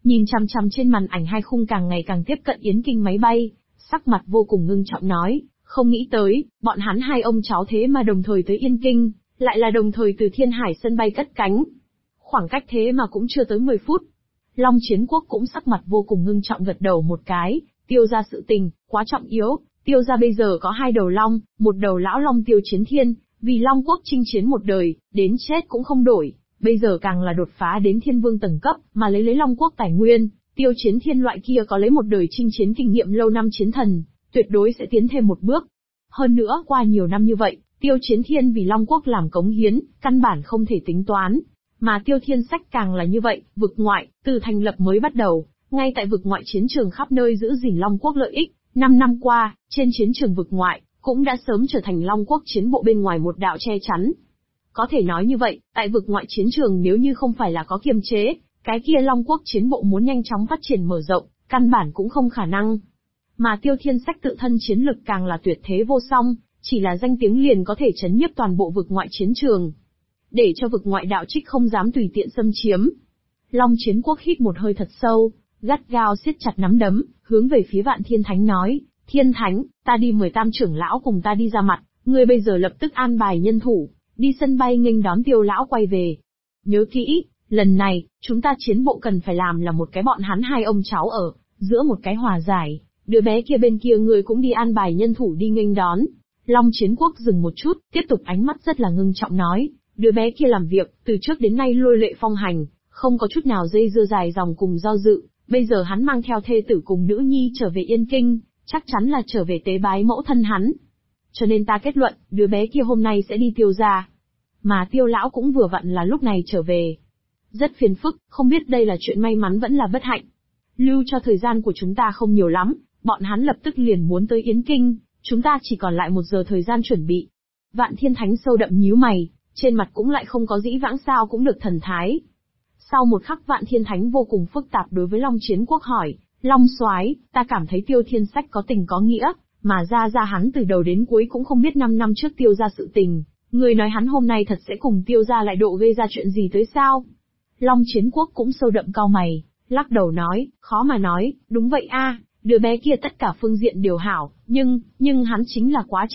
nhìn chằm chằm trên màn ảnh hai khung càng ngày càng tiếp cận Yến Kinh máy bay, sắc mặt vô cùng ngưng trọng nói, không nghĩ tới, bọn hắn hai ông cháu thế mà đồng thời tới Yên Kinh, lại là đồng thời từ Thiên Hải sân bay cất cánh. Khoảng cách thế mà cũng chưa tới 10 phút. Long Chiến Quốc cũng sắc mặt vô cùng ngưng trọng gật đầu một cái, Tiêu gia sự tình, quá trọng yếu, Tiêu gia bây giờ có hai đầu long, một đầu lão long Tiêu Chiến Thiên, vì Long Quốc chinh chiến một đời, đến chết cũng không đổi, bây giờ càng là đột phá đến Thiên Vương tầng cấp, mà lấy Long Quốc tài nguyên, Tiêu Chiến Thiên loại kia có lấy một đời chinh chiến kinh nghiệm lâu năm chiến thần, tuyệt đối sẽ tiến thêm một bước. Hơn nữa, qua nhiều năm như vậy, Tiêu Chiến Thiên vì Long Quốc làm cống hiến, căn bản không thể tính toán. Mà Tiêu Thiên Sách càng là như vậy, vực ngoại, từ thành lập mới bắt đầu, ngay tại vực ngoại chiến trường khắp nơi giữ gìn Long Quốc lợi ích, 5 năm qua, trên chiến trường vực ngoại, cũng đã sớm trở thành Long Quốc chiến bộ bên ngoài một đạo che chắn. Có thể nói như vậy, tại vực ngoại chiến trường nếu như không phải là có kiềm chế, cái kia Long Quốc chiến bộ muốn nhanh chóng phát triển mở rộng, căn bản cũng không khả năng. Mà Tiêu Thiên Sách tự thân chiến lực càng là tuyệt thế vô song, chỉ là danh tiếng liền có thể chấn nhiếp toàn bộ vực ngoại chiến trường. Để cho vực ngoại đạo trích không dám tùy tiện xâm chiếm. Long Chiến Quốc hít một hơi thật sâu, gắt gao siết chặt nắm đấm, hướng về phía Vạn Thiên Thánh nói, Thiên Thánh, ta đi mời Tam trưởng lão cùng ta đi ra mặt, ngươi bây giờ lập tức an bài nhân thủ, đi sân bay nghênh đón Tiêu lão quay về. Nhớ kỹ, lần này, chúng ta chiến bộ cần phải làm là một cái bọn hắn hai ông cháu ở, giữa một cái hòa giải, đứa bé kia bên kia ngươi cũng đi an bài nhân thủ đi nghênh đón. Long Chiến Quốc dừng một chút, tiếp tục ánh mắt rất là ngưng trọng nói, đứa bé kia làm việc, từ trước đến nay lôi lệ phong hành, không có chút nào dây dưa dài dòng cùng do dự, bây giờ hắn mang theo thê tử cùng nữ nhi trở về Yên Kinh, chắc chắn là trở về tế bái mẫu thân hắn. Cho nên ta kết luận, đứa bé kia hôm nay sẽ đi Tiêu gia. Mà Tiêu lão cũng vừa vặn là lúc này trở về. Rất phiền phức, không biết đây là chuyện may mắn vẫn là bất hạnh. Lưu cho thời gian của chúng ta không nhiều lắm, bọn hắn lập tức liền muốn tới Yến Kinh, chúng ta chỉ còn lại 1 giờ thời gian chuẩn bị. Vạn Thiên Thánh sâu đậm nhíu mày, trên mặt cũng lại không có dĩ vãng sao cũng được thần thái. Sau một khắc Vạn Thiên Thánh vô cùng phức tạp đối với Long Chiến Quốc hỏi, Long Soái, ta cảm thấy Tiêu Thiên Sách có tình có nghĩa, mà ra hắn từ đầu đến cuối cũng không biết 5 năm trước Tiêu gia sự tình, người nói hắn hôm nay thật sẽ cùng Tiêu gia lại độ gây ra chuyện gì tới sao? Long Chiến Quốc cũng sâu đậm cau mày, lắc đầu nói, khó mà nói, đúng vậy a, đứa bé kia tất cả phương diện đều hảo, nhưng hắn chính là quá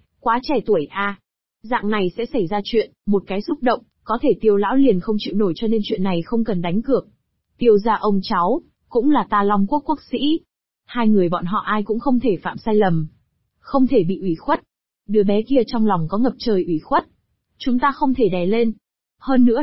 trẻ tuổi a. Dạng này sẽ xảy ra chuyện, một cái xúc động, có thể Tiêu lão liền không chịu nổi cho nên chuyện này không cần đánh cược. Tiêu gia ông cháu, cũng là ta Long Quốc quốc sĩ. Hai người bọn họ ai cũng không thể phạm sai lầm. Không thể bị ủy khuất. Đứa bé kia trong lòng có ngập trời ủy khuất. Chúng ta không thể đè lên. Hơn nữa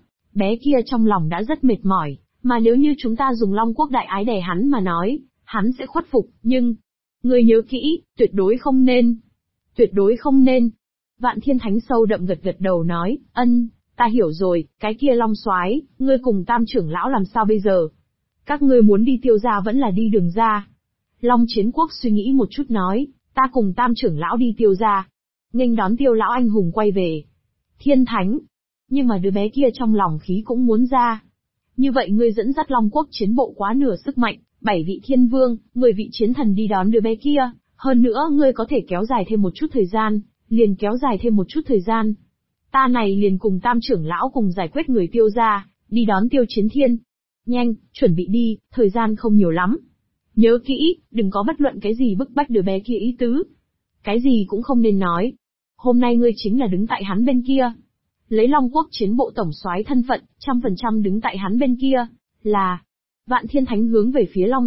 bé kia trong lòng đã rất mệt mỏi, mà nếu như chúng ta dùng Long Quốc đại ái đè hắn mà nói, hắn sẽ khuất phục, nhưng... Người nhớ kỹ, tuyệt đối không nên. Tuyệt đối không nên. Vạn Thiên Thánh sâu đậm gật đầu nói, ta hiểu rồi, cái kia Long Soái, ngươi cùng Tam trưởng lão làm sao bây giờ? Các ngươi muốn đi Tiêu gia vẫn là đi Đường gia? Long Chiến Quốc suy nghĩ một chút nói, ta cùng Tam trưởng lão đi Tiêu gia, nghênh đón Tiêu lão anh hùng quay về. Thiên Thánh, nhưng mà đứa bé kia trong lòng khí cũng muốn ra. Như vậy ngươi dẫn dắt Long Quốc chiến bộ quá nửa sức mạnh, 7 vị thiên vương, 10 vị chiến thần đi đón đứa bé kia, hơn nữa ngươi có thể kéo dài thêm một chút thời gian, liền kéo dài thêm một chút thời gian. Ta này liền cùng Tam trưởng lão cùng giải quyết người Tiêu gia, đi đón Tiêu Chiến Thiên. Nhanh, chuẩn bị đi, thời gian không nhiều lắm. Nhớ kỹ, đừng có bất luận cái gì bức bách đứa bé kia ý tứ. Cái gì cũng không nên nói. Hôm nay ngươi chính là đứng tại hắn bên kia. Lấy Long Quốc chiến bộ tổng soái thân phận, 100% đứng tại hắn bên kia, là... Vạn Thiên Thánh hướng về phía Long